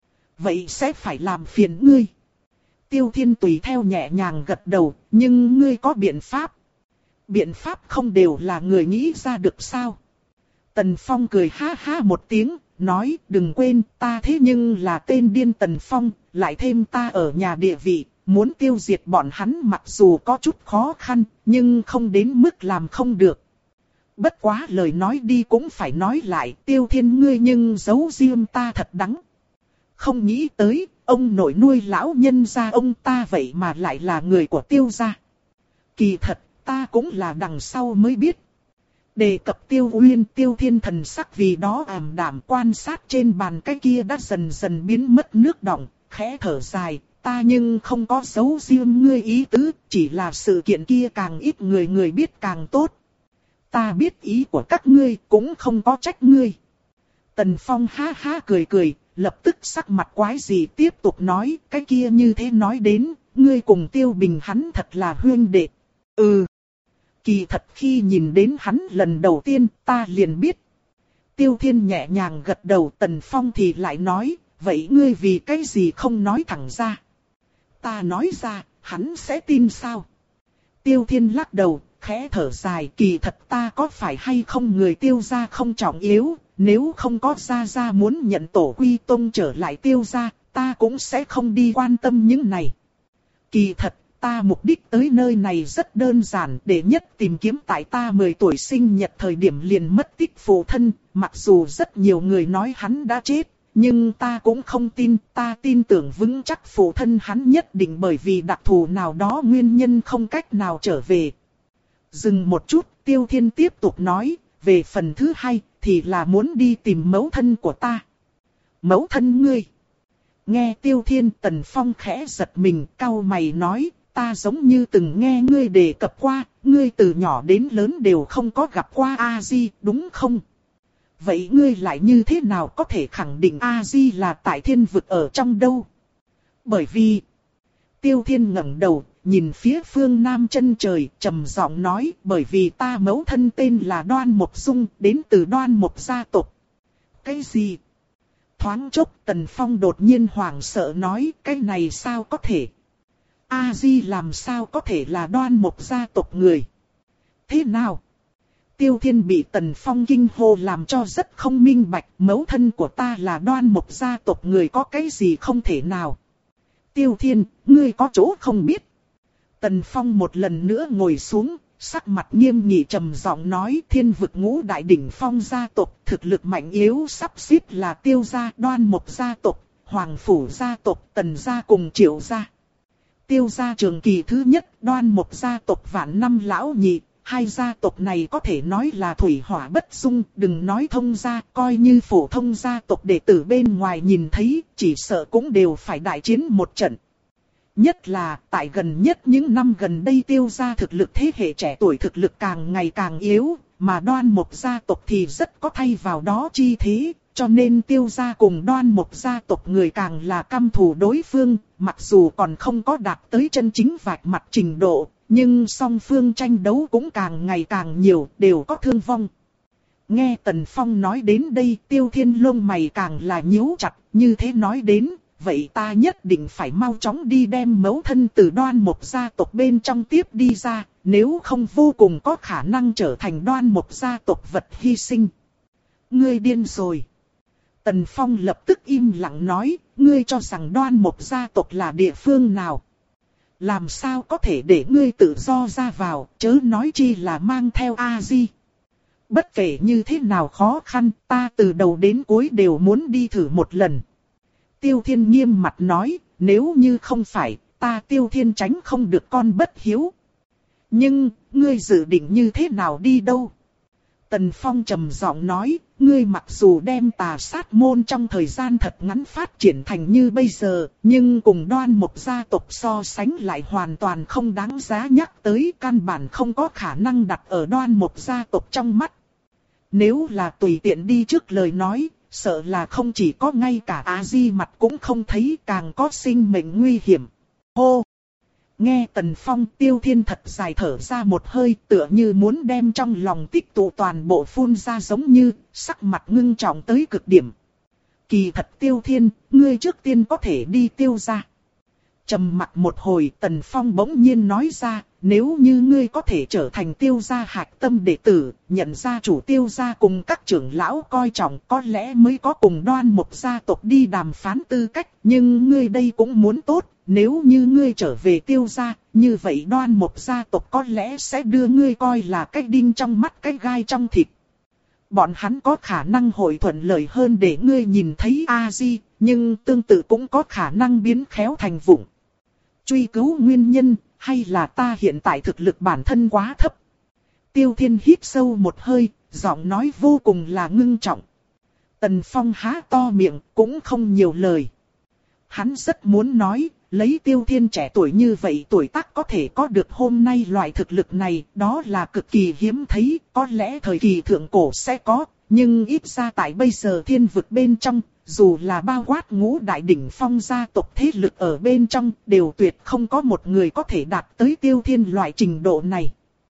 Vậy sẽ phải làm phiền ngươi. Tiêu Thiên tùy theo nhẹ nhàng gật đầu, nhưng ngươi có biện pháp. Biện pháp không đều là người nghĩ ra được sao? Tần Phong cười ha ha một tiếng, nói đừng quên ta thế nhưng là tên điên Tần Phong, lại thêm ta ở nhà địa vị, muốn tiêu diệt bọn hắn mặc dù có chút khó khăn, nhưng không đến mức làm không được. Bất quá lời nói đi cũng phải nói lại, Tiêu Thiên ngươi nhưng giấu riêng ta thật đắng. Không nghĩ tới, ông nội nuôi lão nhân gia ông ta vậy mà lại là người của Tiêu gia. Kỳ thật, ta cũng là đằng sau mới biết. Đề cập Tiêu Uyên, Tiêu Thiên thần sắc vì đó ảm đạm, quan sát trên bàn cái kia đã dần dần biến mất nước đọng, khẽ thở dài, ta nhưng không có giấu riêng ngươi ý tứ, chỉ là sự kiện kia càng ít người người biết càng tốt. Ta biết ý của các ngươi, cũng không có trách ngươi. Tần Phong ha ha cười cười, lập tức sắc mặt quái gì tiếp tục nói, cái kia như thế nói đến, ngươi cùng Tiêu Bình hắn thật là huynh đệ. Ừ. Kỳ thật khi nhìn đến hắn lần đầu tiên, ta liền biết. Tiêu Thiên nhẹ nhàng gật đầu, Tần Phong thì lại nói, vậy ngươi vì cái gì không nói thẳng ra? Ta nói ra, hắn sẽ tin sao? Tiêu Thiên lắc đầu, khẽ thở dài, kỳ thật ta có phải hay không người Tiêu gia không trọng yếu, nếu không có gia gia muốn nhận tổ quy tông trở lại Tiêu gia, ta cũng sẽ không đi quan tâm những này. Kỳ thật, ta mục đích tới nơi này rất đơn giản, để nhất tìm kiếm tại ta mười tuổi sinh nhật thời điểm liền mất tích phụ thân, mặc dù rất nhiều người nói hắn đã chết, nhưng ta cũng không tin, ta tin tưởng vững chắc phụ thân hắn nhất định bởi vì đặc thù nào đó nguyên nhân không cách nào trở về. Dừng một chút, Tiêu Thiên tiếp tục nói, về phần thứ hai, thì là muốn đi tìm mẫu thân của ta. Mẫu thân ngươi? Nghe Tiêu Thiên, Tần Phong khẽ giật mình, cau mày nói, ta giống như từng nghe ngươi đề cập qua, ngươi từ nhỏ đến lớn đều không có gặp qua A-di, đúng không? Vậy ngươi lại như thế nào có thể khẳng định A-di là tại thiên vực ở trong đâu? Bởi vì, Tiêu Thiên ngẩng đầu, nhìn phía phương nam chân trời, trầm giọng nói, bởi vì ta mẫu thân tên là Đoan Mộc Dung, đến từ Đoan Mộc gia tộc. Cái gì? Thoáng chốc Tần Phong đột nhiên hoảng sợ nói, cái này sao có thể? A Di làm sao có thể là Đoan Mộc gia tộc người? Thế nào? Tiêu Thiên bị Tần Phong kinh hô làm cho rất không minh bạch, mẫu thân của ta là Đoan Mộc gia tộc người có cái gì không thể nào? Tiêu Thiên, ngươi có chỗ không biết. Tần Phong một lần nữa ngồi xuống, sắc mặt nghiêm nghị trầm giọng nói, Thiên Vực Ngũ Đại Đỉnh Phong gia tộc thực lực mạnh yếu sắp xếp là Tiêu gia, Đoan Mộc gia tộc, Hoàng Phủ gia tộc, Tần gia cùng Triệu gia. Tiêu gia trường kỳ thứ nhất, Đoan Mộc gia tộc vạn năm lão nhị. Hai gia tộc này có thể nói là thủy hỏa bất xung, đừng nói thông gia, coi như phổ thông gia tộc đệ tử bên ngoài nhìn thấy, chỉ sợ cũng đều phải đại chiến một trận. Nhất là, tại gần nhất những năm gần đây Tiêu gia thực lực thế hệ trẻ tuổi thực lực càng ngày càng yếu, mà Đoan Mộc gia tộc thì rất có thay vào đó chi thế, cho nên Tiêu gia cùng Đoan Mộc gia tộc người càng là căm thù đối phương, mặc dù còn không có đạt tới chân chính vạch mặt trình độ. Nhưng song phương tranh đấu cũng càng ngày càng nhiều, đều có thương vong. Nghe Tần Phong nói đến đây, Tiêu Thiên lông mày càng là nhíu chặt, như thế nói đến, vậy ta nhất định phải mau chóng đi đem mẫu thân từ Đoan Mộc gia tộc bên trong tiếp đi ra, nếu không vô cùng có khả năng trở thành Đoan Mộc gia tộc vật hy sinh. Ngươi điên rồi. Tần Phong lập tức im lặng nói, ngươi cho rằng Đoan Mộc gia tộc là địa phương nào? Làm sao có thể để ngươi tự do ra vào, chớ nói chi là mang theo A-di. Bất kể như thế nào khó khăn, ta từ đầu đến cuối đều muốn đi thử một lần. Tiêu Thiên nghiêm mặt nói, nếu như không phải, ta Tiêu Thiên tránh không được con bất hiếu. Nhưng, ngươi dự định như thế nào đi đâu? Tần Phong trầm giọng nói, ngươi mặc dù đem Tà Sát môn trong thời gian thật ngắn phát triển thành như bây giờ, nhưng cùng Đoan Mộc gia tộc so sánh lại hoàn toàn không đáng giá nhắc tới, căn bản không có khả năng đặt ở Đoan Mộc gia tộc trong mắt. Nếu là tùy tiện đi trước lời nói, sợ là không chỉ có ngay cả A-di mặt cũng không thấy, càng có sinh mệnh nguy hiểm. Hô! Nghe Tần Phong, Tiêu Thiên thật dài thở ra một hơi, tựa như muốn đem trong lòng tích tụ toàn bộ phun ra, giống như sắc mặt ngưng trọng tới cực điểm. Kỳ thật Tiêu Thiên, ngươi trước tiên có thể đi Tiêu gia. Trầm mặc một hồi, Tần Phong bỗng nhiên nói ra, nếu như ngươi có thể trở thành Tiêu gia hạch tâm đệ tử, nhận ra chủ Tiêu gia cùng các trưởng lão coi trọng, có lẽ mới có cùng Đoan Mộc gia tộc đi đàm phán tư cách, nhưng ngươi đây cũng muốn tốt. Nếu như ngươi trở về Tiêu gia, như vậy Đoan Mộc gia tộc có lẽ sẽ đưa ngươi coi là cái đinh trong mắt, cái gai trong thịt. Bọn hắn có khả năng hội thuận lợi hơn để ngươi nhìn thấy A-di, nhưng tương tự cũng có khả năng biến khéo thành vụng. Truy cứu nguyên nhân, hay là ta hiện tại thực lực bản thân quá thấp? Tiêu Thiên hít sâu một hơi, giọng nói vô cùng là ngưng trọng. Tần Phong há to miệng, cũng không nhiều lời. Hắn rất muốn nói, lấy Tiêu Thiên trẻ tuổi như vậy tuổi tác có thể có được hôm nay loại thực lực này, đó là cực kỳ hiếm thấy, có lẽ thời kỳ thượng cổ sẽ có, nhưng ít ra tại bây giờ thiên vực bên trong, dù là bao quát ngũ đại đỉnh phong gia tộc thế lực ở bên trong, đều tuyệt không có một người có thể đạt tới Tiêu Thiên loại trình độ này.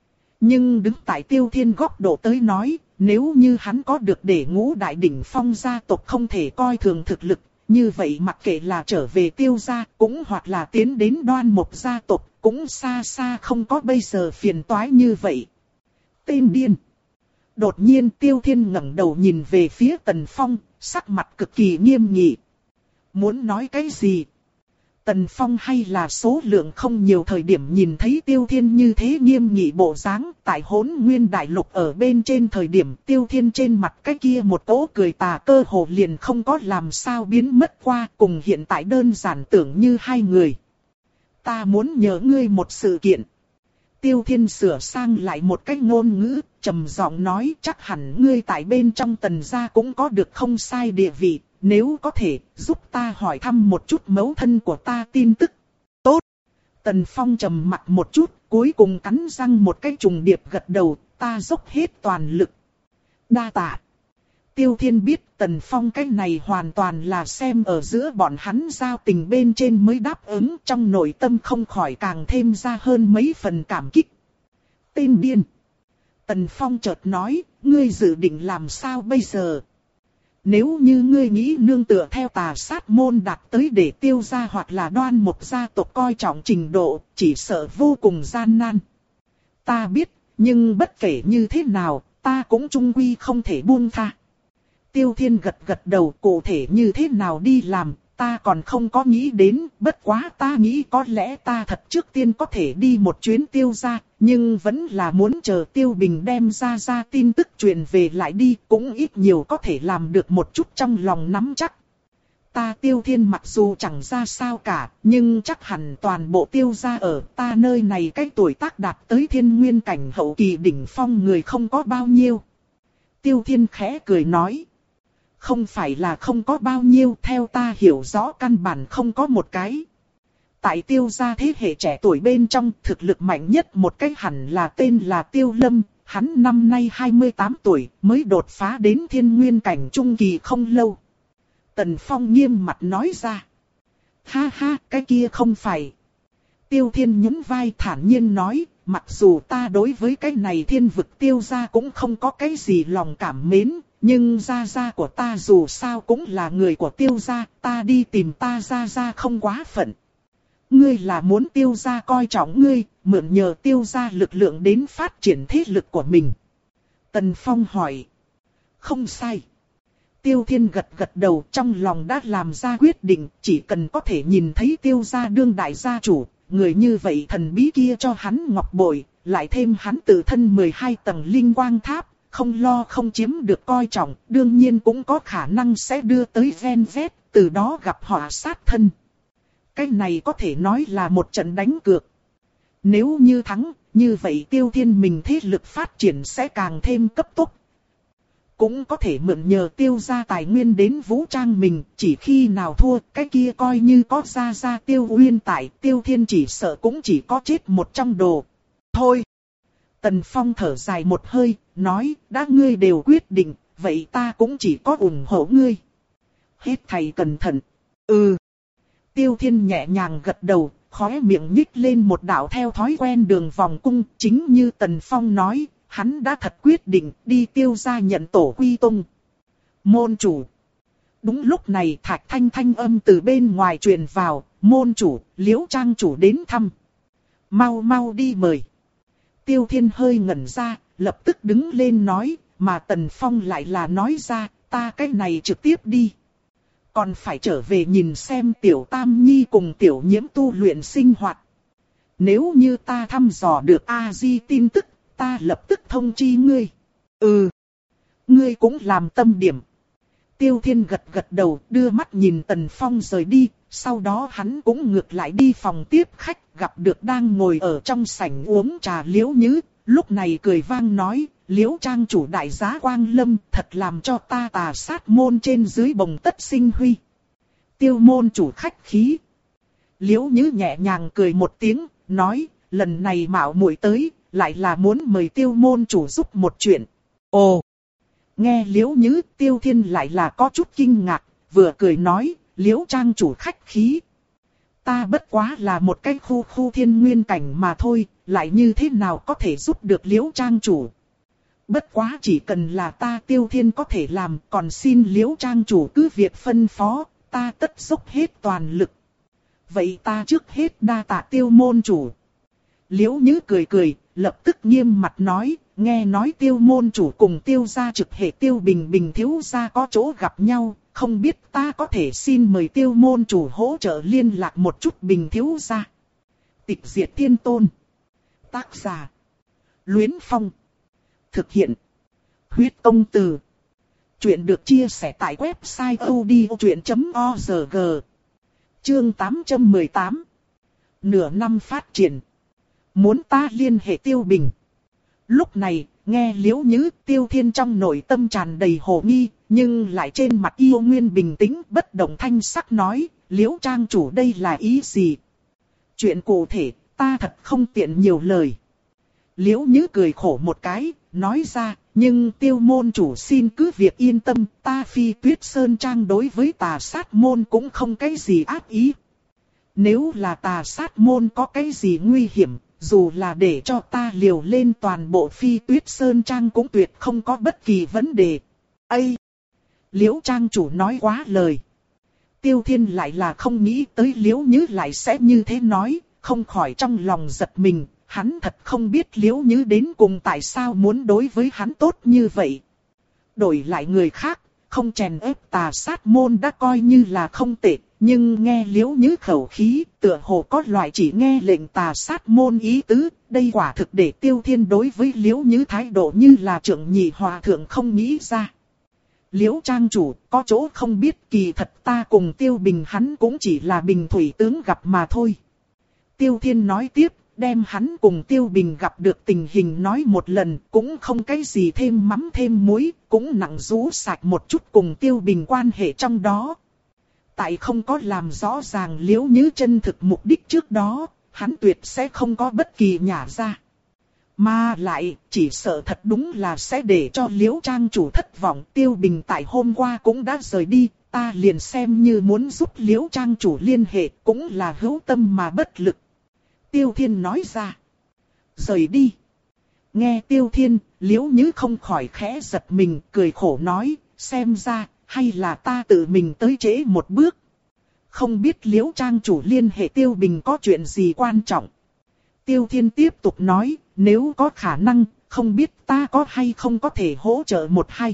Nhưng đứng tại Tiêu Thiên góc độ tới nói, nếu như hắn có được để ngũ đại đỉnh phong gia tộc không thể coi thường thực lực, như vậy mặc kệ là trở về Tiêu gia, cũng hoặc là tiến đến Đoan Mộc gia tộc, cũng xa xa không có bây giờ phiền toái như vậy. Tên điên. Đột nhiên Tiêu Thiên ngẩng đầu nhìn về phía Tần Phong, sắc mặt cực kỳ nghiêm nghị. Muốn nói cái gì? Tần Phong hay là số lượng không nhiều thời điểm nhìn thấy Tiêu Thiên như thế nghiêm nghị bộ dáng, tại Hỗn Nguyên Đại Lục ở bên trên thời điểm Tiêu Thiên trên mặt cái kia một cỗ cười tà cơ hồ liền không có làm sao biến mất qua, cùng hiện tại đơn giản tưởng như hai người. Ta muốn nhờ ngươi một sự kiện. Tiêu Thiên sửa sang lại một cách ngôn ngữ, trầm giọng nói, chắc hẳn ngươi tại bên trong Tần gia cũng có được không sai địa vị. Nếu có thể, giúp ta hỏi thăm một chút mẫu thân của ta tin tức. Tốt. Tần Phong trầm mặt một chút, cuối cùng cắn răng một cái trùng điệp gật đầu, ta dốc hết toàn lực. Đa tạ. Tiêu Thiên biết Tần Phong cái này hoàn toàn là xem ở giữa bọn hắn giao tình bên trên mới đáp ứng, trong nội tâm không khỏi càng thêm ra hơn mấy phần cảm kích. Tên điên. Tần Phong chợt nói, ngươi dự định làm sao bây giờ? Nếu như ngươi nghĩ nương tựa theo Tà Sát môn đạt tới để Tiêu gia hoặc là Đoan Mục gia tộc coi trọng trình độ, chỉ sợ vô cùng gian nan. Ta biết, nhưng bất kể như thế nào, ta cũng chung quy không thể buông tha. Tiêu Thiên gật gật đầu, cụ thể như thế nào đi làm, ta còn không có nghĩ đến, bất quá ta nghĩ có lẽ ta thật trước tiên có thể đi một chuyến Tiêu gia, nhưng vẫn là muốn chờ Tiêu Bình đem ra ra tin tức truyền về lại đi, cũng ít nhiều có thể làm được một chút trong lòng nắm chắc. Ta Tiêu Thiên mặc dù chẳng ra sao cả, nhưng chắc hẳn toàn bộ Tiêu gia ở ta nơi này cái tuổi tác đạt tới thiên nguyên cảnh hậu kỳ đỉnh phong người không có bao nhiêu. Tiêu Thiên khẽ cười nói. Không phải là không có bao nhiêu, theo ta hiểu rõ căn bản không có một cái. Tại Tiêu gia thế hệ trẻ tuổi bên trong, thực lực mạnh nhất một cái hẳn là tên là Tiêu Lâm, hắn năm nay hai mươi tám tuổi, mới đột phá đến thiên nguyên cảnh trung kỳ không lâu. Tần Phong nghiêm mặt nói ra. Ha ha, cái kia không phải. Tiêu Thiên nhún vai thản nhiên nói, mặc dù ta đối với cái này thiên vực Tiêu gia cũng không có cái gì lòng cảm mến, nhưng gia gia của ta dù sao cũng là người của Tiêu gia, ta đi tìm ta gia gia không quá phận. Ngươi là muốn Tiêu gia coi trọng ngươi, mượn nhờ Tiêu gia lực lượng đến phát triển thế lực của mình. Tần Phong hỏi. Không sai. Tiêu Thiên gật gật đầu, trong lòng đã làm ra quyết định, chỉ cần có thể nhìn thấy Tiêu gia đương đại gia chủ, người như vậy thần bí kia cho hắn ngọc bội, lại thêm hắn tự thân mười hai tầng linh quang tháp, không lo không chiếm được coi trọng, đương nhiên cũng có khả năng sẽ đưa tới ven vét, từ đó gặp họa sát thân. Cái này có thể nói là một trận đánh cược. Nếu như thắng, như vậy Tiêu Thiên mình thế lực phát triển sẽ càng thêm cấp tốc. Cũng có thể mượn nhờ Tiêu gia tài nguyên đến vũ trang mình, chỉ khi nào thua, cái kia coi như có ra ra Tiêu Uyên tại, Tiêu Thiên chỉ sợ cũng chỉ có chết một trong đồ. Thôi! Tần Phong thở dài một hơi, nói, đã ngươi đều quyết định, vậy ta cũng chỉ có ủng hộ ngươi. Hết thầy cẩn thận. Ừ. Tiêu Thiên nhẹ nhàng gật đầu, khóe miệng nhích lên một đạo theo thói quen đường vòng cung, chính như Tần Phong nói, hắn đã thật quyết định đi Tiêu gia nhận tổ quy tông. Môn chủ. Đúng lúc này Thạch Thanh thanh âm từ bên ngoài truyền vào, môn chủ, Liễu Trang chủ đến thăm. Mau mau đi mời. Tiêu Thiên hơi ngẩn ra, lập tức đứng lên nói, mà Tần Phong lại là nói ra, ta cái này trực tiếp đi. Còn phải trở về nhìn xem Tiểu Tam Nhi cùng Tiểu Nhiễm tu luyện sinh hoạt. Nếu như ta thăm dò được A-di tin tức, ta lập tức thông chi ngươi. Ừ. Ngươi cũng làm tâm điểm. Tiêu Thiên gật gật đầu, đưa mắt nhìn Tần Phong rời đi, sau đó hắn cũng ngược lại đi phòng tiếp khách, gặp được đang ngồi ở trong sảnh uống trà Liễu Nhứ, lúc này cười vang nói, Liễu Trang chủ đại giá quang lâm, thật làm cho ta Tà Sát môn trên dưới bồng tất sinh huy. Tiêu môn chủ khách khí. Liễu Nhứ nhẹ nhàng cười một tiếng, nói, lần này mạo muội tới, lại là muốn mời Tiêu môn chủ giúp một chuyện. Ồ! Nghe Liễu Nhứ, Tiêu Thiên lại là có chút kinh ngạc, vừa cười nói, Liễu Trang chủ khách khí. Ta bất quá là một cái khu khu thiên nguyên cảnh mà thôi, lại như thế nào có thể giúp được Liễu Trang chủ. Bất quá chỉ cần là ta Tiêu Thiên có thể làm, còn xin Liễu Trang chủ cứ việc phân phó, ta tất dốc hết toàn lực. Vậy ta trước hết đa tạ Tiêu môn chủ. Liễu Nhứ cười cười, lập tức nghiêm mặt nói, nghe nói Tiêu môn chủ cùng Tiêu gia trực hệ Tiêu Bình Bình thiếu gia có chỗ gặp nhau, không biết ta có thể xin mời Tiêu môn chủ hỗ trợ liên lạc một chút Bình thiếu gia. Tịch diệt thiên tôn. Tác giả. Luyến Phong. Thực hiện. Huyết công từ. Chuyện được chia sẻ tại website odchuyện chấm org. Chương tám trăm mười tám. Nửa năm phát triển. Muốn ta liên hệ Tiêu Bình. Lúc này, nghe Liễu Nhứ, Tiêu Thiên trong nội tâm tràn đầy hồ nghi, nhưng lại trên mặt yêu nguyên bình tĩnh, bất động thanh sắc nói, Liễu Trang chủ đây là ý gì? Chuyện cụ thể, ta thật không tiện nhiều lời. Liễu Nhứ cười khổ một cái, nói ra, Nhưng Tiêu môn chủ xin cứ việc yên tâm, ta Phi Tuyết Sơn Trang đối với Tà Sát môn cũng không cái gì ác ý. Nếu là Tà Sát môn có cái gì nguy hiểm, dù là để cho ta liều lên toàn bộ Phi Tuyết Sơn Trang cũng tuyệt không có bất kỳ vấn đề. Ây! Liễu Trang chủ nói quá lời. Tiêu Thiên lại là không nghĩ tới Liễu Nhứ lại sẽ như thế nói, không khỏi trong lòng giật mình. Hắn thật không biết Liễu Nhứ đến cùng tại sao muốn đối với hắn tốt như vậy. Đổi lại người khác, không chèn ép Tà Sát môn đã coi như là không tệ. Nhưng nghe Liễu Nhứ khẩu khí, tựa hồ có loại chỉ nghe lệnh Tà Sát môn ý tứ. Đây quả thực để Tiêu Thiên đối với Liễu Nhứ thái độ như là trưởng nhị hòa thượng không nghĩ ra. Liễu Trang chủ, có chỗ không biết, kỳ thật ta cùng Tiêu Bình hắn cũng chỉ là bình thủy tướng gặp mà thôi. Tiêu Thiên nói tiếp, đem hắn cùng Tiêu Bình gặp được tình hình nói một lần, cũng không cái gì thêm mắm thêm muối, cũng nặng rũ sạch một chút cùng Tiêu Bình quan hệ trong đó. Tại không có làm rõ ràng Liễu Nhứ chân thực mục đích trước đó, hắn tuyệt sẽ không có bất kỳ nhả ra. Mà lại, chỉ sợ thật đúng là sẽ để cho Liễu Trang chủ thất vọng. Tiêu Bình tại hôm qua cũng đã rời đi, ta liền xem như muốn giúp Liễu Trang chủ liên hệ, cũng là hữu tâm mà bất lực. Tiêu Thiên nói ra. Rời đi. Nghe Tiêu Thiên, Liễu Nhứ không khỏi khẽ giật mình, cười khổ nói, xem ra, hay là ta tự mình tới trễ một bước. Không biết Liễu Trang chủ liên hệ Tiêu Bình có chuyện gì quan trọng. Tiêu Thiên tiếp tục nói, nếu có khả năng, không biết ta có hay không có thể hỗ trợ một hai.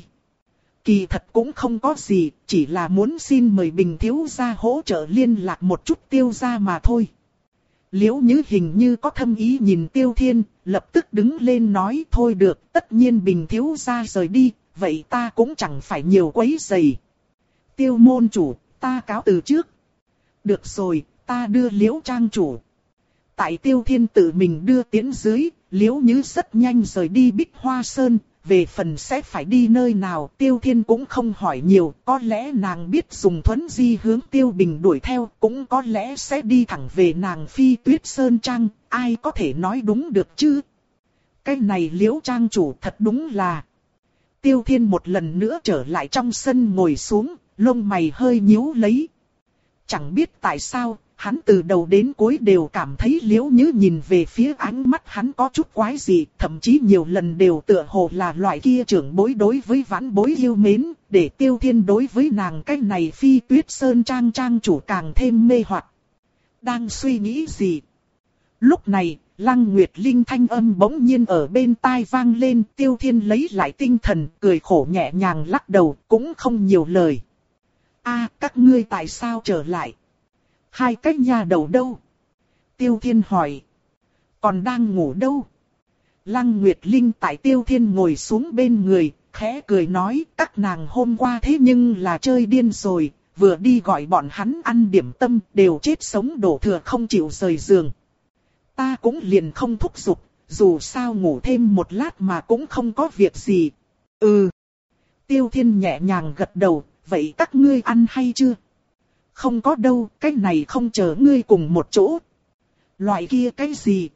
Kỳ thật cũng không có gì, chỉ là muốn xin mời Bình thiếu gia hỗ trợ liên lạc một chút Tiêu gia mà thôi. Liễu Nhứ hình như có thâm ý nhìn Tiêu Thiên, lập tức đứng lên nói thôi được, tất nhiên Bình thiếu gia rời đi, vậy ta cũng chẳng phải nhiều quấy rầy. Tiêu môn chủ, ta cáo từ trước. Được rồi, ta đưa Liễu Trang chủ. Tại Tiêu Thiên tự mình đưa tiến dưới, Liễu Nhứ rất nhanh rời đi Bích Hoa Sơn. Về phần sẽ phải đi nơi nào, Tiêu Thiên cũng không hỏi nhiều, có lẽ nàng biết dùng thuấn di hướng Tiêu Bình đuổi theo, cũng có lẽ sẽ đi thẳng về nàng Phi Tuyết Sơn Trang, ai có thể nói đúng được chứ? Cái này Liễu Trang chủ thật đúng là... Tiêu Thiên một lần nữa trở lại trong sân ngồi xuống, lông mày hơi nhíu lấy. Chẳng biết tại sao, hắn từ đầu đến cuối đều cảm thấy Liễu Nhứ nhìn về phía ánh mắt hắn có chút quái dị, thậm chí nhiều lần đều tựa hồ là loại kia trưởng bối đối với vãn bối yêu mến, để Tiêu Thiên đối với nàng cái này Phi Tuyết Sơn Trang trang chủ càng thêm mê hoặc. Đang suy nghĩ gì? Lúc này, Lăng Nguyệt Linh thanh âm bỗng nhiên ở bên tai vang lên, Tiêu Thiên lấy lại tinh thần, cười khổ nhẹ nhàng lắc đầu, cũng không nhiều lời. A, các ngươi tại sao trở lại? Hai cái nhà đầu đâu? Tiêu Thiên hỏi. Còn đang ngủ đâu? Lăng Nguyệt Linh tại Tiêu Thiên ngồi xuống bên người, khẽ cười nói, các nàng hôm qua thế nhưng là chơi điên rồi, vừa đi gọi bọn hắn ăn điểm tâm, đều chết sống đổ thừa không chịu rời giường. Ta cũng liền không thúc giục, dù sao ngủ thêm một lát mà cũng không có việc gì. Ừ. Tiêu Thiên nhẹ nhàng gật đầu, vậy các ngươi ăn hay chưa? Không có đâu, cái này không chờ ngươi cùng một chỗ. Loại kia cái gì?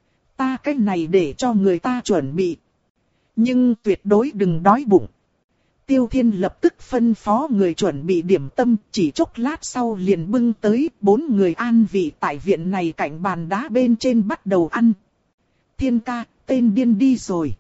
Ta cái này để cho người ta chuẩn bị. Nhưng tuyệt đối đừng đói bụng. Tiêu Thiên lập tức phân phó người chuẩn bị điểm tâm, chỉ chốc lát sau liền bưng tới, bốn người an vị tại viện này cạnh bàn đá bên trên bắt đầu ăn. Thiên ca, tên điên đi rồi.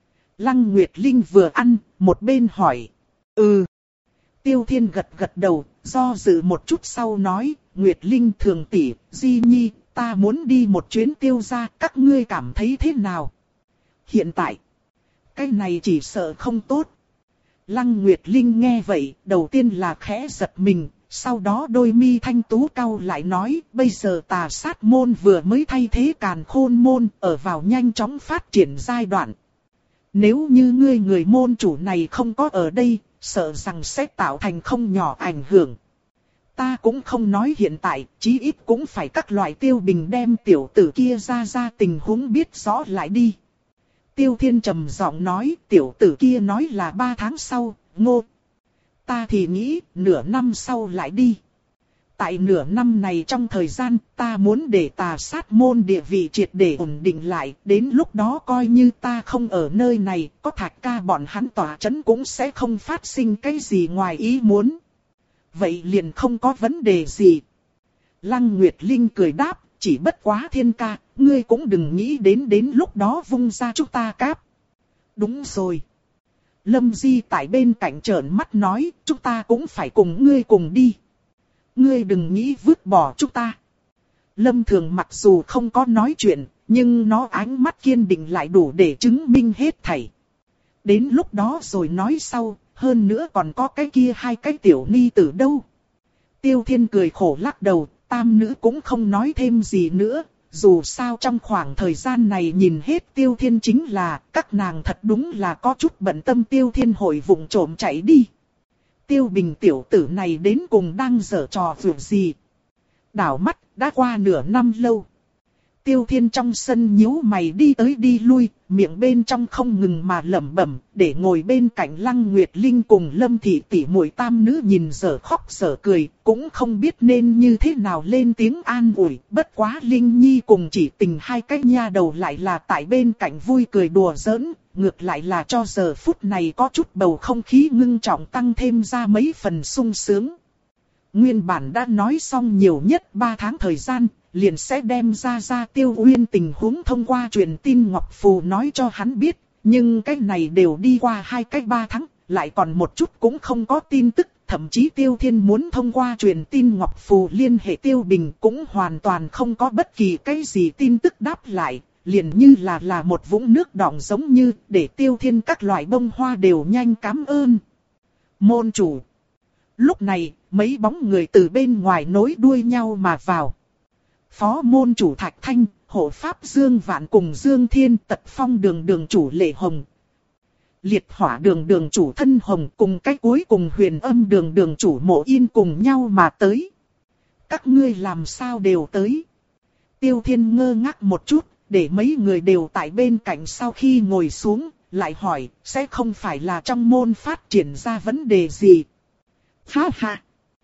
Lăng Nguyệt Linh vừa ăn, một bên hỏi. Ừ. Tiêu Thiên gật gật đầu, do dự một chút sau nói, Nguyệt Linh thường tỷ, Di Nhi, ta muốn đi một chuyến Tiêu gia, các ngươi cảm thấy thế nào? Hiện tại, cái này chỉ sợ không tốt. Lăng Nguyệt Linh nghe vậy, đầu tiên là khẽ giật mình, sau đó đôi mi thanh tú cau lại nói, bây giờ Tà Sát môn vừa mới thay thế Càn Khôn môn, ở vào nhanh chóng phát triển giai đoạn. Nếu như ngươi người môn chủ này không có ở đây, sợ rằng sẽ tạo thành không nhỏ ảnh hưởng. Ta cũng không nói hiện tại, chí ít cũng phải các loại Tiêu Bình đem tiểu tử kia ra ra tình huống biết rõ lại đi. Tiêu Thiên trầm giọng nói, tiểu tử kia nói là ba tháng sau, ngô. Ta thì nghĩ, nửa năm sau lại đi. Tại nửa năm này trong thời gian, ta muốn để Tà Sát môn địa vị triệt để ổn định lại, đến lúc đó coi như ta không ở nơi này, có Thạch ca bọn hắn tỏa chấn cũng sẽ không phát sinh cái gì ngoài ý muốn. Vậy liền không có vấn đề gì. Lăng Nguyệt Linh cười đáp, chỉ bất quá Thiên ca, ngươi cũng đừng nghĩ đến đến lúc đó vung ra chúng ta cáp. Đúng rồi. Lâm Di tại bên cạnh trợn mắt nói, chúng ta cũng phải cùng ngươi cùng đi. Ngươi đừng nghĩ vứt bỏ chúng ta. Lâm Thường mặc dù không có nói chuyện, nhưng nó ánh mắt kiên định lại đủ để chứng minh hết thảy. Đến lúc đó rồi nói sau, hơn nữa còn có cái kia hai cái tiểu ni tử đâu. Tiêu Thiên cười khổ lắc đầu, tam nữ cũng không nói thêm gì nữa. Dù sao trong khoảng thời gian này nhìn hết Tiêu Thiên chính là, các nàng thật đúng là có chút bận tâm Tiêu Thiên hội vụng trộm chạy đi. Tiêu Bình tiểu tử này đến cùng đang giở trò vượt gì. Đảo mắt, đã qua nửa năm lâu. Tiêu Thiên trong sân nhíu mày đi tới đi lui, miệng bên trong không ngừng mà lẩm bẩm, để ngồi bên cạnh Lăng Nguyệt Linh cùng Lâm Thị tỷ muội tam nữ nhìn dở khóc dở cười, cũng không biết nên như thế nào lên tiếng an ủi. Bất quá Linh Nhi cùng Chỉ Tình hai cái nha đầu lại là tại bên cạnh vui cười đùa giỡn, ngược lại là cho giờ phút này có chút bầu không khí ngưng trọng tăng thêm ra mấy phần sung sướng. Nguyên bản đã nói xong nhiều nhất ba tháng thời gian, liền sẽ đem ra ra Tiêu Uyên tình huống thông qua truyền tin Ngọc Phù nói cho hắn biết, nhưng cái này đều đi qua hai cái ba tháng, lại còn một chút cũng không có tin tức, thậm chí Tiêu Thiên muốn thông qua truyền tin Ngọc Phù liên hệ Tiêu Bình cũng hoàn toàn không có bất kỳ cái gì tin tức đáp lại, liền như là là một vũng nước đọng giống như để Tiêu Thiên các loại bông hoa đều nhanh cảm ơn. Môn chủ. Lúc này, mấy bóng người từ bên ngoài nối đuôi nhau mà vào. Phó môn chủ Thạch Thanh, hộ pháp Dương Vạn cùng Dương Thiên, Tật Phong đường đường chủ Lệ Hồng. Liệt hỏa đường đường chủ Thân Hồng cùng cái cuối cùng Huyền Âm đường đường chủ Mộ Yên cùng nhau mà tới. Các ngươi làm sao đều tới? Tiêu Thiên ngơ ngác một chút, để mấy người đều tại bên cạnh sau khi ngồi xuống, lại hỏi, sẽ không phải là trong môn phát triển ra vấn đề gì? Ha ha!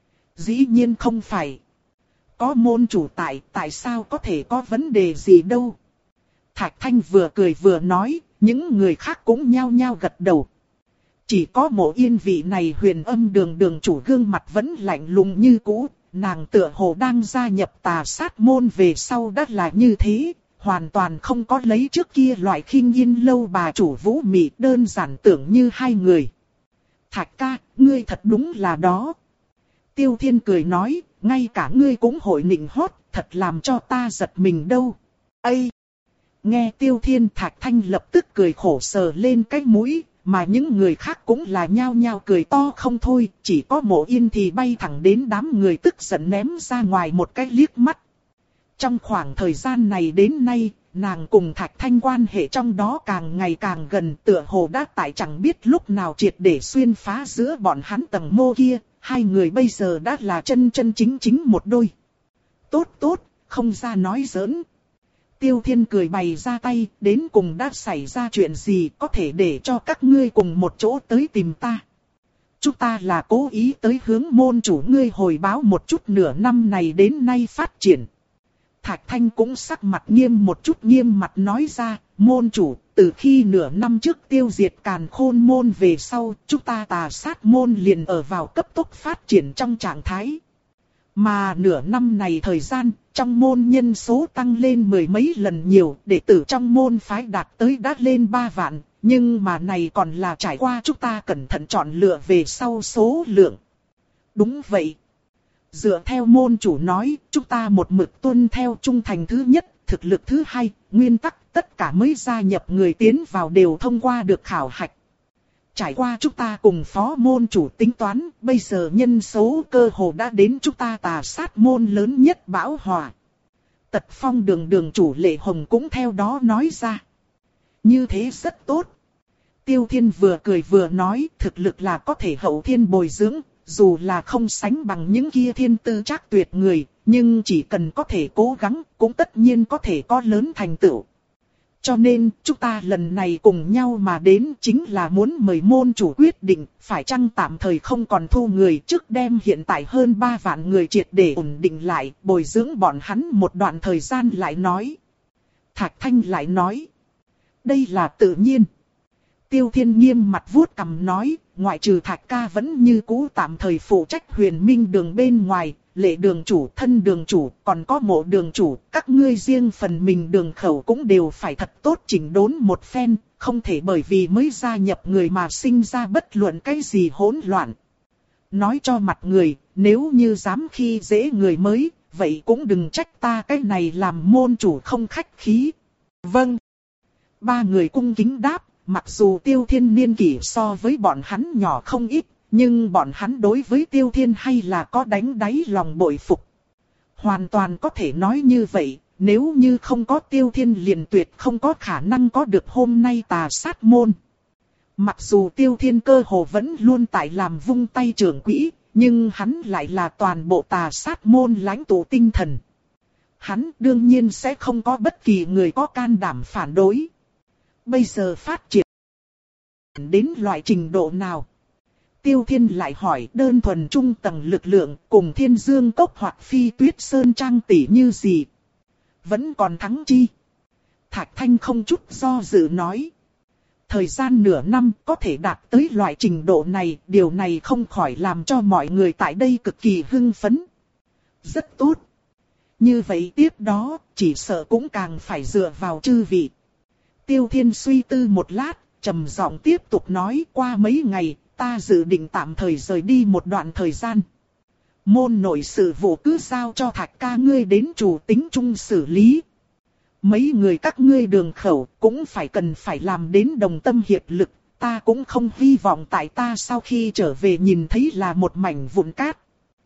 Dĩ nhiên không phải. Có môn chủ tại, tại sao có thể có vấn đề gì đâu? Thạch Thanh vừa cười vừa nói, những người khác cũng nhao nhao gật đầu. Chỉ có Mộ Yên vị này Huyền Âm đường đường chủ gương mặt vẫn lạnh lùng như cũ, nàng tựa hồ đang gia nhập Tà Sát môn về sau đã là như thế, hoàn toàn không có lấy trước kia loại khinh yên lâu bà chủ Vũ Mị, đơn giản tưởng như hai người. Thạch ca, ngươi thật đúng là đó. Tiêu Thiên cười nói, ngay cả ngươi cũng hội nịnh hót, thật làm cho ta giật mình đâu. Ây! Nghe Tiêu Thiên, Thạch Thanh lập tức cười khổ sờ lên cái mũi, mà những người khác cũng là nhao nhao cười to không thôi, chỉ có Mộ Yên thì bay thẳng đến đám người tức giận ném ra ngoài một cái liếc mắt. Trong khoảng thời gian này đến nay, nàng cùng Thạch Thanh quan hệ trong đó càng ngày càng gần, tựa hồ đã tại chẳng biết lúc nào triệt để xuyên phá giữa bọn hắn tầng mô kia, hai người bây giờ đã là chân chân chính chính một đôi. Tốt tốt, không ra nói giỡn. Tiêu Thiên cười bày ra tay, đến cùng đã xảy ra chuyện gì có thể để cho các ngươi cùng một chỗ tới tìm ta. Chúng ta là cố ý tới hướng môn chủ ngươi hồi báo một chút nửa năm này đến nay phát triển. Thạch Thanh cũng sắc mặt nghiêm một chút nghiêm mặt nói ra, môn chủ, từ khi nửa năm trước tiêu diệt Càn Khôn môn về sau, chúng ta Tà Sát môn liền ở vào cấp tốc phát triển trong trạng thái. Mà nửa năm này thời gian, trong môn nhân số tăng lên mười mấy lần nhiều, đệ tử trong môn phái đạt tới đã lên ba vạn, nhưng mà này còn là trải qua chúng ta cẩn thận chọn lựa về sau số lượng. Đúng vậy. Dựa theo môn chủ nói, chúng ta một mực tuân theo trung thành thứ nhất, thực lực thứ hai, nguyên tắc tất cả mới gia nhập người tiến vào đều thông qua được khảo hạch. Trải qua chúng ta cùng phó môn chủ tính toán, bây giờ nhân số cơ hồ đã đến chúng ta Tà Sát môn lớn nhất Bão Hòa. Tật Phong đường đường chủ Lệ Hồng cũng theo đó nói ra. Như thế rất tốt. Tiêu Thiên vừa cười vừa nói, thực lực là có thể hậu thiên bồi dưỡng, dù là không sánh bằng những kia thiên tư trác tuyệt người, nhưng chỉ cần có thể cố gắng, cũng tất nhiên có thể có lớn thành tựu. Cho nên, chúng ta lần này cùng nhau mà đến chính là muốn mời môn chủ quyết định, phải chăng tạm thời không còn thu người trước đem hiện tại hơn ba vạn người triệt để ổn định lại, bồi dưỡng bọn hắn một đoạn thời gian lại nói. Thạch Thanh lại nói, đây là tự nhiên. Tiêu Thiên nghiêm mặt vuốt cằm nói, ngoại trừ Thạch ca vẫn như cũ tạm thời phụ trách Huyền Minh đường bên ngoài, Lệ đường chủ, Thân đường chủ, còn có Mộ đường chủ, các ngươi riêng phần mình đường khẩu cũng đều phải thật tốt chỉnh đốn một phen, không thể bởi vì mới gia nhập người mà sinh ra bất luận cái gì hỗn loạn. Nói cho mặt người, nếu như dám khi dễ người mới, vậy cũng đừng trách ta cái này làm môn chủ không khách khí. Vâng. Ba người cung kính đáp, mặc dù Tiêu Thiên niên kỷ so với bọn hắn nhỏ không ít, nhưng bọn hắn đối với Tiêu Thiên hay là có đánh đáy lòng bội phục. Hoàn toàn có thể nói như vậy, nếu như không có Tiêu Thiên liền tuyệt không có khả năng có được hôm nay Tà Sát môn. Mặc dù Tiêu Thiên cơ hồ vẫn luôn tại làm vung tay trưởng quỹ, nhưng hắn lại là toàn bộ Tà Sát môn lãnh tụ tinh thần. Hắn đương nhiên sẽ không có bất kỳ người có can đảm phản đối. Bây giờ phát triển đến loại trình độ nào? Tiêu Thiên lại hỏi, đơn thuần trung tầng lực lượng cùng Thiên Dương Cốc hoặc Phi Tuyết Sơn Trang tỷ như gì? Vẫn còn thắng chi? Thạch Thanh không chút do dự nói. Thời gian nửa năm có thể đạt tới loại trình độ này, điều này không khỏi làm cho mọi người tại đây cực kỳ hưng phấn. Rất tốt. Như vậy tiếp đó, chỉ sợ cũng càng phải dựa vào chư vị. Tiêu Thiên suy tư một lát, trầm giọng tiếp tục nói, qua mấy ngày, ta dự định tạm thời rời đi một đoạn thời gian. Môn nội sự vụ cứ giao cho Thạch ca ngươi đến chủ tính chung xử lý. Mấy người các ngươi đường khẩu cũng phải cần phải làm đến đồng tâm hiệp lực, ta cũng không hy vọng tại ta sau khi trở về nhìn thấy là một mảnh vụn cát.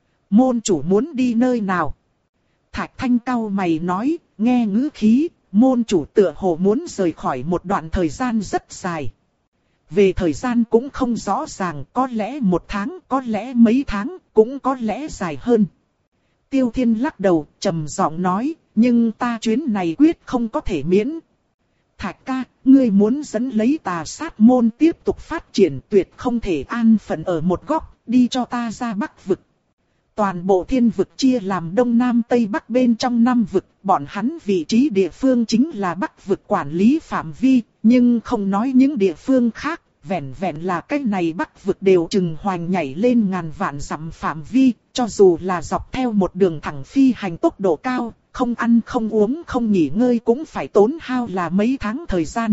Môn chủ muốn đi nơi nào? Thạch Thanh cau mày nói, nghe ngữ khí, môn chủ tựa hồ muốn rời khỏi một đoạn thời gian rất dài. Về thời gian cũng không rõ ràng, có lẽ một tháng, có lẽ mấy tháng, cũng có lẽ dài hơn. Tiêu Thiên lắc đầu, trầm giọng nói, nhưng ta chuyến này quyết không có thể miễn. Thạch ca, ngươi muốn dẫn lấy Tà Sát môn tiếp tục phát triển, tuyệt không thể an phận ở một góc, đi cho ta ra Bắc vực. Toàn bộ thiên vực chia làm Đông Nam Tây Bắc bên trong năm vực, bọn hắn vị trí địa phương chính là Bắc vực quản lý phạm vi, nhưng không nói những địa phương khác, vẹn vẹn là cái này Bắc vực đều chừng hoành nhảy lên ngàn vạn dặm phạm vi, cho dù là dọc theo một đường thẳng phi hành tốc độ cao, không ăn không uống không nghỉ ngơi cũng phải tốn hao là mấy tháng thời gian.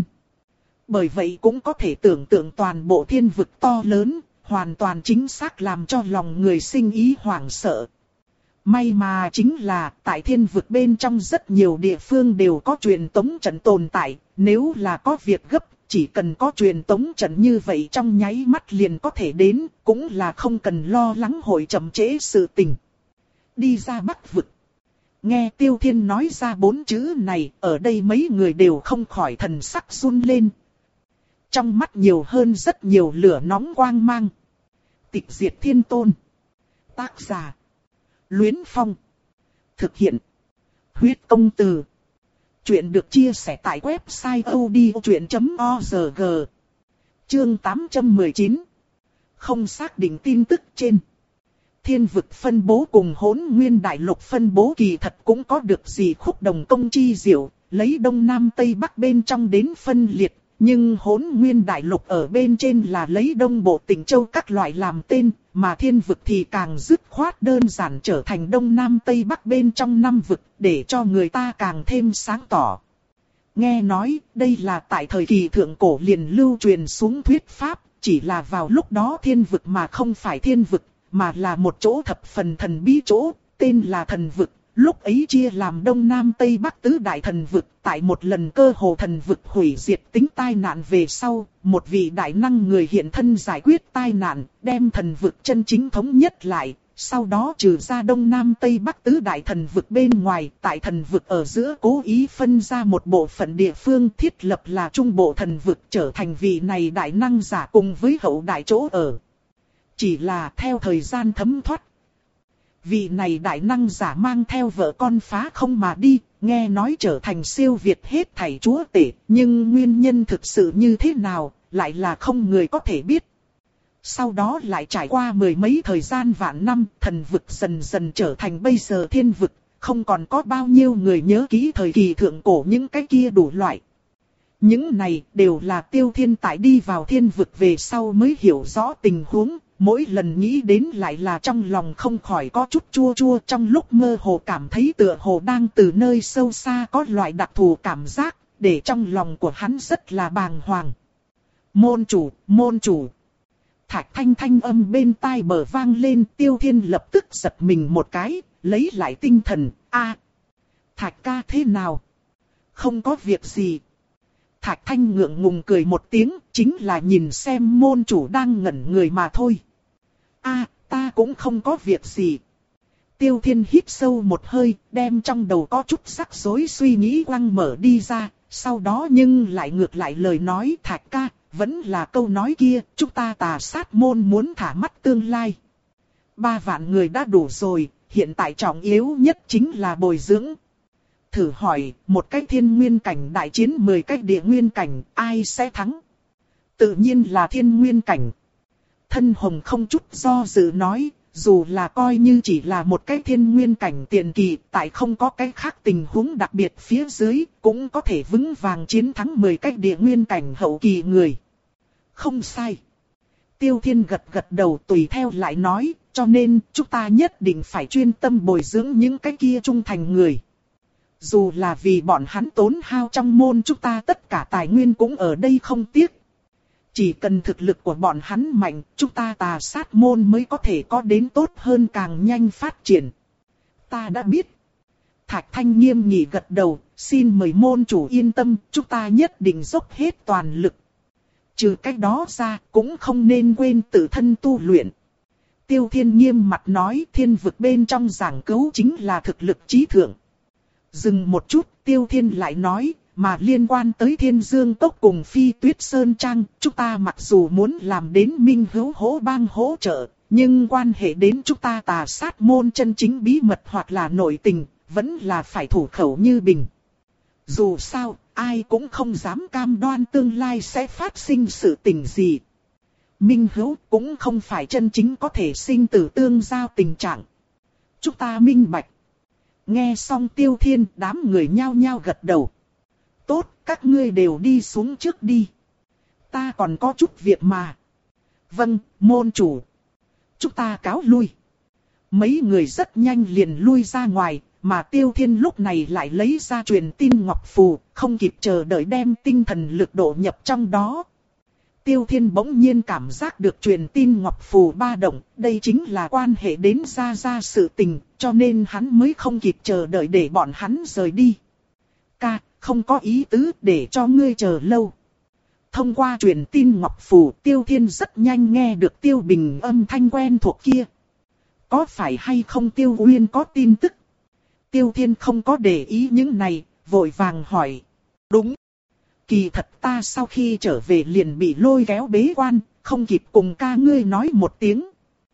Bởi vậy cũng có thể tưởng tượng toàn bộ thiên vực to lớn, hoàn toàn chính xác làm cho lòng người sinh ý hoảng sợ. May mà chính là tại thiên vực bên trong rất nhiều địa phương đều có truyền tống trận tồn tại, nếu là có việc gấp, chỉ cần có truyền tống trận như vậy trong nháy mắt liền có thể đến, cũng là không cần lo lắng hội chậm trễ sự tình. Đi ra Bắc vực. Nghe Tiêu Thiên nói ra bốn chữ này, ở đây mấy người đều không khỏi thần sắc run lên. Trong mắt nhiều hơn rất nhiều lửa nóng quang mang. Tịch diệt thiên tôn. Tác giả. Luyến Phong. Thực hiện. Huyết công từ. Chuyện được chia sẻ tại website odchuyện chấm org. Chương tám trăm mười chín. Không xác định tin tức trên. Thiên vực phân bố cùng Hỗn Nguyên đại lục phân bố kỳ thật cũng có được gì khúc đồng công chi diệu, lấy Đông Nam Tây Bắc bên trong đến phân liệt. Nhưng Hỗn Nguyên đại lục ở bên trên là lấy Đông Bộ Tỉnh Châu các loại làm tên, mà thiên vực thì càng dứt khoát đơn giản trở thành Đông Nam Tây Bắc bên trong năm vực, để cho người ta càng thêm sáng tỏ. Nghe nói, đây là tại thời kỳ thượng cổ liền lưu truyền xuống thuyết pháp, chỉ là vào lúc đó thiên vực mà không phải thiên vực, mà là một chỗ thập phần thần bí chỗ, tên là thần vực. Lúc ấy chia làm Đông Nam Tây Bắc tứ đại thần vực, tại một lần cơ hồ thần vực hủy diệt tính tai nạn về sau, một vị đại năng người hiện thân giải quyết tai nạn, đem thần vực chân chính thống nhất lại, sau đó trừ ra Đông Nam Tây Bắc tứ đại thần vực bên ngoài, tại thần vực ở giữa cố ý phân ra một bộ phận địa phương thiết lập là trung bộ thần vực, trở thành vị này đại năng giả cùng với hậu đại chỗ ở. Chỉ là theo thời gian thấm thoát, Vị này đại năng giả mang theo vợ con phá không mà đi, nghe nói trở thành siêu việt hết thảy chúa tể, nhưng nguyên nhân thực sự như thế nào, lại là không người có thể biết. Sau đó lại trải qua mười mấy thời gian vạn năm, thần vực dần dần trở thành bây giờ thiên vực, không còn có bao nhiêu người nhớ kỹ thời kỳ thượng cổ những cái kia đủ loại. Những này đều là Tiêu Thiên tại đi vào thiên vực về sau mới hiểu rõ tình huống, mỗi lần nghĩ đến lại là trong lòng không khỏi có chút chua chua, trong lúc mơ hồ cảm thấy tựa hồ đang từ nơi sâu xa có loại đặc thù cảm giác, để trong lòng của hắn rất là bàng hoàng. Môn chủ, môn chủ. Thạch Thanh thanh âm bên tai bờ vang lên, Tiêu Thiên lập tức giật mình một cái, lấy lại tinh thần, a, Thạch ca thế nào? Không có việc gì. Thạch Thanh ngượng ngùng cười một tiếng, chính là nhìn xem môn chủ đang ngẩn người mà thôi. A, ta cũng không có việc gì. Tiêu Thiên hít sâu một hơi, đem trong đầu có chút rắc rối suy nghĩ quăng mở đi ra, sau đó nhưng lại ngược lại lời nói Thạch ca, vẫn là câu nói kia, chúng ta Tà Sát môn muốn thả mắt tương lai. Ba vạn người đã đủ rồi, hiện tại trọng yếu nhất chính là bồi dưỡng. Thử hỏi, một cái thiên nguyên cảnh đại chiến mười cái địa nguyên cảnh, ai sẽ thắng? Tự nhiên là thiên nguyên cảnh. Thân Hồng không chút do dự nói, dù là coi như chỉ là một cái thiên nguyên cảnh tiền kỳ, tại không có cái khác tình huống đặc biệt phía dưới, cũng có thể vững vàng chiến thắng mười cái địa nguyên cảnh hậu kỳ người. Không sai. Tiêu Thiên gật gật đầu tùy theo lại nói, cho nên chúng ta nhất định phải chuyên tâm bồi dưỡng những cái kia trung thành người. Dù là vì bọn hắn tốn hao trong môn chúng ta tất cả tài nguyên cũng ở đây không tiếc. Chỉ cần thực lực của bọn hắn mạnh, chúng ta Tà Sát môn mới có thể có đến tốt hơn càng nhanh phát triển. Ta đã biết. Thạch Thanh nghiêm nghị gật đầu, xin mời môn chủ yên tâm, chúng ta nhất định dốc hết toàn lực. Trừ cách đó ra, cũng không nên quên tự thân tu luyện. Tiêu Thiên nghiêm mặt nói thiên vực bên trong giảng cứu chính là thực lực trí thượng. Dừng một chút, Tiêu Thiên lại nói, mà liên quan tới Thiên Dương Cốc cùng Phi Tuyết Sơn Trang, chúng ta mặc dù muốn làm đến minh hữu hỗ bang hỗ trợ, nhưng quan hệ đến chúng ta Tà Sát môn chân chính bí mật hoặc là nội tình, vẫn là phải thủ khẩu như bình. Dù sao, ai cũng không dám cam đoan tương lai sẽ phát sinh sự tình gì. Minh hữu cũng không phải chân chính có thể sinh tử tương giao tình trạng. Chúng ta minh bạch. Nghe xong Tiêu Thiên, đám người nhao nhao gật đầu. Tốt, các ngươi đều đi xuống trước đi. Ta còn có chút việc mà. Vâng, môn chủ. Chúng ta cáo lui. Mấy người rất nhanh liền lui ra ngoài, mà Tiêu Thiên lúc này lại lấy ra truyền tin ngọc phù, không kịp chờ đợi đem tinh thần lực độ nhập trong đó. Tiêu Thiên bỗng nhiên cảm giác được truyền tin ngọc phù ba động, đây chính là quan hệ đến Gia Gia sự tình, cho nên hắn mới không kịp chờ đợi để bọn hắn rời đi. Ca, không có ý tứ để cho ngươi chờ lâu. Thông qua truyền tin ngọc phù, Tiêu Thiên rất nhanh nghe được Tiêu Bình âm thanh quen thuộc kia. Có phải hay không Tiêu Uyên có tin tức? Tiêu Thiên không có để ý những này, vội vàng hỏi. Đúng. Kỳ thật ta sau khi trở về liền bị lôi kéo bế quan, không kịp cùng ca ngươi nói một tiếng.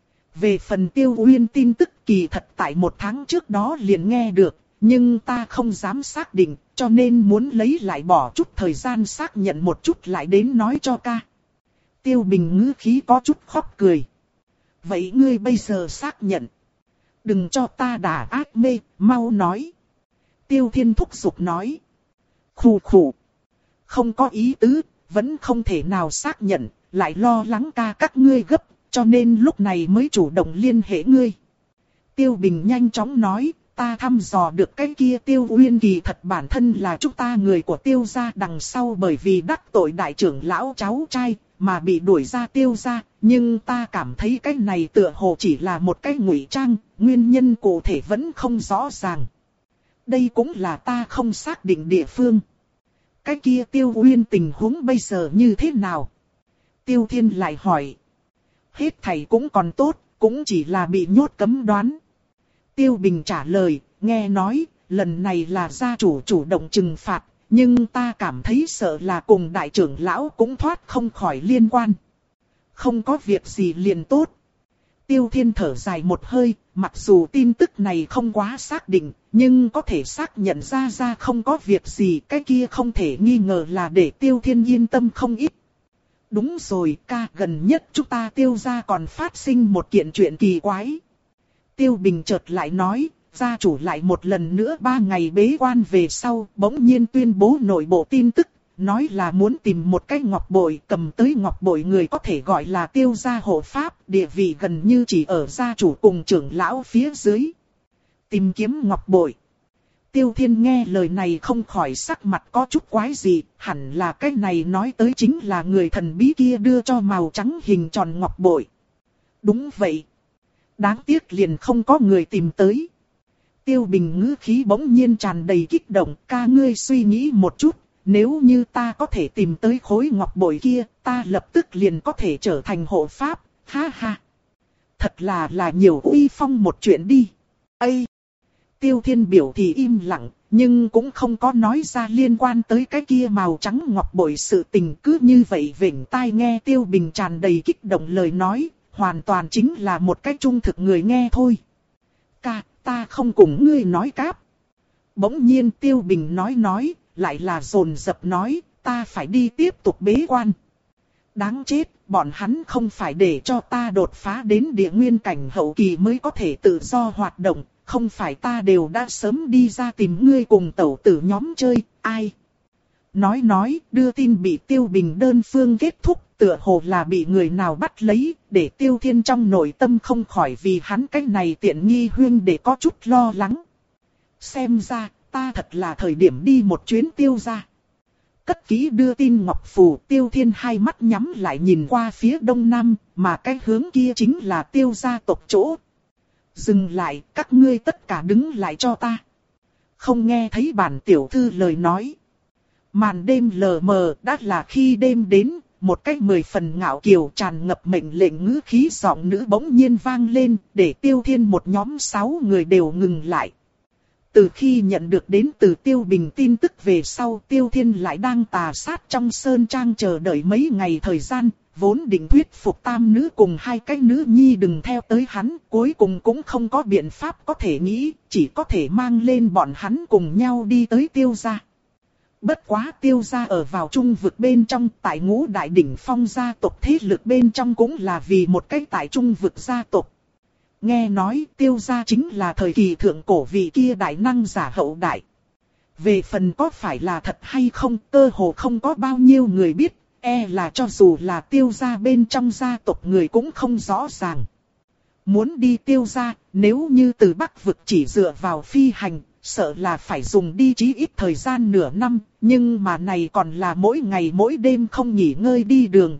Về phần Tiêu Uyên tin tức kỳ thật tại một tháng trước đó liền nghe được, nhưng ta không dám xác định, cho nên muốn lấy lại bỏ chút thời gian xác nhận một chút lại đến nói cho ca. Tiêu Bình ngữ khí có chút khóc cười. Vậy ngươi bây giờ xác nhận. Đừng cho ta đả ác mê, mau nói. Tiêu Thiên thúc giục nói. Khù khù. Không có ý tứ, vẫn không thể nào xác nhận, lại lo lắng ca các ngươi gấp, cho nên lúc này mới chủ động liên hệ ngươi. Tiêu Bình nhanh chóng nói, ta thăm dò được cái kia Tiêu Uyên kỳ thật bản thân là chúng ta người của Tiêu gia đằng sau bởi vì đắc tội đại trưởng lão cháu trai, mà bị đuổi ra Tiêu gia, nhưng ta cảm thấy cái này tựa hồ chỉ là một cái ngụy trang, nguyên nhân cụ thể vẫn không rõ ràng. Đây cũng là ta không xác định địa phương. Cái kia Tiêu Uyên tình huống bây giờ như thế nào? Tiêu Thiên lại hỏi. Hết thảy cũng còn tốt, cũng chỉ là bị nhốt cấm đoán. Tiêu Bình trả lời, nghe nói, lần này là gia chủ chủ động trừng phạt, nhưng ta cảm thấy sợ là cùng đại trưởng lão cũng thoát không khỏi liên quan. Không có việc gì liền tốt. Tiêu Thiên thở dài một hơi, mặc dù tin tức này không quá xác định, nhưng có thể xác nhận ra ra không có việc gì, cái kia không thể nghi ngờ là để Tiêu Thiên yên tâm không ít. Đúng rồi ca, gần nhất chúng ta Tiêu gia còn phát sinh một kiện chuyện kỳ quái. Tiêu Bình chợt lại nói, gia chủ lại một lần nữa ba ngày bế quan về sau, bỗng nhiên tuyên bố nội bộ tin tức, nói là muốn tìm một cái ngọc bội, cầm tới ngọc bội người có thể gọi là Tiêu gia hộ pháp, địa vị gần như chỉ ở gia chủ cùng trưởng lão phía dưới. Tìm kiếm ngọc bội. Tiêu Thiên nghe lời này không khỏi sắc mặt có chút quái gì, hẳn là cái này nói tới chính là người thần bí kia đưa cho màu trắng hình tròn ngọc bội. Đúng vậy. Đáng tiếc liền không có người tìm tới. Tiêu Bình ngữ khí bỗng nhiên tràn đầy kích động, ca ngươi suy nghĩ một chút, nếu như ta có thể tìm tới khối ngọc bội kia, ta lập tức liền có thể trở thành hộ pháp, ha ha. Thật là là nhiều uy phong một chuyện đi. Ây! Tiêu Thiên biểu thì im lặng, nhưng cũng không có nói ra liên quan tới cái kia màu trắng ngọc bội sự tình, cứ như vậy vểnh tai nghe Tiêu Bình tràn đầy kích động lời nói, hoàn toàn chính là một cái trung thực người nghe thôi. Ca, ta không cùng ngươi nói cáp. Bỗng nhiên Tiêu Bình nói nói, lại là dồn dập nói, ta phải đi tiếp tục bế quan. Đáng chết, bọn hắn không phải để cho ta đột phá đến địa nguyên cảnh hậu kỳ mới có thể tự do hoạt động, không phải ta đều đã sớm đi ra tìm ngươi cùng tẩu tử nhóm chơi, ai? Nói nói, đưa tin bị Tiêu Bình đơn phương kết thúc, tựa hồ là bị người nào bắt lấy, để Tiêu Thiên trong nội tâm không khỏi vì hắn cái này tiện nghi huyên để có chút lo lắng. Xem ra, ta thật là thời điểm đi một chuyến Tiêu gia. Cất kỹ đưa tin ngọc phù, Tiêu Thiên hai mắt nhắm lại nhìn qua phía đông nam, mà cái hướng kia chính là Tiêu gia tộc chỗ. Dừng lại, các ngươi tất cả đứng lại cho ta. Không nghe thấy bản tiểu thư lời nói. Màn đêm lờ mờ đã là khi đêm đến, một cách mười phần ngạo kiều tràn ngập mệnh lệnh ngữ khí giọng nữ bỗng nhiên vang lên, để Tiêu Thiên một nhóm sáu người đều ngừng lại. Từ khi nhận được đến từ Tiêu Bình tin tức về sau, Tiêu Thiên lại đang tà sát trong sơn trang chờ đợi mấy ngày thời gian, vốn định thuyết phục tam nữ cùng hai cái nữ nhi đừng theo tới hắn, cuối cùng cũng không có biện pháp có thể nghĩ, chỉ có thể mang lên bọn hắn cùng nhau đi tới Tiêu gia. Bất quá Tiêu gia ở vào trung vực bên trong, tại ngũ đại đỉnh phong gia tộc thế lực bên trong cũng là vì một cái tại trung vực gia tộc. Nghe nói Tiêu gia chính là thời kỳ thượng cổ vị kia đại năng giả hậu đại. Về phần có phải là thật hay không, cơ hồ không có bao nhiêu người biết, e là cho dù là Tiêu gia bên trong gia tộc người cũng không rõ ràng. Muốn đi Tiêu gia, nếu như từ Bắc vực chỉ dựa vào phi hành, sợ là phải dùng đi chí ít thời gian nửa năm, nhưng mà này còn là mỗi ngày mỗi đêm không nghỉ ngơi đi đường.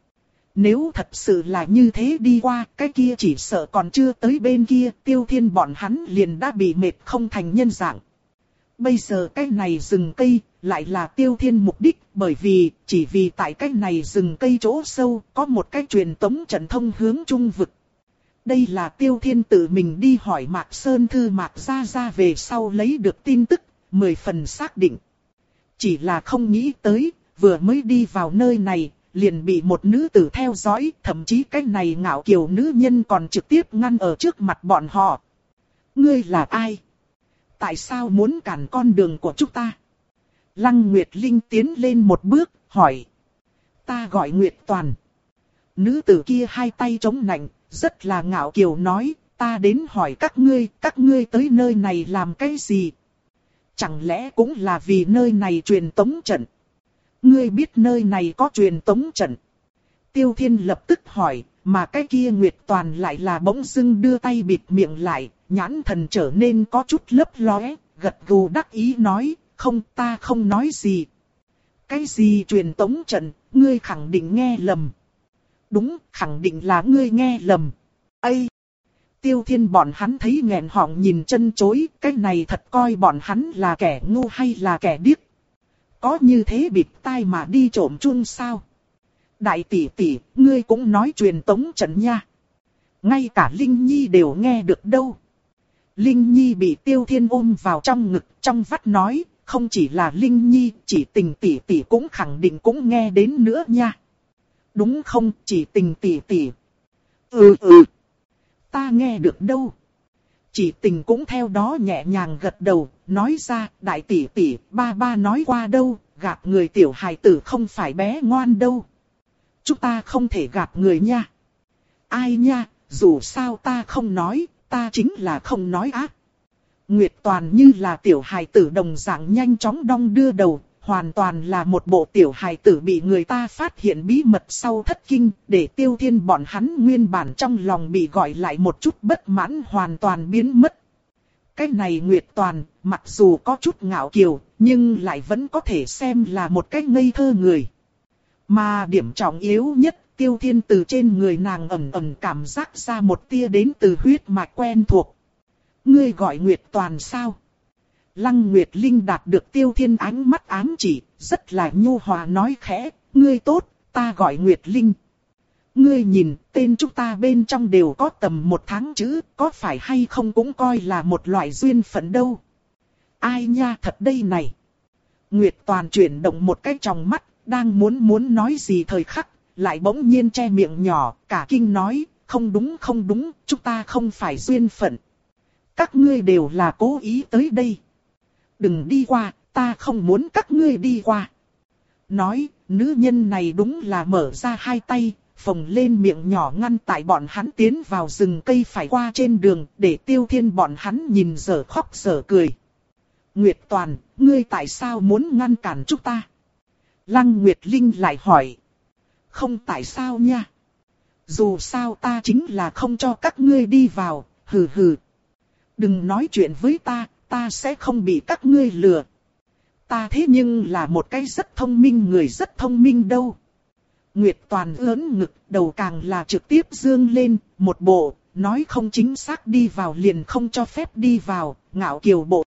Nếu thật sự là như thế đi qua, cái kia chỉ sợ còn chưa tới bên kia, Tiêu Thiên bọn hắn liền đã bị mệt không thành nhân dạng. Bây giờ cái này rừng cây, lại là Tiêu Thiên mục đích, bởi vì, chỉ vì tại cái này rừng cây chỗ sâu, có một cái truyền tống trận thông hướng trung vực. Đây là Tiêu Thiên tự mình đi hỏi Mạc Sơn Thư Mạc Gia Gia về sau lấy được tin tức, mười phần xác định. Chỉ là không nghĩ tới, vừa mới đi vào nơi này, liền bị một nữ tử theo dõi, thậm chí cái này ngạo kiều nữ nhân còn trực tiếp ngăn ở trước mặt bọn họ. Ngươi là ai? Tại sao muốn cản con đường của chúng ta? Lăng Nguyệt Linh tiến lên một bước, hỏi. Ta gọi Nguyệt Toàn. Nữ tử kia hai tay chống nạnh, rất là ngạo kiều nói, ta đến hỏi các ngươi, các ngươi tới nơi này làm cái gì? Chẳng lẽ cũng là vì nơi này truyền tống trận? Ngươi biết nơi này có truyền tống trận? Tiêu Thiên lập tức hỏi, mà cái kia Nguyệt Toàn lại là bỗng dưng đưa tay bịt miệng lại, nhãn thần trở nên có chút lấp lóe, gật gù đắc ý nói, không ta không nói gì. Cái gì truyền tống trận, ngươi khẳng định nghe lầm. Đúng, khẳng định là ngươi nghe lầm. Ây! Tiêu Thiên bọn hắn thấy nghẹn họng nhìn chân chối, cái này thật coi bọn hắn là kẻ ngu hay là kẻ điếc. Có như thế bịt tai mà đi trộm chun sao? Đại tỷ tỷ, ngươi cũng nói truyền tống trận nha. Ngay cả Linh Nhi đều nghe được đâu. Linh Nhi bị Tiêu Thiên ôm vào trong ngực, trong vắt nói, không chỉ là Linh Nhi, chỉ tình tỷ tỷ cũng khẳng định cũng nghe đến nữa nha. Đúng không, chỉ tình tỷ tỷ. Ừ ừ. Ta nghe được đâu. Chỉ Tình cũng theo đó nhẹ nhàng gật đầu, nói ra, đại tỷ tỷ, ba ba nói qua đâu, gạt người tiểu hài tử không phải bé ngoan đâu. Chúng ta không thể gạt người nha. Ai nha, dù sao ta không nói, ta chính là không nói á. Nguyệt Toàn như là tiểu hài tử đồng dạng nhanh chóng đong đưa đầu, hoàn toàn là một bộ tiểu hài tử bị người ta phát hiện bí mật sau thất kinh, để Tiêu Thiên bọn hắn nguyên bản trong lòng bị gọi lại một chút bất mãn hoàn toàn biến mất. Cái này Nguyệt Toàn, mặc dù có chút ngạo kiều, nhưng lại vẫn có thể xem là một cái ngây thơ người. Mà điểm trọng yếu nhất, Tiêu Thiên từ trên người nàng ẩn ẩn cảm giác ra một tia đến từ huyết mạch quen thuộc. Ngươi gọi Nguyệt Toàn sao? Lăng Nguyệt Linh đạt được Tiêu Thiên ánh mắt ám chỉ, rất là nhu hòa nói khẽ, ngươi tốt, ta gọi Nguyệt Linh. Ngươi nhìn, tên chúng ta bên trong đều có tầm một tháng chữ, có phải hay không cũng coi là một loại duyên phận đâu. Ai nha thật đây này. Nguyệt Toàn chuyển động một cái tròng mắt, đang muốn muốn nói gì thời khắc, lại bỗng nhiên che miệng nhỏ, cả kinh nói, không đúng không đúng, chúng ta không phải duyên phận. Các ngươi đều là cố ý tới đây. Đừng đi qua, ta không muốn các ngươi đi qua. Nói, nữ nhân này đúng là mở ra hai tay, phồng lên miệng nhỏ ngăn tại bọn hắn tiến vào rừng cây phải qua trên đường, để Tiêu Thiên bọn hắn nhìn dở khóc dở cười. Nguyệt Toàn, ngươi tại sao muốn ngăn cản chúng ta? Lăng Nguyệt Linh lại hỏi. Không tại sao nha. Dù sao ta chính là không cho các ngươi đi vào, hừ hừ. Đừng nói chuyện với ta, ta sẽ không bị các ngươi lừa. Ta thế nhưng là một cái rất thông minh người rất thông minh đâu. Nguyệt Toàn ưỡn ngực, đầu càng là trực tiếp dương lên, một bộ, nói không chính xác đi vào liền không cho phép đi vào, ngạo kiều bộ